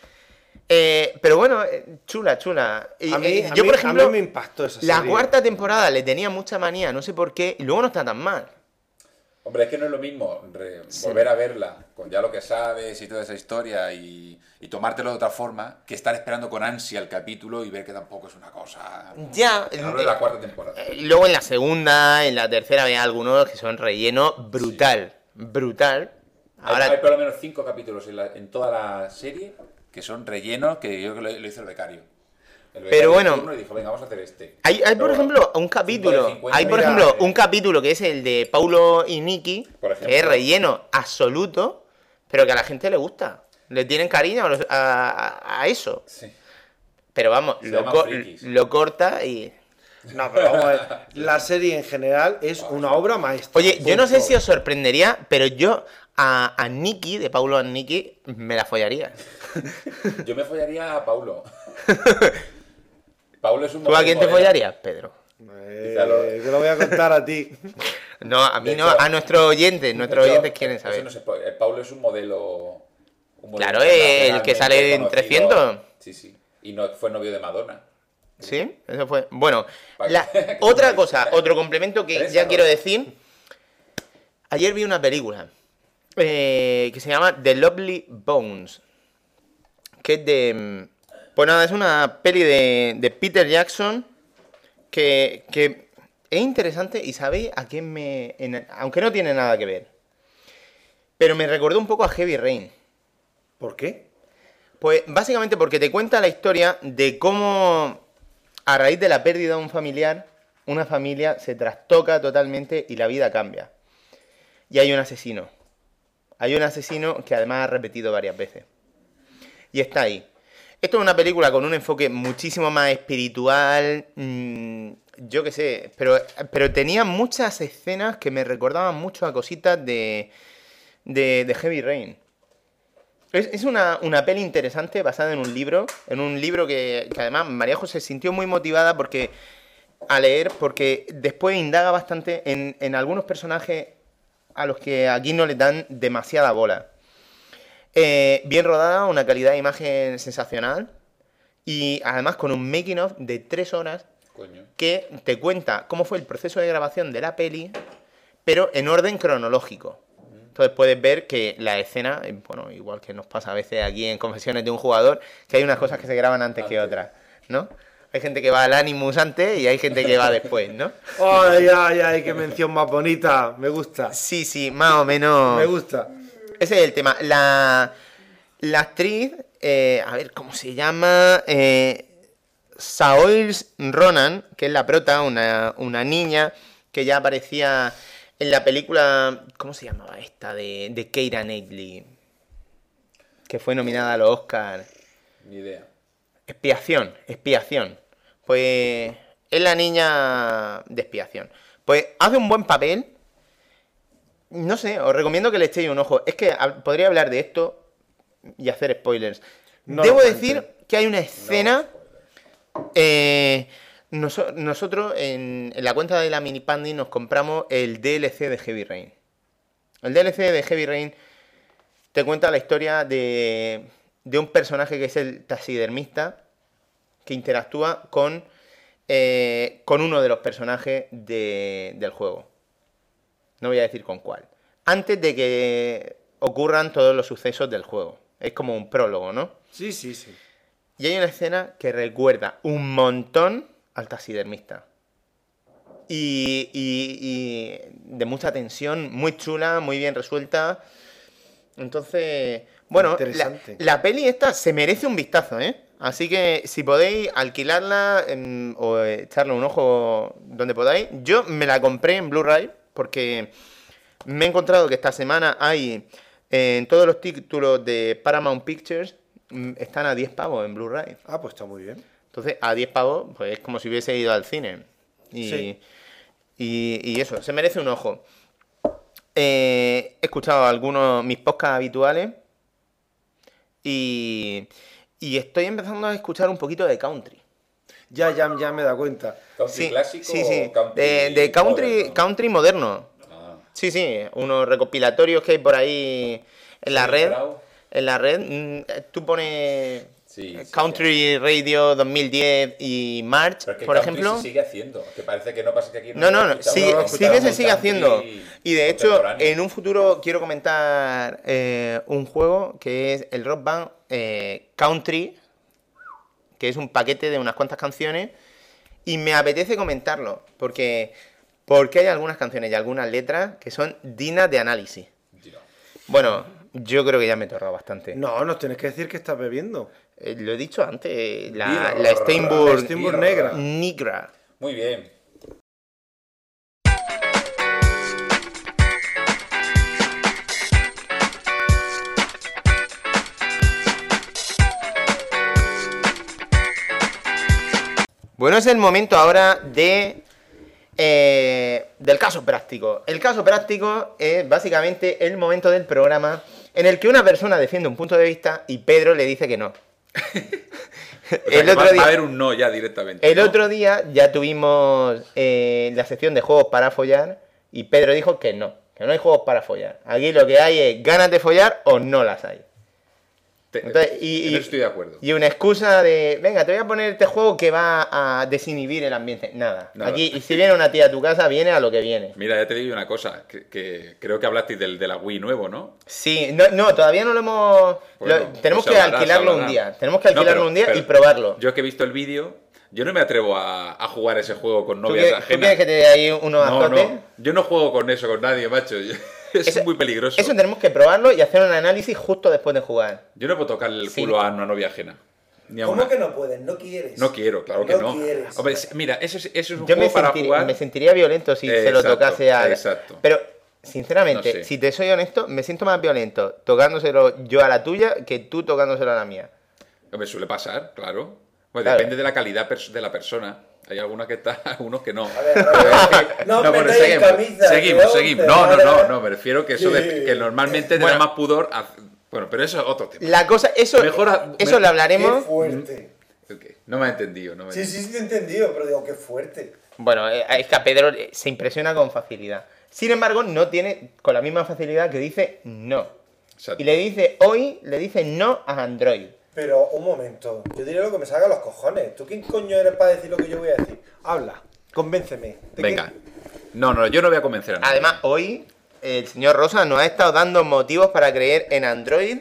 Eh, pero bueno, eh, chula, chula. Y, A mí, eh, a yo, mí- por a ejemplo, mí me impactó esa la serie. cuarta temporada le tenía mucha manía, no sé por qué, y luego no está tan mal. Hombre, es que no es lo mismo re- volver a verla con ya lo que sabes y toda esa historia y, y tomártelo de otra forma que estar esperando con ansia el capítulo y ver que tampoco es una cosa... Ya, Hablo de la cuarta temporada. eh, luego en la segunda, en la tercera, había algunos que son relleno brutal. Brutal. Hay- Ahora, hay, por lo menos cinco capítulos en, la- en toda la serie que son rellenos que yo creo que lo, lo hizo el becario. El becario Pero bueno, de turno y dijo, venga, vamos a hacer este. Hay, hay, por Pero, ejemplo, un cinco capítulo. de cincuenta, Hay, por mira, ejemplo, eh. un capítulo que es el de Paulo y Nicky, Por ejemplo. que es relleno absoluto, pero que a la gente le gusta. Le tienen cariño a, los- a- a- a eso. Sí. Pero vamos, Se lo, llaman co- frikis. lo corta y. No, pero vamos a ver. La serie en general es una obra maestra. Oye, yo no sé Punto. si os sorprendería, pero yo a, a Nikki, de Paulo a Nikki, me la follaría. Yo me follaría a Paulo. Paulo es un ¿Tú a quién te modelo. follarías, Pedro? Eh, te lo voy a contar a ti. No, a mí De no, hecho- a nuestros oyentes. Nuestros De hecho, oyentes quieren eso saber. no se puede- el Paulo es un modelo. Un modelo Claro, el que internacionalmente sale en conocido. trescientos. Sí, sí. Y no, fue novio de Madonna. ¿Sí? Eso fue. Bueno, Vale. la- otra cosa, otro complemento que Tres ya a quiero dos. decir. Ayer vi una película eh, que se llama The Lovely Bones. Que es de. mm, Pues nada, es una peli de, de Peter Jackson. Que, que es interesante y sabéis a quién me. en- aunque no tiene nada que ver. Pero me recordó un poco a Heavy Rain. ¿Por qué? Pues básicamente porque te cuenta la historia de cómo a raíz de la pérdida de un familiar, una familia se trastoca totalmente y la vida cambia. Y hay un asesino. Hay un asesino que además ha repetido varias veces. Y está ahí. Esto es una película con un enfoque muchísimo más espiritual, mmm, yo qué sé, pero, pero tenía muchas escenas que me recordaban mucho a cositas de, de, de Heavy Rain. Es, es una, una peli interesante basada en un libro, en un libro que, que además María José se sintió muy motivada porque a leer, porque después indaga bastante en, en algunos personajes a los que aquí no les dan demasiada bola. Eh, bien rodada, una calidad de imagen sensacional y además con un making of de tres horas Coño. que te cuenta cómo fue el proceso de grabación de la peli, pero en orden cronológico. Entonces puedes ver que la escena, eh, bueno, igual que nos pasa a veces aquí en Confesiones de un Jugador, que hay unas cosas que se graban antes que otras, ¿no? Hay gente que va al Animus antes y hay gente que va después, ¿no? Ay, ay, ay, qué mención más bonita. Me gusta. Sí, sí, más o menos. Me gusta. Ese es el tema. La, la actriz, eh, a ver, ¿cómo se llama? Eh, Saoirse Ronan, que es la prota, una, una niña que ya aparecía en la película, ¿cómo se llamaba esta? De, de Keira Knightley, que fue nominada a los Oscars. Ni idea. Expiación, expiación. Pues es la niña de expiación. Pues hace un buen papel. No sé, os recomiendo que le echéis un ojo. Es que a- podría hablar de esto y hacer spoilers. No Debo lo decir cuentes. que hay una escena. eh, noso- nosotros en, en la cuenta de la Mini Pandi nos compramos el D L C de Heavy Rain. El D L C de Heavy Rain te cuenta la historia de, de un personaje que es el taxidermista que interactúa con, eh, con uno de los personajes de- del juego. No voy a decir con cuál. Antes de que ocurran todos los sucesos del juego. Es como un prólogo, ¿no? Sí, sí, sí. Y hay una escena que recuerda un montón al taxidermista. Y, y- y de mucha tensión, muy chula, muy bien resuelta. Entonces, bueno, la, Interesante. la peli esta se merece un vistazo, ¿eh? Así que si podéis alquilarla em, o echarle un ojo donde podáis. Yo me la compré en Blu-ray porque me he encontrado que esta semana hay eh, en todos los títulos de Paramount Pictures mm, están a diez pavos en Blu-ray. Ah, pues está muy bien. Entonces, a diez pavos, pues es como si hubiese ido al cine. Y, Sí. y, y eso, se merece un ojo. Eh, he escuchado algunos mis podcasts habituales y, y estoy empezando a escuchar un poquito de country. Ya, ya, ya me da cuenta. ¿Country Sí, clásico sí, sí. o country De, de country, moderno? country moderno. Ah. Sí, sí, unos recopilatorios que hay por ahí en la Sí, red. bravo. En la red, mm, tú pones Sí, sí, Country Radio dos mil diez y March, Pero es que por country ejemplo. se sigue haciendo. Que parece que no pasa que aquí No, no, no, escuchamos- sí, no lo sí que escuchamos se sigue country haciendo. Y de hecho, contemporáneo. en un futuro quiero comentar eh, un juego que es el Rock Band eh, Country, que es un paquete de unas cuantas canciones, y me apetece comentarlo, porque, porque hay algunas canciones y algunas letras que son dignas de análisis. Tío. Bueno, yo creo que ya me he torrado bastante. No, nos tienes que decir que estás bebiendo. Eh, lo he dicho antes, la, Birra. la Steinburg Steinburg Birra. negra. Negra. Muy bien. Bueno, es el momento ahora de Eh, del caso práctico. El caso práctico es básicamente el momento del programa en el que una persona defiende un punto de vista y Pedro le dice que no. O sea, el que otro va, día, va a haber un no ya directamente. el ¿no? otro día ya tuvimos eh, la sección de juegos para follar y Pedro dijo que no, que no hay juegos para follar. Aquí lo que hay es ganas de follar o no las hay. Te- Entonces, y, en y- eso estoy de acuerdo. y una excusa de, venga, te voy a poner este juego que va a desinhibir el ambiente. Nada. Nada. Aquí, y si viene una tía a tu casa, viene a lo que viene. Mira, ya te digo una cosa, que, que creo que hablasteis del de la Wii nuevo, ¿no? Sí, no, no, todavía no lo hemos... Bueno, lo- tenemos pues que se hablará, alquilarlo se un hablará. día. Tenemos que No, alquilarlo pero- un día pero y probarlo. Yo que he visto el vídeo, yo no me atrevo a, a jugar ese juego con ¿Tú, novias qué- tú ajenas. quieres que te dé ahí unos No, azotes? no, yo no juego con eso, con nadie, macho. Es Eso- muy peligroso. Eso tenemos que probarlo y hacer un análisis justo después de jugar. Yo no puedo tocar el Sí. culo a una novia ajena. Ni a ¿Cómo una. que no puedes? No quieres. No quiero, claro que no. quieres. Hombre, es- mira, eso es, eso es un Yo juego me, para sentiría- jugar. me sentiría violento si Eh, se lo exacto, tocase a... exacto. Pero, sinceramente, No sé. si te soy honesto, me siento más violento tocándoselo yo a la tuya que tú tocándoselo a la mía. Hombre, suele pasar, claro. Pues Claro. depende de la calidad pers- de la persona. Hay algunas que están, algunos que no. A ver, a ver, no, No, bueno, metáis en seguimos, camisa, seguimos, que seguimos. once, No, no, no, ahora- no, me refiero que eso de, Sí. que normalmente te Bueno. da más pudor. a- Bueno, pero eso es otro tema. La cosa, eso, Mejor a- eso me- lo Qué hablaremos. fuerte. Ok, no me ha entendido. No me ha Sí, entendido. sí, sí, te he entendido, pero digo, qué fuerte. Bueno, eh, es que a Pedro eh, se impresiona con facilidad. Sin embargo, no tiene con la misma facilidad que dice no. Exacto. Y le dice, hoy le dice no a Android. Pero un momento, yo diré lo que me salga a los cojones. ¿Tú quién coño eres para decir lo que yo voy a decir? Habla, convénceme. ¿De Venga. qué? No, no, yo no voy a convencer a nadie. Además, hoy el señor Rosa nos ha estado dando motivos para creer en Android.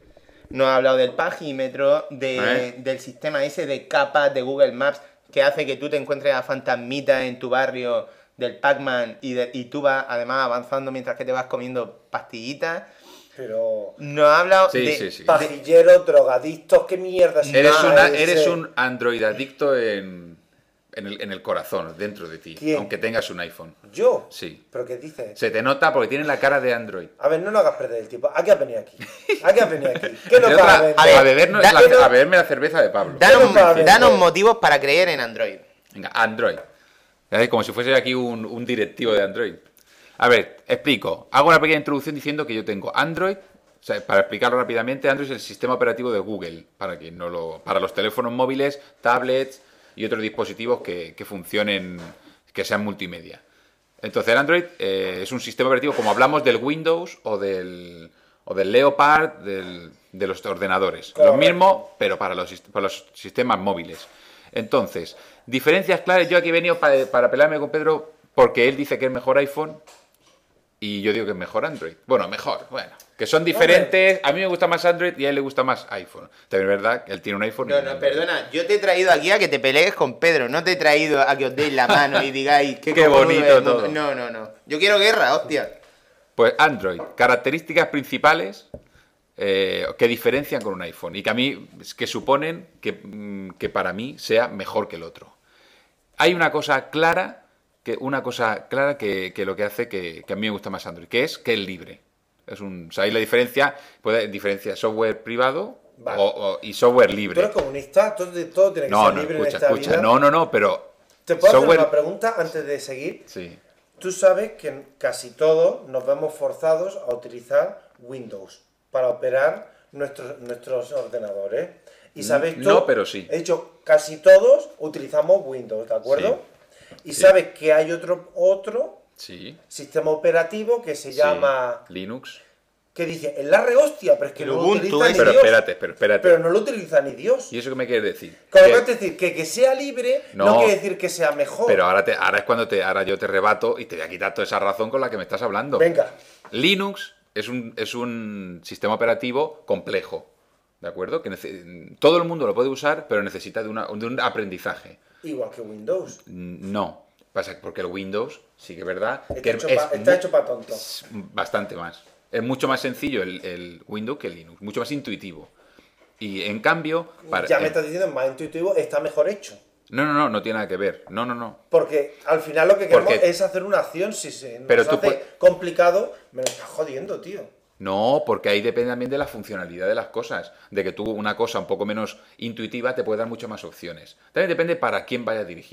Nos ha hablado del pagímetro, de- ¿Eh? del sistema ese de capas de Google Maps que hace que tú te encuentres a fantasmitas en tu barrio del Pac-Man y, de- y tú vas además avanzando mientras que te vas comiendo pastillitas. Pero... Nos ha hablado Sí, de, sí, sí. Pajilleros, drogadictos, qué mierda. es Eres, ese? una, eres un Android adicto en, en, el, en el corazón, dentro de ti. ¿Quién? Aunque tengas un iPhone. ¿Yo? Sí. ¿Pero qué dices? Se te nota porque tienes la cara de Android. A ver, no nos hagas perder el tiempo. ¿A qué has venido aquí? ¿A qué has venido aquí? ¿Qué nos Entre vas a otras, vender? a, ver, bebernos da- la- ¿qué no- a beberme la cerveza de Pablo. danos, ¿Qué nos va a vender? danos motivos para creer en Android. Venga, Android. Es como si fuese aquí un, un directivo de Android. A ver, explico. Hago una pequeña introducción diciendo que yo tengo Android. O sea, para explicarlo rápidamente, Android es el sistema operativo de Google, para quien no lo, para los teléfonos móviles, tablets y otros dispositivos que, que funcionen, que sean multimedia. Entonces, el Android eh, es un sistema operativo, como hablamos del Windows o del, o del Leopard del- de los ordenadores. Lo Correcto. mismo, pero para los, sist- para los sistemas móviles. Entonces, diferencias claras. Yo aquí he venido para, para pelearme con Pedro porque él dice que es mejor iPhone y yo digo que es mejor Android. Bueno, mejor, bueno. Que son diferentes. A mí me gusta más Android y a él le gusta más iPhone. También es verdad que él tiene un iPhone. y No, un no, Android. perdona, yo te he traído aquí a que te pelees con Pedro, no te he traído a que os deis la mano y digáis qué, Qué cojonudo bonito es el mundo. todo. No, no, no. Yo quiero guerra, hostia. Pues Android, características principales eh, que diferencian con un iPhone y que a mí, que suponen que, mm, que para mí sea mejor que el otro. Hay una cosa clara, que, una cosa clara que, que lo que hace que, que a mí me gusta más Android, que es que es libre. Es un, ¿sabéis la diferencia? Puede diferencia software privado Vale. o- o- y software ¿Tú libre. eres comunista? ¿Todo, todo tiene que No, ser no, libre escucha, en esta escucha. vida? No, no, no, pero ¿Te puedo software- hacer una pregunta antes de seguir? Sí. Tú sabes que casi todos nos vemos forzados a utilizar Windows para operar nuestros, nuestros ordenadores. Y sabes tú, no, pero sí. He dicho, casi todos utilizamos Windows, ¿de acuerdo? Y Sí. sabes que hay otro, otro Sí. sistema operativo que se sí. llama... Linux. Que dice, es la rehostia, pero es que El no lo Ubuntu, utiliza ¿eh? ni Pero Dios. espérate, pero espérate. Pero no lo utiliza ni Dios. ¿Y eso qué me quieres decir? Con lo Que- que es decir, que que sea libre no, No. quiere decir que sea mejor. Pero ahora, te, ahora es cuando te, ahora yo te rebato y te voy a quitar toda esa razón con la que me estás hablando. Venga. Linux es un, es un sistema operativo complejo, ¿de acuerdo? Que nece- todo el mundo lo puede usar, pero necesita de, una- de un aprendizaje. Igual que Windows. No, pasa porque el Windows, sí que es verdad, Está que hecho es pa- está mu- hecho pa' tonto. es bastante más. Es mucho más sencillo el, el Windows que el Linux, mucho más intuitivo. Y en cambio... para- Ya me eh, estás diciendo, más intuitivo, está mejor hecho. No, no, no, no tiene nada que ver. No, no, no. Porque al final lo que queremos Porque- es hacer una acción. Si se nos Pero tú hace pu- complicado, me lo estás jodiendo, tío. No, porque ahí depende también de la funcionalidad de las cosas. De que tú una cosa un poco menos intuitiva te puede dar muchas más opciones. También depende para quién vaya dirigido.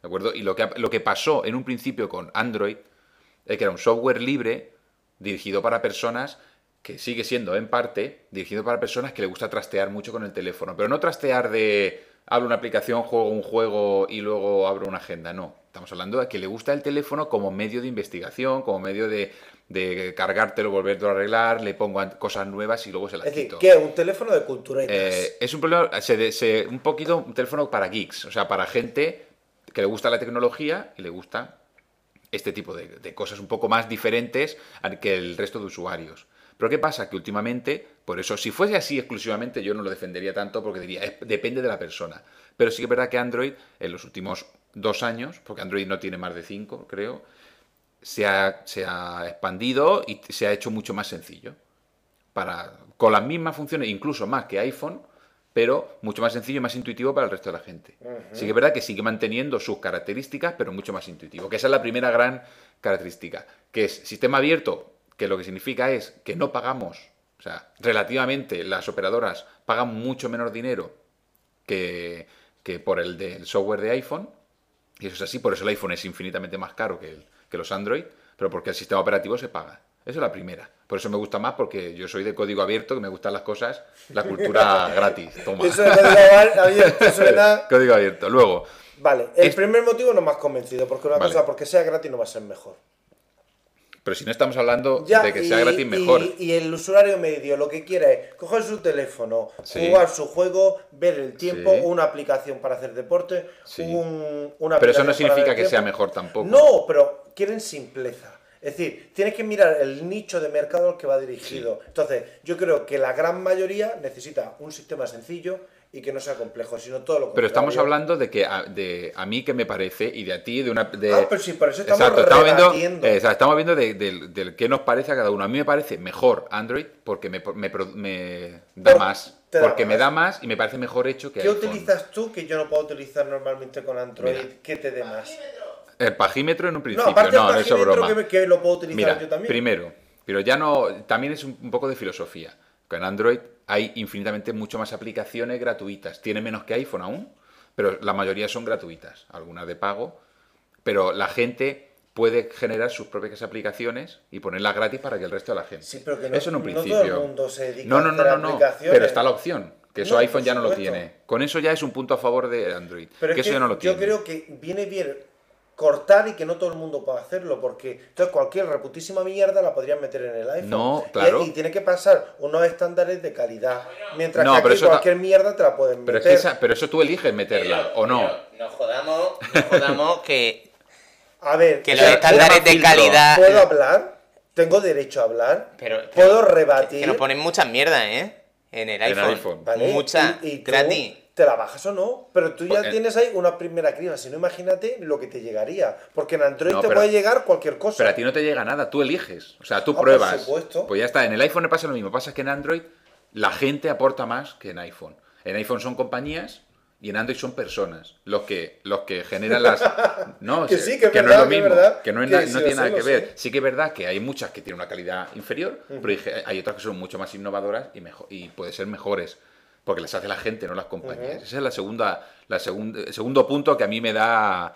¿de acuerdo? Y lo que, lo que pasó en un principio con Android es que era un software libre dirigido para personas, que sigue siendo en parte dirigido para personas que le gusta trastear mucho con el teléfono, pero no trastear de abro una aplicación, juego un juego y luego abro una agenda, no. Estamos hablando de que le gusta el teléfono como medio de investigación, como medio de, de cargártelo, volverlo a arreglar, le pongo cosas nuevas y luego se las es decir, quito. ¿qué es un teléfono de cultura? Eh, es un problema, se, se, un poquito un teléfono para geeks, o sea, para gente que le gusta la tecnología y le gusta este tipo de, de cosas un poco más diferentes que el resto de usuarios. Pero ¿qué pasa? Que últimamente, por eso, si fuese así exclusivamente, yo no lo defendería tanto porque diría, es, depende de la persona. Pero sí que es verdad que Android, en los últimos dos años, porque Android no tiene más de cinco, creo, se ha, se ha expandido y se ha hecho mucho más sencillo. Para, con las mismas funciones, incluso más que iPhone, pero mucho más sencillo y más intuitivo para el resto de la gente. Uh-huh. Sí que es verdad que sigue manteniendo sus características, pero mucho más intuitivo. Que esa es la primera gran característica, que es sistema abierto, que lo que significa es que no pagamos, o sea, relativamente las operadoras pagan mucho menos dinero que, que por el del software de iPhone, y eso es así, por eso el iPhone es infinitamente más caro que, el, que los Android, pero porque el sistema operativo se paga. Esa es la primera. Por eso me gusta más, porque yo soy de código abierto, que me gustan las cosas, la cultura gratis. Toma. Eso de código abierto suena... Código abierto. Luego... Vale, el es... primer motivo no me has convencido, porque una vale. cosa, porque sea gratis no va a ser mejor. Pero si no estamos hablando ya, de que y, sea gratis, mejor. Y, y el usuario medio lo que quiere es coger su teléfono, sí. jugar su juego, ver el tiempo, sí. una aplicación para hacer deporte, sí. un, una Pero eso no significa que sea mejor tampoco. No, pero quieren simpleza. Es decir, tienes que mirar el nicho de mercado al que va dirigido. Sí. Entonces, yo creo que la gran mayoría necesita un sistema sencillo y que no sea complejo, sino todo lo contrario. Pero estamos hablando de que a, de, a mí que me parece, y de a ti, de una... De, ah, pero sí, por eso estamos exacto, estamos viendo, rebatiendo. eh, estamos viendo de, de, de, de qué nos parece a cada uno. A mí me parece mejor Android porque me, me, me da pero más. Da porque más. me da más y me parece mejor hecho que ¿Qué iPhone. utilizas tú que yo no puedo utilizar normalmente con Android? Mira. ¿Qué te dé más? El pajímetro en un principio, no, aparte no, del eso es broma. Que, que lo puedo utilizar Mira, yo también. Primero, pero ya no, también es un, un poco de filosofía. Con Android hay infinitamente mucho más aplicaciones gratuitas. Tiene menos que iPhone aún, pero la mayoría son gratuitas, algunas de pago. Pero la gente puede generar sus propias aplicaciones y ponerlas gratis para que el resto de la gente. Sí, pero que no, eso en un principio. No todo el mundo se dedica no, no, a no, hacer no, no, aplicaciones. pero está la opción. Que eso no, iPhone ya no lo supuesto. tiene. Con eso ya es un punto a favor de Android. Pero que es eso que ya no lo tiene. Yo creo que viene bien cortar y que no todo el mundo pueda hacerlo, porque entonces cualquier reputísima mierda la podrían meter en el iPhone. No, claro. Y, y tiene que pasar unos estándares de calidad. Mientras no, que aquí cualquier ta... mierda te la pueden pero meter. Es que esa, pero eso tú eliges meterla, pero, ¿o no? Pero no jodamos, no jodamos que... A ver, que los estándares de filtro. calidad... ¿Puedo hablar? ¿Tengo derecho a hablar? Pero, pero, ¿Puedo rebatir? Que, que nos ponen muchas mierdas, ¿eh? En el iPhone. En iPhone. ¿Vale? Mucha, ¿Y, y tú gratis. ¿Te la bajas o no? Pero tú ya Porque... tienes ahí una primera criba. Si no, imagínate lo que te llegaría. Porque en Android no, te pero, puede llegar cualquier cosa. Pero a ti no te llega nada, tú eliges. O sea, tú ah, pruebas. Por supuesto. Pues ya está. En el iPhone le pasa lo mismo. Pasa que en Android la gente aporta más que en iPhone. En iPhone son compañías y en Android son personas. Los que, los que generan las... No, que sí, que, que verdad, no es lo mismo. Que, verdad, que no, es que na... sí, no tiene sé, nada que sé. ver. Sí que es verdad que hay muchas que tienen una calidad inferior, uh-huh. pero hay otras que son mucho más innovadoras y, mejor, y pueden ser mejores. Porque las hace la gente, no las compañías. Uh-huh. Ese es la segunda, la segunda, el segundo punto que a mí me da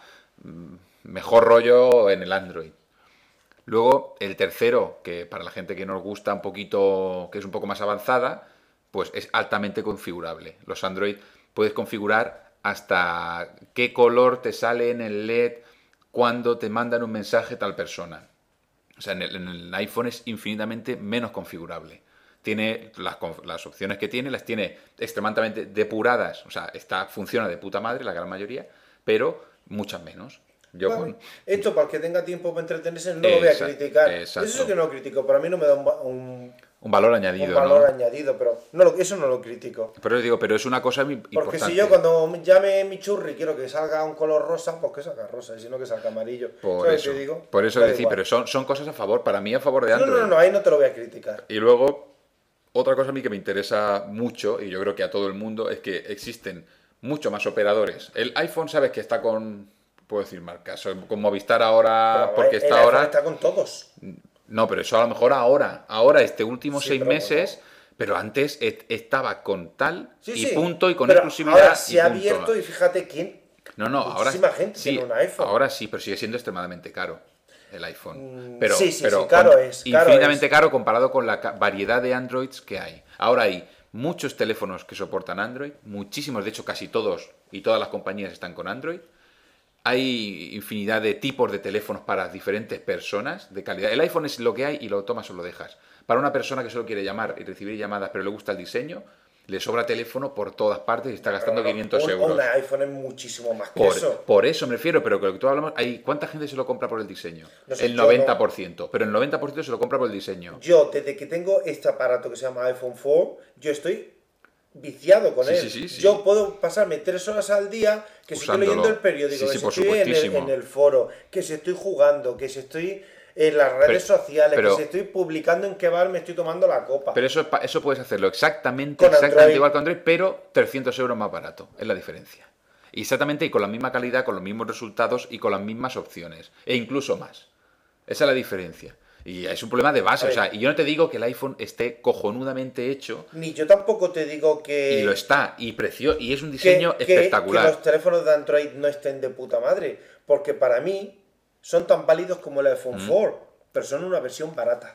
mejor rollo en el Android. Luego, el tercero, que para la gente que nos gusta un poquito, que es un poco más avanzada, pues es altamente configurable. Los Android puedes configurar hasta qué color te sale en el L E D cuando te mandan un mensaje tal persona. O sea, en el, en el iPhone es infinitamente menos configurable. Tiene las, las opciones que tiene, las tiene extremadamente depuradas, o sea, está, funciona de puta madre la gran mayoría, pero muchas menos. Yo vale. con... Esto para el que tenga tiempo para entretenerse no exacto, lo voy a criticar. Exacto. Eso es que no lo critico, para mí no me da un, un, un valor añadido. Un valor ¿no? añadido, pero no lo, eso no lo critico. Pero os digo, pero es una cosa muy importante. Porque si yo cuando llame mi churri quiero que salga un color rosa, pues que salga rosa, y si no que salga amarillo. Por ¿Sabes eso, qué digo? por eso decir, pero son, son cosas a favor, para mí a favor de Android. No, no, no, ahí no te lo voy a criticar. Y luego... Otra cosa a mí que me interesa mucho, y yo creo que a todo el mundo, es que existen mucho más operadores. El iPhone, sabes que está con, puedo decir marcas, con Movistar ahora, pero porque el está iPhone ahora... está con todos. No, pero eso a lo mejor ahora, ahora este último Sí, seis pero meses, bueno. pero antes et- estaba con tal Sí, y sí, punto y con pero exclusividad. ahora se y ha punto. abierto y fíjate quién... No, no, ahora Muchísima gente sí, tiene un iPhone. ahora sí, pero sigue siendo extremadamente caro el iPhone. Mm, Pero, sí, sí, pero sí, caro con- es, caro infinitamente es. caro comparado con la ca- variedad de Androids que hay. Ahora hay muchos teléfonos que soportan Android, muchísimos, de hecho casi todos y todas las compañías están con Android. Hay infinidad de tipos de teléfonos para diferentes personas de calidad. El iPhone es lo que hay y lo tomas o lo dejas. Para una persona que solo quiere llamar y recibir llamadas pero le gusta el diseño, le sobra teléfono por todas partes y está gastando Pero no, quinientos un- euros. Un iPhone es muchísimo más que Por, eso. por eso me refiero, pero con lo que tú hablamos, hay, ¿cuánta gente se lo compra por el diseño? No sé, el yo noventa por ciento, pero el noventa por ciento se lo compra por el diseño. Yo, desde que tengo este aparato que se llama iPhone cuatro, yo estoy viciado con Sí, él. sí, sí, sí. Yo puedo pasarme tres horas al día que si estoy Usándolo. leyendo el periódico, Sí, que sí, si por estoy en el, supuestísimo. en el foro, que si estoy jugando, que si estoy en las redes Pero- sociales, pero- que si estoy publicando en qué bar me estoy tomando la copa. Pero eso, es pa- eso puedes hacerlo exactamente, Con exactamente Android. igual que Android, pero trescientos euros más barato. Es la diferencia. Y exactamente y con la misma calidad, con los mismos resultados y con las mismas opciones. E incluso más. Esa es la diferencia. Y es un problema de base. A O sea, ver. y yo no te digo que el iPhone esté cojonudamente hecho. Ni yo tampoco te digo que... Y lo está. Y precio, y es un que- diseño que- espectacular. que los teléfonos de Android no estén de puta madre. Porque para mí son tan válidos como el iPhone Mm. cuatro, pero son una versión barata.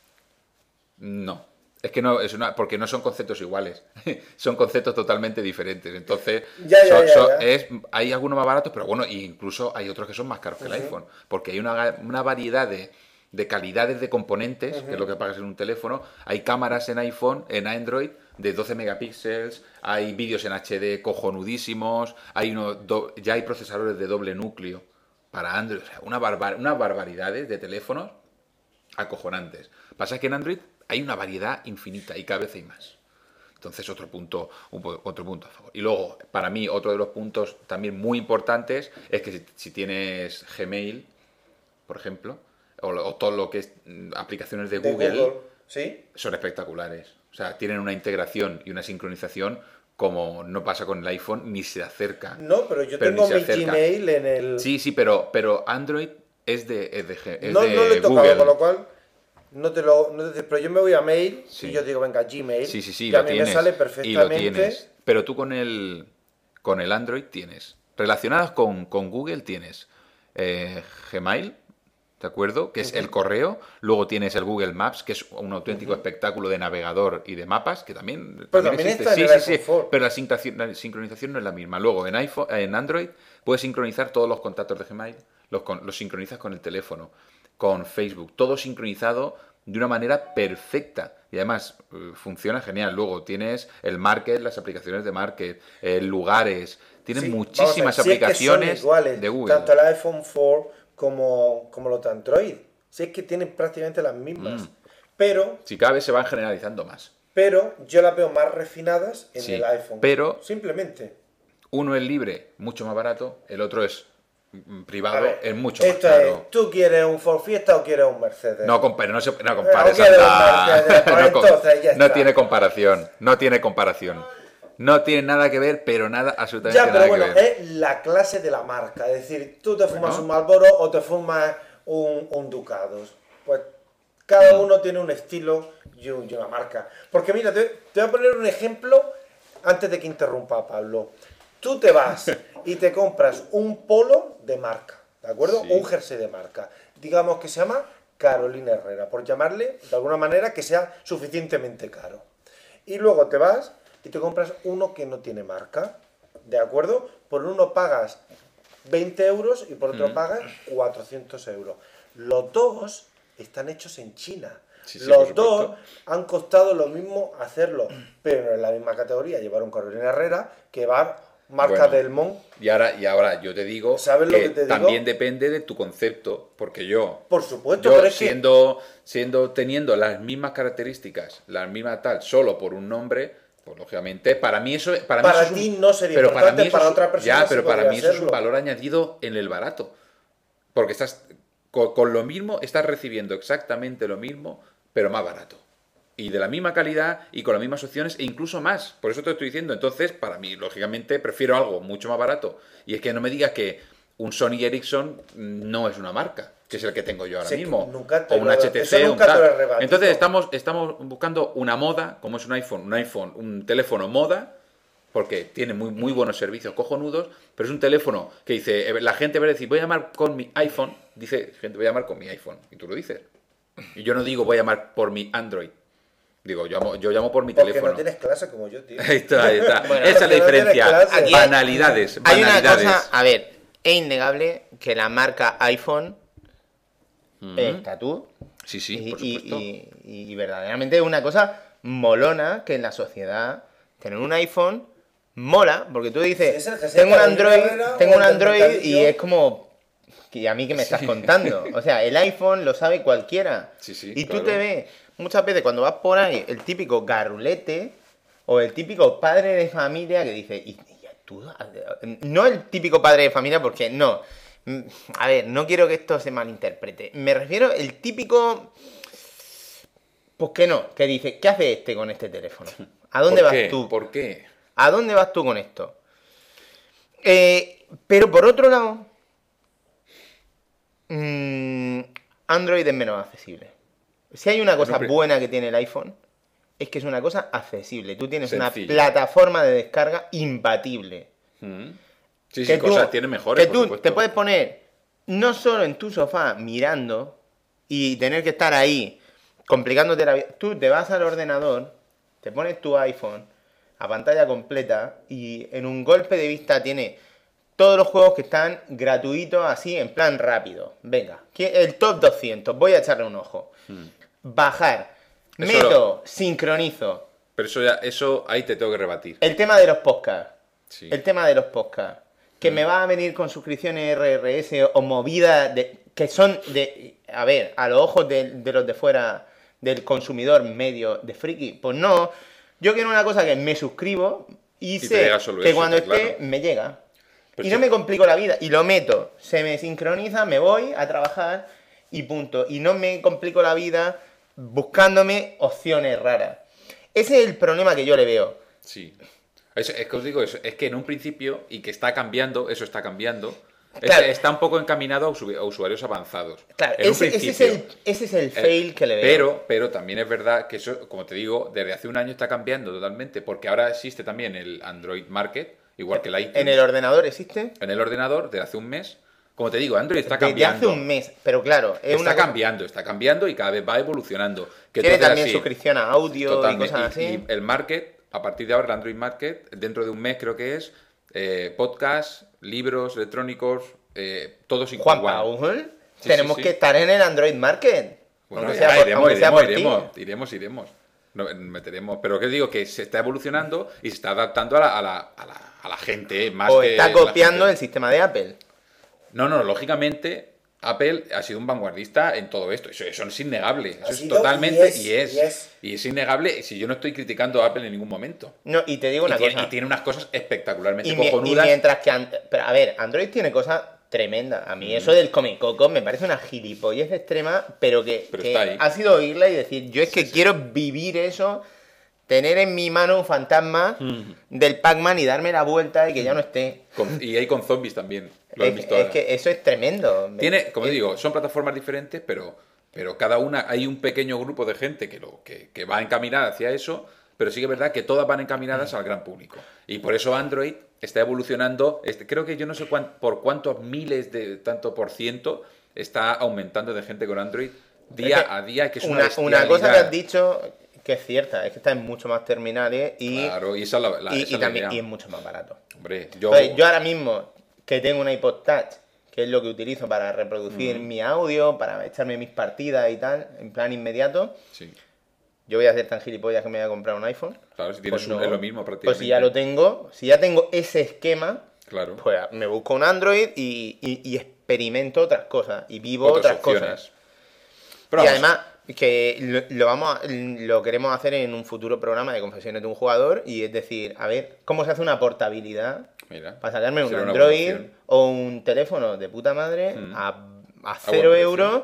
No. Es que no, es una, porque no son conceptos iguales. Son conceptos totalmente diferentes. Entonces, Ya, ya, son- ya, son- ya. es- hay algunos más baratos, pero bueno, e incluso hay otros que son más caros que el iPhone. Porque hay una, una variedad de, de calidades de componentes, que es lo que pagas en un teléfono. Hay cámaras en iPhone, en Android, de doce megapíxeles, hay vídeos en H D cojonudísimos, hay uno, do- ya hay procesadores de doble núcleo para Android. O sea, una barbar- unas barbaridades de teléfonos acojonantes. Pasa que en Android hay una variedad infinita y cada vez hay más. Entonces, otro punto, un po- otro punto a favor. Y luego, para mí, otro de los puntos también muy importantes es que si, si tienes Gmail, por ejemplo, o, lo- o todo lo que es mm, aplicaciones de De Google, ¿sí? son espectaculares. O sea, tienen una integración y una sincronización como no pasa con el iPhone, ni se acerca. No, pero yo Pero ni tengo se mi acerca. Gmail en el... Sí, sí, pero, pero Android es de, es de, G- es no, de no lo he tocado, Google. con lo cual no te lo... No te- pero yo me voy a mail Sí. y yo digo, venga, Gmail. Sí, sí, sí, que a lo mí tienes. me sale Y lo perfectamente. tienes. Pero tú con el, con el Android tienes. Relacionadas con, con Google tienes eh, Gmail, ¿de acuerdo? Que es el correo. Luego tienes el Google Maps, que es un auténtico espectáculo de navegador y de mapas, que también, Pero también existe. está en Sí, el sí, iPhone sí. cuatro. Pero la sincronización, la sincronización no es la misma. Luego en iPhone, en Android puedes sincronizar todos los contactos de Gmail, los, con- los sincronizas con el teléfono, con Facebook, todo sincronizado de una manera perfecta. Y además eh, funciona genial. Luego tienes el Market, las aplicaciones de Market, eh, lugares. Tienes Sí, muchísimas vamos a ver, si es que son aplicaciones iguales, de Google. Tanto el iPhone cuatro como, como los de Android. Si es que tienen prácticamente las mismas. Mm. Pero, Si cada vez se van generalizando más. pero yo las veo más refinadas en Sí, el iPhone. pero- Simplemente. Uno es libre, mucho más barato. El otro es mm, A privado, ver, es mucho más esto caro. es, ¿tú quieres un Ford Fiesta o quieres un Mercedes? No, compa- no, se, no compares. quiero anda. Mercedes, pues No com- entonces ya no está. tiene comparación. No tiene comparación. No tiene nada que ver, pero nada, absolutamente Ya, pero nada bueno, que ver. es la clase de la marca. Es decir, tú te fumas Bueno. un Marlboro o te fumas un, un Ducados. Pues cada Mm. uno tiene un estilo y, un- y una marca. Porque mira, te, te voy a poner un ejemplo antes de que interrumpa a Pablo. Tú te vas y te compras un polo de marca, ¿de acuerdo? Sí. Un jersey de marca. Digamos que se llama Carolina Herrera, por llamarle de alguna manera que sea suficientemente caro. Y luego te vas y te compras uno que no tiene marca, ¿de acuerdo? Por uno pagas veinte euros y por otro Mm. pagas cuatrocientos euros. Los dos están hechos en China. Sí, sí, por Los supuesto. dos han costado lo mismo hacerlo, pero en la misma categoría llevar un Carolina Herrera que llevar marca Bueno. Delmont. Y ahora, y ahora yo te digo ¿Sabes lo que que te digo? también depende de tu concepto, porque yo, Por supuesto, yo pero es que siendo, siendo teniendo las mismas características, las mismas tal, solo por un nombre, pues lógicamente para mí eso, para mí Para eso es ti un- no sería pero importante, mí eso para es- otra persona ya, sí pero para podría mí eso es un serlo. valor añadido en el barato, porque estás con, con lo mismo estás recibiendo exactamente lo mismo, pero más barato. Y de la misma calidad y con las mismas opciones e incluso más. Por eso te estoy diciendo. Entonces, para mí, lógicamente, prefiero algo mucho más barato. Y es que no me digas que un Sony Ericsson no es una marca, que es el que tengo yo ahora Sí, que mismo. nunca te o un lo- H T C, eso un nunca te lo he tal. rebatido. Entonces, estamos, estamos buscando una moda, como es un iPhone, un iPhone, un teléfono moda, porque tiene muy, muy buenos servicios cojonudos, pero es un teléfono que dice, la gente va a decir, voy a llamar con mi iPhone, dice, gente, voy a llamar con mi iPhone, y tú lo dices. Y yo no digo, voy a llamar por mi Android. Digo, yo llamo, yo llamo por mi Porque teléfono. no tienes clase como yo, tío. Ahí está, ahí está. Bueno, esa es la porque no tienes diferencia. clase. Aquí hay- banalidades, Hay una banalidades. cosa, a ver, es innegable que la marca iPhone está tú. Sí, sí, y, por y- supuesto. y- y verdaderamente es una cosa molona que en la sociedad tener un iPhone mola, porque tú dices, Sí, es el que se tengo un cae en Android, carrera, tengo o un el del Android y mercadillo. es como, ¿y a mí qué me estás contando? O sea, el iPhone lo sabe cualquiera. Sí, sí, y tú claro. te ves muchas veces cuando vas por ahí el típico garrulete o el típico padre de familia que dice, y, y tú, no el típico padre de familia porque no. Mm, A ver, no quiero que esto se malinterprete. Me refiero el típico... Pues que no, que dice, ¿qué hace este con este teléfono? ¿A dónde ¿Por vas qué? tú? ¿Por qué? ¿A dónde vas tú con esto? Eh, pero por otro lado, mm, Android es menos accesible. Si hay una cosa Bueno, buena que tiene el iPhone, es que es una cosa accesible. Tú tienes Sencilla. una plataforma de descarga imbatible. Mm. Sí, Que sí, tú- cosas tiene mejores, Que por tú supuesto. te puedes poner no solo en tu sofá mirando y tener que estar ahí complicándote la vida. Tú te vas al ordenador, te pones tu iPhone a pantalla completa y en un golpe de vista tiene todos los juegos que están gratuitos así en plan rápido. Venga, ¿qué- el top doscientos, voy a echarle un ojo. Bajar, Eso meto, lo- sincronizo. Pero eso ya, eso ahí te tengo que rebatir. El tema de los podcasts. Sí. El tema de los podcasts. Que me va a venir con suscripciones R R S o movidas de, que son de... A ver, a los ojos de, de los de fuera, del consumidor medio de friki. Pues no. Yo quiero una cosa que me suscribo y, Y te sé llega solo que eso, cuando está esté claro. me llega. Pero y sí. no me complico la vida. Y lo meto. Se me sincroniza, me voy a trabajar y punto. Y no me complico la vida buscándome opciones raras. Ese es el problema que yo le veo. Sí. Eso- es que os digo eso, es que en un principio, y que está cambiando, eso está cambiando, es- Claro. está un poco encaminado a, usu- a usuarios avanzados. Claro, En un ese, ese es principio. el, ese es el Eh, fail que le veo. Pero, pero también es verdad que eso, como te digo, desde hace un año está cambiando totalmente, porque ahora existe también el Android Market, igual que el iTunes. ¿En el ordenador existe? En el ordenador, desde hace un mes. Como te digo, Android está Desde cambiando. hace un mes, pero claro, es Está una cosa- cambiando, está cambiando y cada vez va evolucionando. Que tú Tiene haces también así, suscripción a audio totalmente, y cosas así. y el Market, a partir de ahora, el Android Market, dentro de un mes creo que es, eh, podcast, libros electrónicos, eh, todos Juan igual. Paul, Sí, tenemos sí, sí. que estar en el Android Market. Bueno, aunque ya sea por, iremos, aunque sea iremos, por ti. iremos, iremos, iremos. No, meteremos. Pero que digo que se está evolucionando y se está adaptando a la, a la, a la, a la gente más O que está la copiando el gente. sistema de Apple. No, no, lógicamente Apple ha sido un vanguardista en todo esto. Eso, eso es innegable. Eso Ha es sido totalmente. y es, Y es, y es. y es innegable. Si yo no estoy criticando a Apple en ningún momento. No, y te digo una y, tiene, cosa. y tiene unas cosas espectacularmente Y, mi- y cojonudas. mientras que... An- Pero a ver, Android tiene cosas tremendas. A mí eso del Come Coco me parece una gilipollez extrema, pero que, Pero que está ahí. ha sido oírla y decir, yo es que quiero vivir eso, tener en mi mano un fantasma del Pac-Man y darme la vuelta y que ya no esté. Con- y hay con zombies también. Lo he Es, visto es ahora. que eso es tremendo. Tiene, como Es- digo, son plataformas diferentes, pero, pero cada una hay un pequeño grupo de gente que, lo, que, que va encaminada hacia eso, pero sí que es verdad que todas van encaminadas al gran público. Y por eso Android está evolucionando, este, creo que yo no sé cuán- por cuántos miles de tanto por ciento está aumentando de gente con Android día Es que a día, que es una, una, una cosa que bestialidad. has dicho que es cierta, es que está en mucho más terminales y, Claro, y esa es la, la- y, esa y es la también idea. y es mucho más barato. Hombre, yo... Entonces, yo ahora mismo que tengo una iPod Touch, que es lo que utilizo para reproducir mi audio, para echarme mis partidas y tal, en plan inmediato, Sí, yo voy a hacer tan gilipollas que me voy a comprar un iPhone. claro, si tienes Pues un- no. es lo mismo prácticamente. Pues si ya lo tengo, si ya tengo ese esquema, Claro. pues me busco un Android y, y- y experimento otras cosas y vivo Otras otras, opciones. cosas. Pero y vamos, además que lo, lo vamos a- lo queremos hacer en un futuro programa de confesiones de un jugador y es decir, a ver, ¿cómo se hace una portabilidad mira, para sacarme un será una buena Android opción. o un teléfono de puta madre Mm. a, a buen cero precio. euros?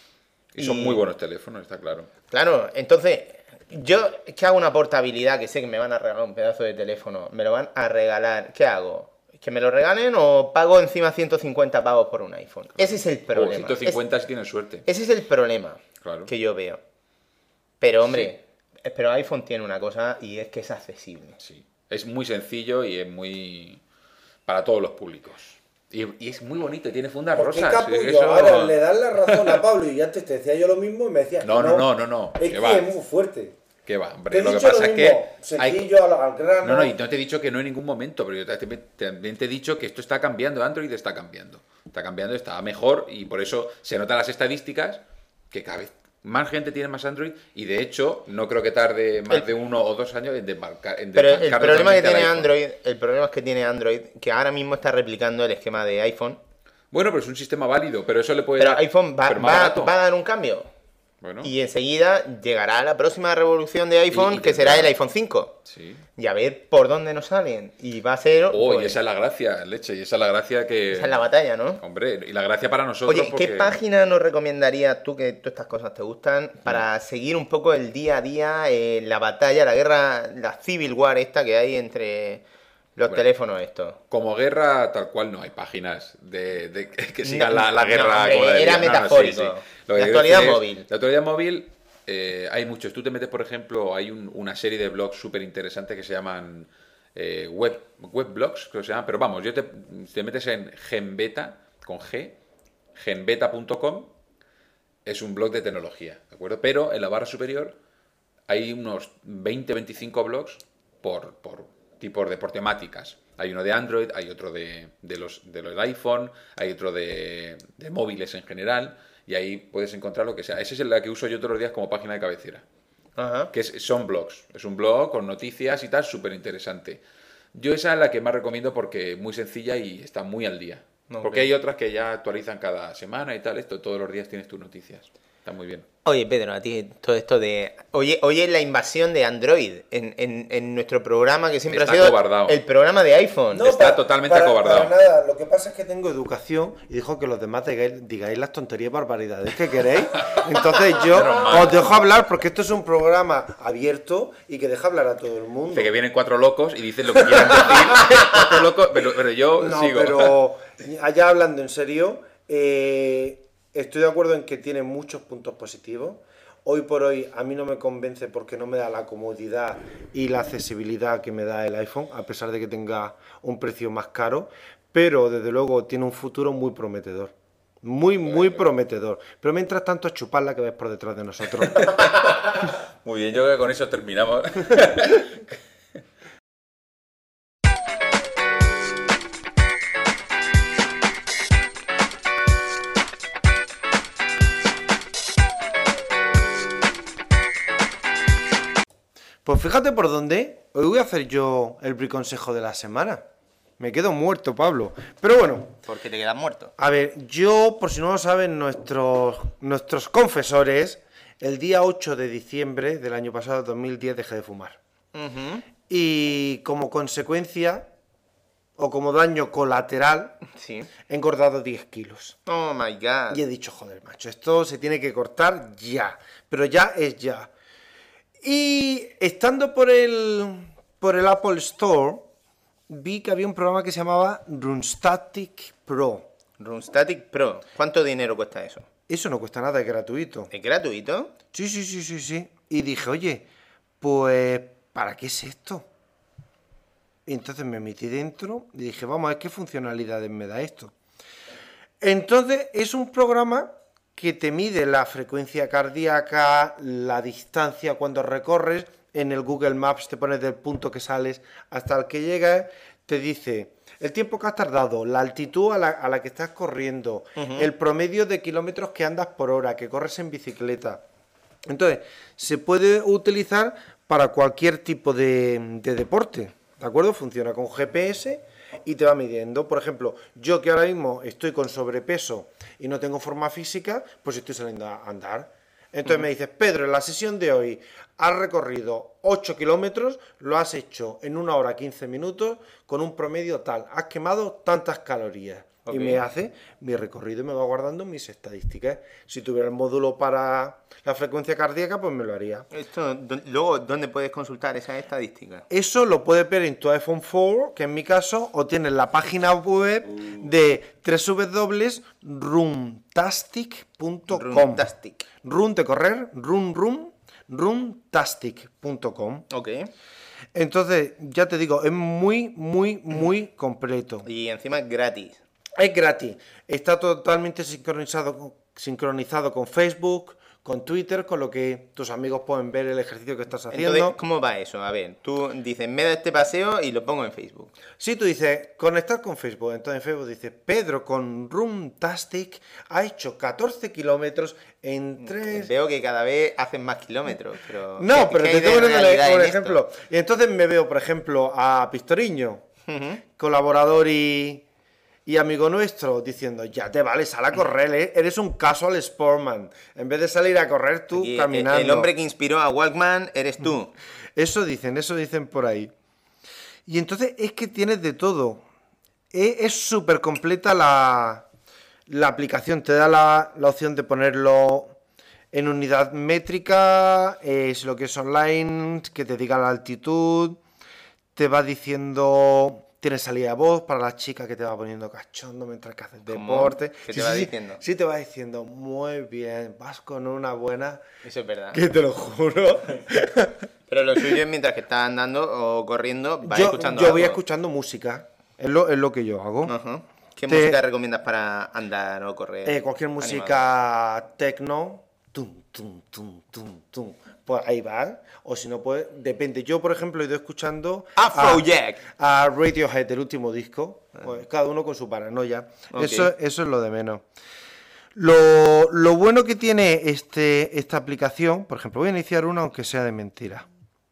Y son y- muy buenos teléfonos, está claro. Claro, entonces, yo es que hago una portabilidad que sé que me van a regalar un pedazo de teléfono, me lo van a regalar, ¿qué hago? ¿Que me lo regalen o pago encima ciento cincuenta pavos por un iPhone? Ese es el O problema. ciento cincuenta si tienes suerte. Es- ese es el problema Claro. que yo veo. Pero hombre, pero iPhone tiene una cosa y es que es accesible. Sí. Es muy sencillo y es muy... para todos los públicos. Y, y es muy bonito, y tiene fundas ¿Por qué rosas. capullo? Eso... Ahora le das la razón a Pablo y antes te decía yo lo mismo y me decías No, que no, no, no, no. Es que que va. es muy fuerte. Que va, Te hombre. he Lo que dicho pasa lo es mismo, que... hay- sencillo al, al grano. No, no, y no te he dicho que no en ningún momento, pero yo también también te he dicho que esto está cambiando, Android está cambiando. Está cambiando, está mejor y por eso se notan las estadísticas que cada vez más gente tiene más Android y de hecho no creo que tarde más El- de uno o dos años en desmarcar. En Pero el desmarcar problema que totalmente al tiene iPhone. Android, el problema es que tiene Android, que ahora mismo está replicando el esquema de iPhone. Bueno, pero es un sistema válido, pero eso le puede Pero dar. iPhone va, pero más va- barato. va a dar un cambio. Bueno, Y enseguida llegará la próxima revolución de iPhone, Y- y que será tendrá- el iPhone cinco. sí. Y a ver por dónde nos salen. Y va a ser... Oh, y pues, esa es la gracia, leche, y esa es la gracia que. esa es la batalla, ¿no? Hombre, y la gracia para nosotros. Oye, ¿qué porque- página nos recomendarías tú, que todas estas cosas te gustan, para seguir un poco el día a día, eh, la batalla, la guerra, la civil war esta que hay entre los Bueno. teléfonos estos? Como guerra, tal cual, no hay páginas de, de- que sigan No, la, la no, guerra. hombre, como la de era Vietnam. No, no, metafórico. Lo que La quiero actualidad decir es- móvil. La actualidad móvil, eh, hay muchos. Tú te metes, por ejemplo, hay un- una serie de blogs súper interesantes que se llaman eh, web, web blogs, creo que se llaman. Pero vamos, yo te, te metes en Genbeta, con G, genbeta punto com, es un blog de tecnología, ¿de acuerdo? Pero en la barra superior hay unos veinte veinticinco blogs por, por tipos de por temáticas. Hay uno de Android, hay otro de, de los de los iPhone, hay otro de, de móviles en general, y ahí puedes encontrar lo que sea. Esa es la que uso yo todos los días como página de cabecera, Ajá. que es, son blogs. Es un blog con noticias y tal, súper interesante. Yo esa es la que más recomiendo porque es muy sencilla y está muy al día. Ok. Porque hay otras que ya actualizan cada semana y tal, esto todos los días tienes tus noticias. Está muy bien. Oye, Pedro, a ti todo esto de... Oye, oye la invasión de Android en, en, en nuestro programa, que siempre Está ha sido acobardado. el programa de iPhone. No, Está pa- totalmente para- acobardado. Para nada, lo que pasa es que tengo educación y dejo que los demás digáis, digáis las tonterías y barbaridades que queréis. Entonces yo os dejo hablar porque esto es un programa abierto y que deja hablar a todo el mundo. Dice que vienen cuatro locos y dicen lo que quieran decir. Cuatro locos, pero, pero yo No, sigo. pero allá hablando en serio, eh, estoy de acuerdo en que tiene muchos puntos positivos. Hoy por hoy a mí no me convence porque no me da la comodidad y la accesibilidad que me da el iPhone, a pesar de que tenga un precio más caro, pero desde luego tiene un futuro muy prometedor. Muy, muy prometedor. Pero mientras tanto, chuparla que ves por detrás de nosotros. Muy bien, yo creo que con eso terminamos. Pues fíjate por dónde. Hoy voy a hacer yo el briconsejo de la semana. Me quedo muerto, Pablo. Pero bueno, Porque te quedas muerto. a ver, yo, por si no lo saben, nuestros, nuestros confesores, el día ocho de diciembre del año pasado, dos mil diez, dejé de fumar. Ujú. Y como consecuencia, o como daño colateral, Sí. he engordado diez kilos. Oh my god. Y he dicho, joder, macho, esto se tiene que cortar ya. Pero ya es ya. Y estando por el, por el Apple Store, vi que había un programa que se llamaba Runstatic Pro. Runstatic Pro. ¿Cuánto dinero cuesta eso? Eso no cuesta nada, es gratuito. ¿Es gratuito? Sí, sí, sí, sí, sí. Y dije, oye, pues, ¿para qué es esto? Y entonces me metí dentro y dije, vamos a ver qué funcionalidades me da esto. Entonces, es un programa que te mide la frecuencia cardíaca, la distancia cuando recorres. En el Google Maps te pones del punto que sales hasta el que llegas. Te dice el tiempo que has tardado, la altitud a la, a la que estás corriendo, el promedio de kilómetros que andas por hora, que corres en bicicleta. Entonces, se puede utilizar para cualquier tipo de, de deporte, ¿de acuerdo? Funciona con G P S y te va midiendo. Por ejemplo, yo que ahora mismo estoy con sobrepeso y no tengo forma física, pues estoy saliendo a andar. Entonces me dices, Pedro, en la sesión de hoy has recorrido ocho kilómetros, lo has hecho en una hora quince minutos con un promedio tal, has quemado tantas calorías. Ok. Y me hace mi recorrido y me va guardando mis estadísticas. Si tuviera el módulo para la frecuencia cardíaca, pues me lo haría. Esto, do- luego, ¿dónde puedes consultar esas estadísticas? Eso lo puedes ver en tu iPhone cuatro, que en mi caso, o tienes la página web de doble u doble u doble u punto runtastic punto com. Runtastic. Run de correr, run, run, runtastic punto com. Ok. Entonces, ya te digo, es muy, muy, muy completo. Y encima es gratis. Es gratis. Está totalmente sincronizado, con- sincronizado con Facebook, con Twitter, con lo que tus amigos pueden ver el ejercicio que estás haciendo. Entonces, ¿cómo va eso? A ver, tú dices, me da este paseo y lo pongo en Facebook. Si tú dices, conectar con Facebook, entonces en Facebook dices, Pedro con Roomtastic ha hecho catorce kilómetros en tres... Veo que cada vez hacen más kilómetros, pero... No, ¿qué- pero qué te hay de estoy poniendo realidad un en esto? ejemplo. Y entonces me veo, por ejemplo, a Pistoriño, Ujú. colaborador y, y amigo nuestro, diciendo, ya te vale, sal a correr, ¿eh? Eres un casual sportman. En vez de salir a correr tú Y caminando. el hombre que inspiró a Walkman eres tú. Eso dicen, eso dicen por ahí. Y entonces es que tienes de todo. E- Es súper completa la, la aplicación. Te da la, la opción de ponerlo en unidad métrica, eh, si lo que es online, que te diga la altitud. Te va diciendo... Tienes salida de voz para la chica que te va poniendo cachondo mientras que haces ¿Cómo? deporte. ¿Qué te va diciendo? Sí, te va diciendo, muy bien, vas con una buena... Eso es verdad. Que te lo juro. Pero lo suyo es mientras que estás andando o corriendo, vas yo escuchando yo voy algo. escuchando música. Es lo, es lo que yo hago. Ajá. ¿Qué Te- música recomiendas para andar o correr? Eh, cualquier animado? música techno. Tum, tum, tum, tum, tum. Pues ahí va. O si no, pues depende. Yo, por ejemplo, he ido escuchando Afrojack. a, a Radiohead, el último disco. Pues cada uno con su paranoia. Ok. Eso, eso es lo de menos. Lo, lo bueno que tiene este, esta aplicación, por ejemplo, voy a iniciar una aunque sea de mentira.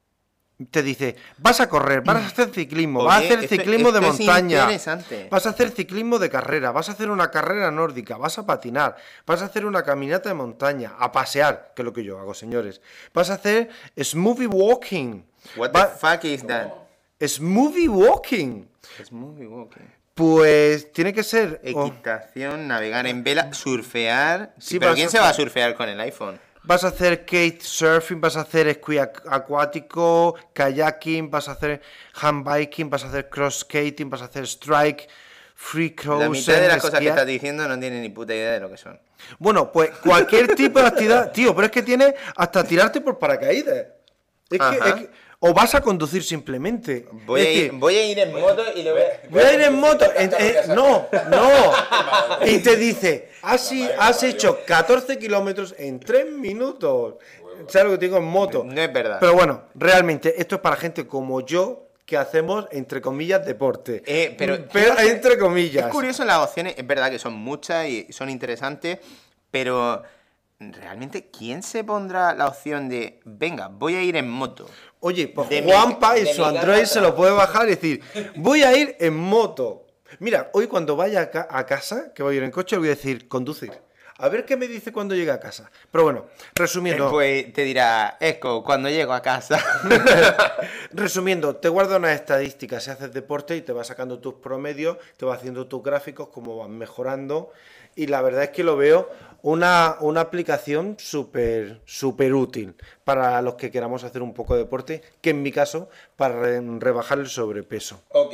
Te dice, vas a correr, vas a hacer ciclismo, vas a Oye, hacer esto- ciclismo de esto es montaña, interesante. vas a hacer ciclismo de carrera, vas a hacer una carrera nórdica, vas a patinar, vas a hacer una caminata de montaña, a pasear, que es lo que yo hago, señores. Vas a hacer smoothie walking. What the Va- fuck is that? Smoothie walking. Es muy walking. Pues tiene que ser... oh, Equitación, navegar en vela, surfear. Sí, ¿Pero vas quién a se va a hacer- surfear con el iPhone? Vas a hacer kitesurfing, vas a hacer esquí ac- acuático, kayaking, vas a hacer handbiking, vas a hacer cross skating, vas a hacer strike, free cross. La mitad de las cosas que estás diciendo no tienen ni puta idea de lo que son. Bueno, pues cualquier tipo de actividad, tío, pero es que tiene hasta tirarte por paracaídas. Es que, Ajá. es que- o vas a conducir simplemente. Voy, Es a ir, decir, voy a ir en moto y lo voy a... voy a ir en moto. en- eh, no, no. Y te dice, has, i- has hecho catorce kilómetros en tres minutos. ¿Sabes lo que te digo? En moto. No es verdad. Pero bueno, realmente esto es para gente como yo que hacemos, entre comillas, deporte. Eh, pero- pero entre comillas. Es curioso las opciones, es verdad que son muchas y son interesantes, pero realmente, ¿quién se pondrá la opción de, venga, voy a ir en moto? Oye, pues De mi- Juanpa en de su mi Android casa se lo puede bajar y decir, voy a ir en moto. Mira, hoy cuando vaya a, ca- a casa, que voy a ir en coche, le voy a decir, conducir. A ver qué me dice cuando llegue a casa. Pero bueno, resumiendo, Pues te dirá, Eco, cuando llego a casa. resumiendo, te guarda unas estadísticas si haces deporte y te va sacando tus promedios, te va haciendo tus gráficos, cómo van mejorando. Y la verdad es que lo veo una, una aplicación súper súper útil para los que queramos hacer un poco de deporte, que en mi caso, para re- rebajar el sobrepeso. Ok.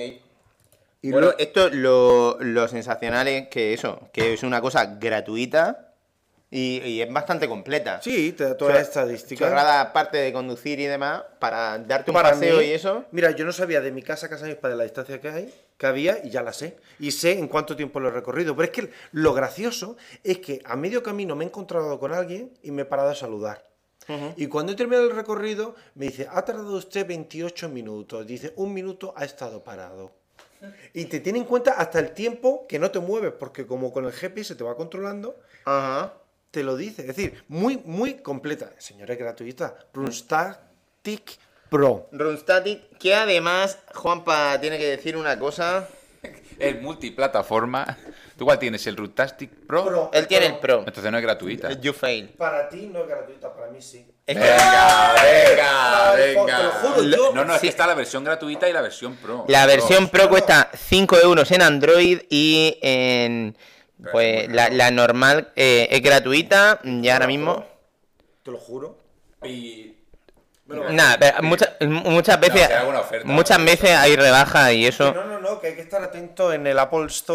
Y Bueno, lo- esto lo, lo sensacional es que eso, que es una cosa gratuita y, y es bastante completa. Sí, te da todas Chorra- las estadísticas. Chorrada aparte de conducir y demás, para darte un Para paseo mí, y eso. Mira, yo no sabía de mi casa a casa de mis padres la distancia que hay, que había, y ya la sé. Y sé en cuánto tiempo lo he recorrido. Pero es que lo gracioso es que a medio camino me he encontrado con alguien y me he parado a saludar. Y cuando he terminado el recorrido, me dice, ha tardado usted veintiocho minutos. Dice, un minuto ha estado parado. Y te tiene en cuenta hasta el tiempo que no te mueves, porque como con el G P S te va controlando, Ajá. te lo dice. Es decir, muy, muy completa. Señores, gratuita. Runstatic Pro. Runstatic, que además, Juanpa tiene que decir una cosa. Es multiplataforma. ¿Tú cuál tienes? ¿El Runtastic Pro? Pro. Él tiene el Pro. Entonces no es gratuita. You fail. Para ti no es gratuita, para mí sí. Es que- Venga, venga, Ay, po- venga. te lo juro, yo- No, no, es Sí. que está la versión gratuita y la versión Pro. La versión Dos. Pro cuesta cinco euros en Android y en. Pues la, la normal eh, es gratuita y ahora mismo. Te lo juro. Y... Nada, pero muchas, muchas veces. No, si hay alguna oferta. Muchas veces hay rebajas y Que eso. no, no, no, que hay que estar atento en el Apple Store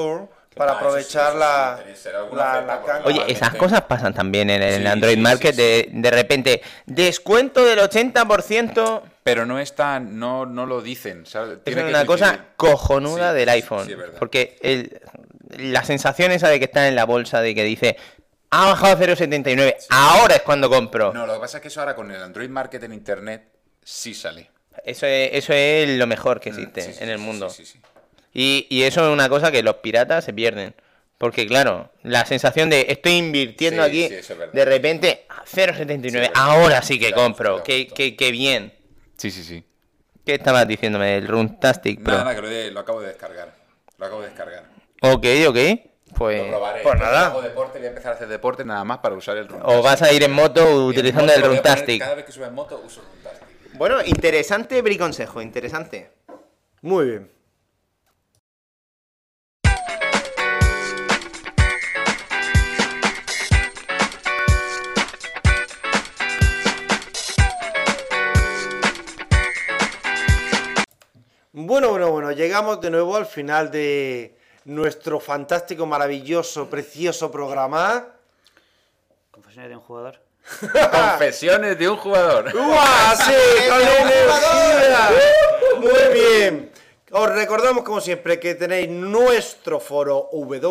para Ah, aprovechar eso sí, eso la, sí, tenéis que hacer alguna la, oferta la por canga. ahí. Oye, Normalmente. esas cosas pasan también en el Sí, Android sí, Market. sí, De, de repente, descuento del ochenta por ciento. Pero no es tan, no, no lo dicen. ¿sabes? Eso Tiene es que una cosa coincidir. cojonuda Sí, del sí, iPhone. sí, es verdad. Porque el, la sensación esa de que está en la bolsa, de que dice, ha bajado a cero coma setenta y nueve, ahora es cuando compro. No, lo que pasa es que eso ahora con el Android Market en Internet sí sale. Eso es, eso es lo mejor que existe Sí, sí, en el sí, mundo. sí, sí, sí. Y, y eso es una cosa que los piratas se pierden. Porque claro, la sensación de estoy invirtiendo Sí, aquí, sí, eso es verdad. de repente, a cero coma setenta y nueve, Sí, es verdad. ahora sí que Claro, compro. estoy de Qué, acuerdo. qué, qué bien. Sí, sí, sí. ¿Qué estabas diciéndome? El Runtastic Pro. Nada, nada, que lo, de- lo acabo de descargar. Lo acabo de descargar. Ok, ok. Pues, Lo probaré. pues nada. Hago deporte, voy a empezar a hacer deporte nada más para usar el Runtastic. o vas a ir en moto utilizando En el moto, voy a poner- Runtastic. Cada vez que suba en moto uso el Runtastic. Bueno, interesante briconsejo, interesante. Muy bien. Bueno, bueno, bueno, llegamos de nuevo al final de nuestro fantástico, maravilloso, precioso programa. Confesiones de un jugador. Confesiones de un jugador. ¡Uah! ¡Sí! ¡Con energía! Muy bien. Os recordamos, como siempre, que tenéis nuestro foro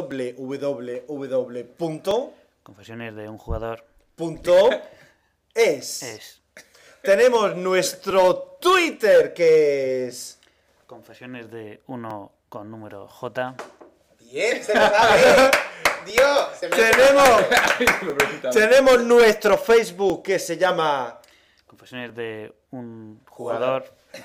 www. Confesiones de un jugador punto es. es Tenemos nuestro Twitter, que es... confesiones de uno con número J. Bien, se lo sabe. Dios, se me Tenemos, tenemos nuestro Facebook, que se llama... Confesiones de un jugador.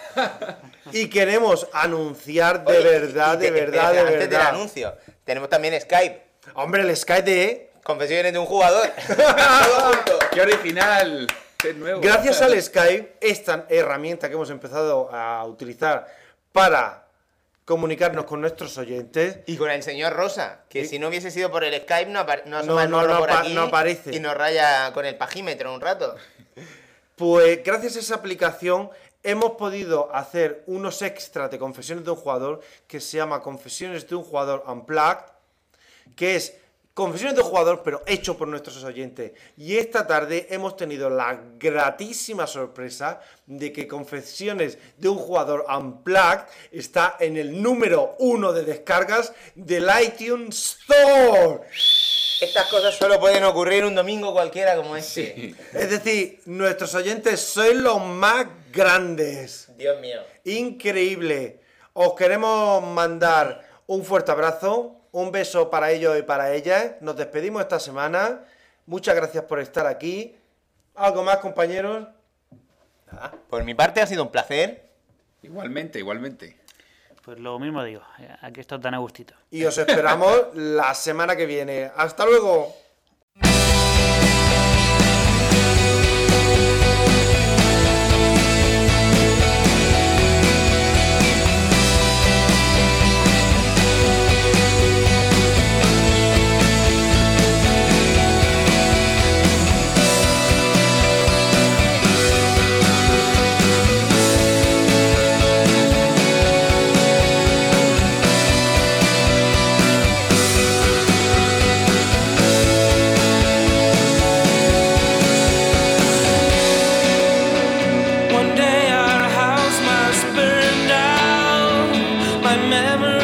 Y queremos anunciar de Oye, verdad, y- y de te- verdad, espera, de antes del verdad. anuncio, tenemos también Skype. Hombre, el Skype de... Confesiones de un jugador. Todo junto. ¡Qué original! ¡Es nuevo! Gracias al Skype, esta herramienta que hemos empezado a utilizar para comunicarnos con nuestros oyentes, Y con el señor Rosa, que Sí. si no hubiese sido por el Skype, no, apar- no asoma No, el no, morro no por apa- aquí no aparece. y nos raya con el pajímetro un rato. pues gracias a esa aplicación hemos podido hacer unos extras de confesiones de un jugador que se llama Confesiones de un jugador Unplugged, que es confesiones de un jugador pero hecho por nuestros oyentes. Y esta tarde hemos tenido la gratísima sorpresa de que Confesiones de un jugador Unplugged está en el número uno de descargas del iTunes Store. Estas cosas solo pueden ocurrir un domingo cualquiera como este. Es decir, nuestros oyentes sois los más grandes. Dios mío. Increíble. Os queremos mandar un fuerte abrazo, un beso para ellos y para ellas. Nos despedimos esta semana. Muchas gracias por estar aquí. ¿Algo más, compañeros? Nada, por mi parte ha sido un placer. Igualmente, igualmente. Pues lo mismo digo, aquí está tan a gustito. Y os esperamos la semana que viene. ¡Hasta luego! One day our house must burn down. My memory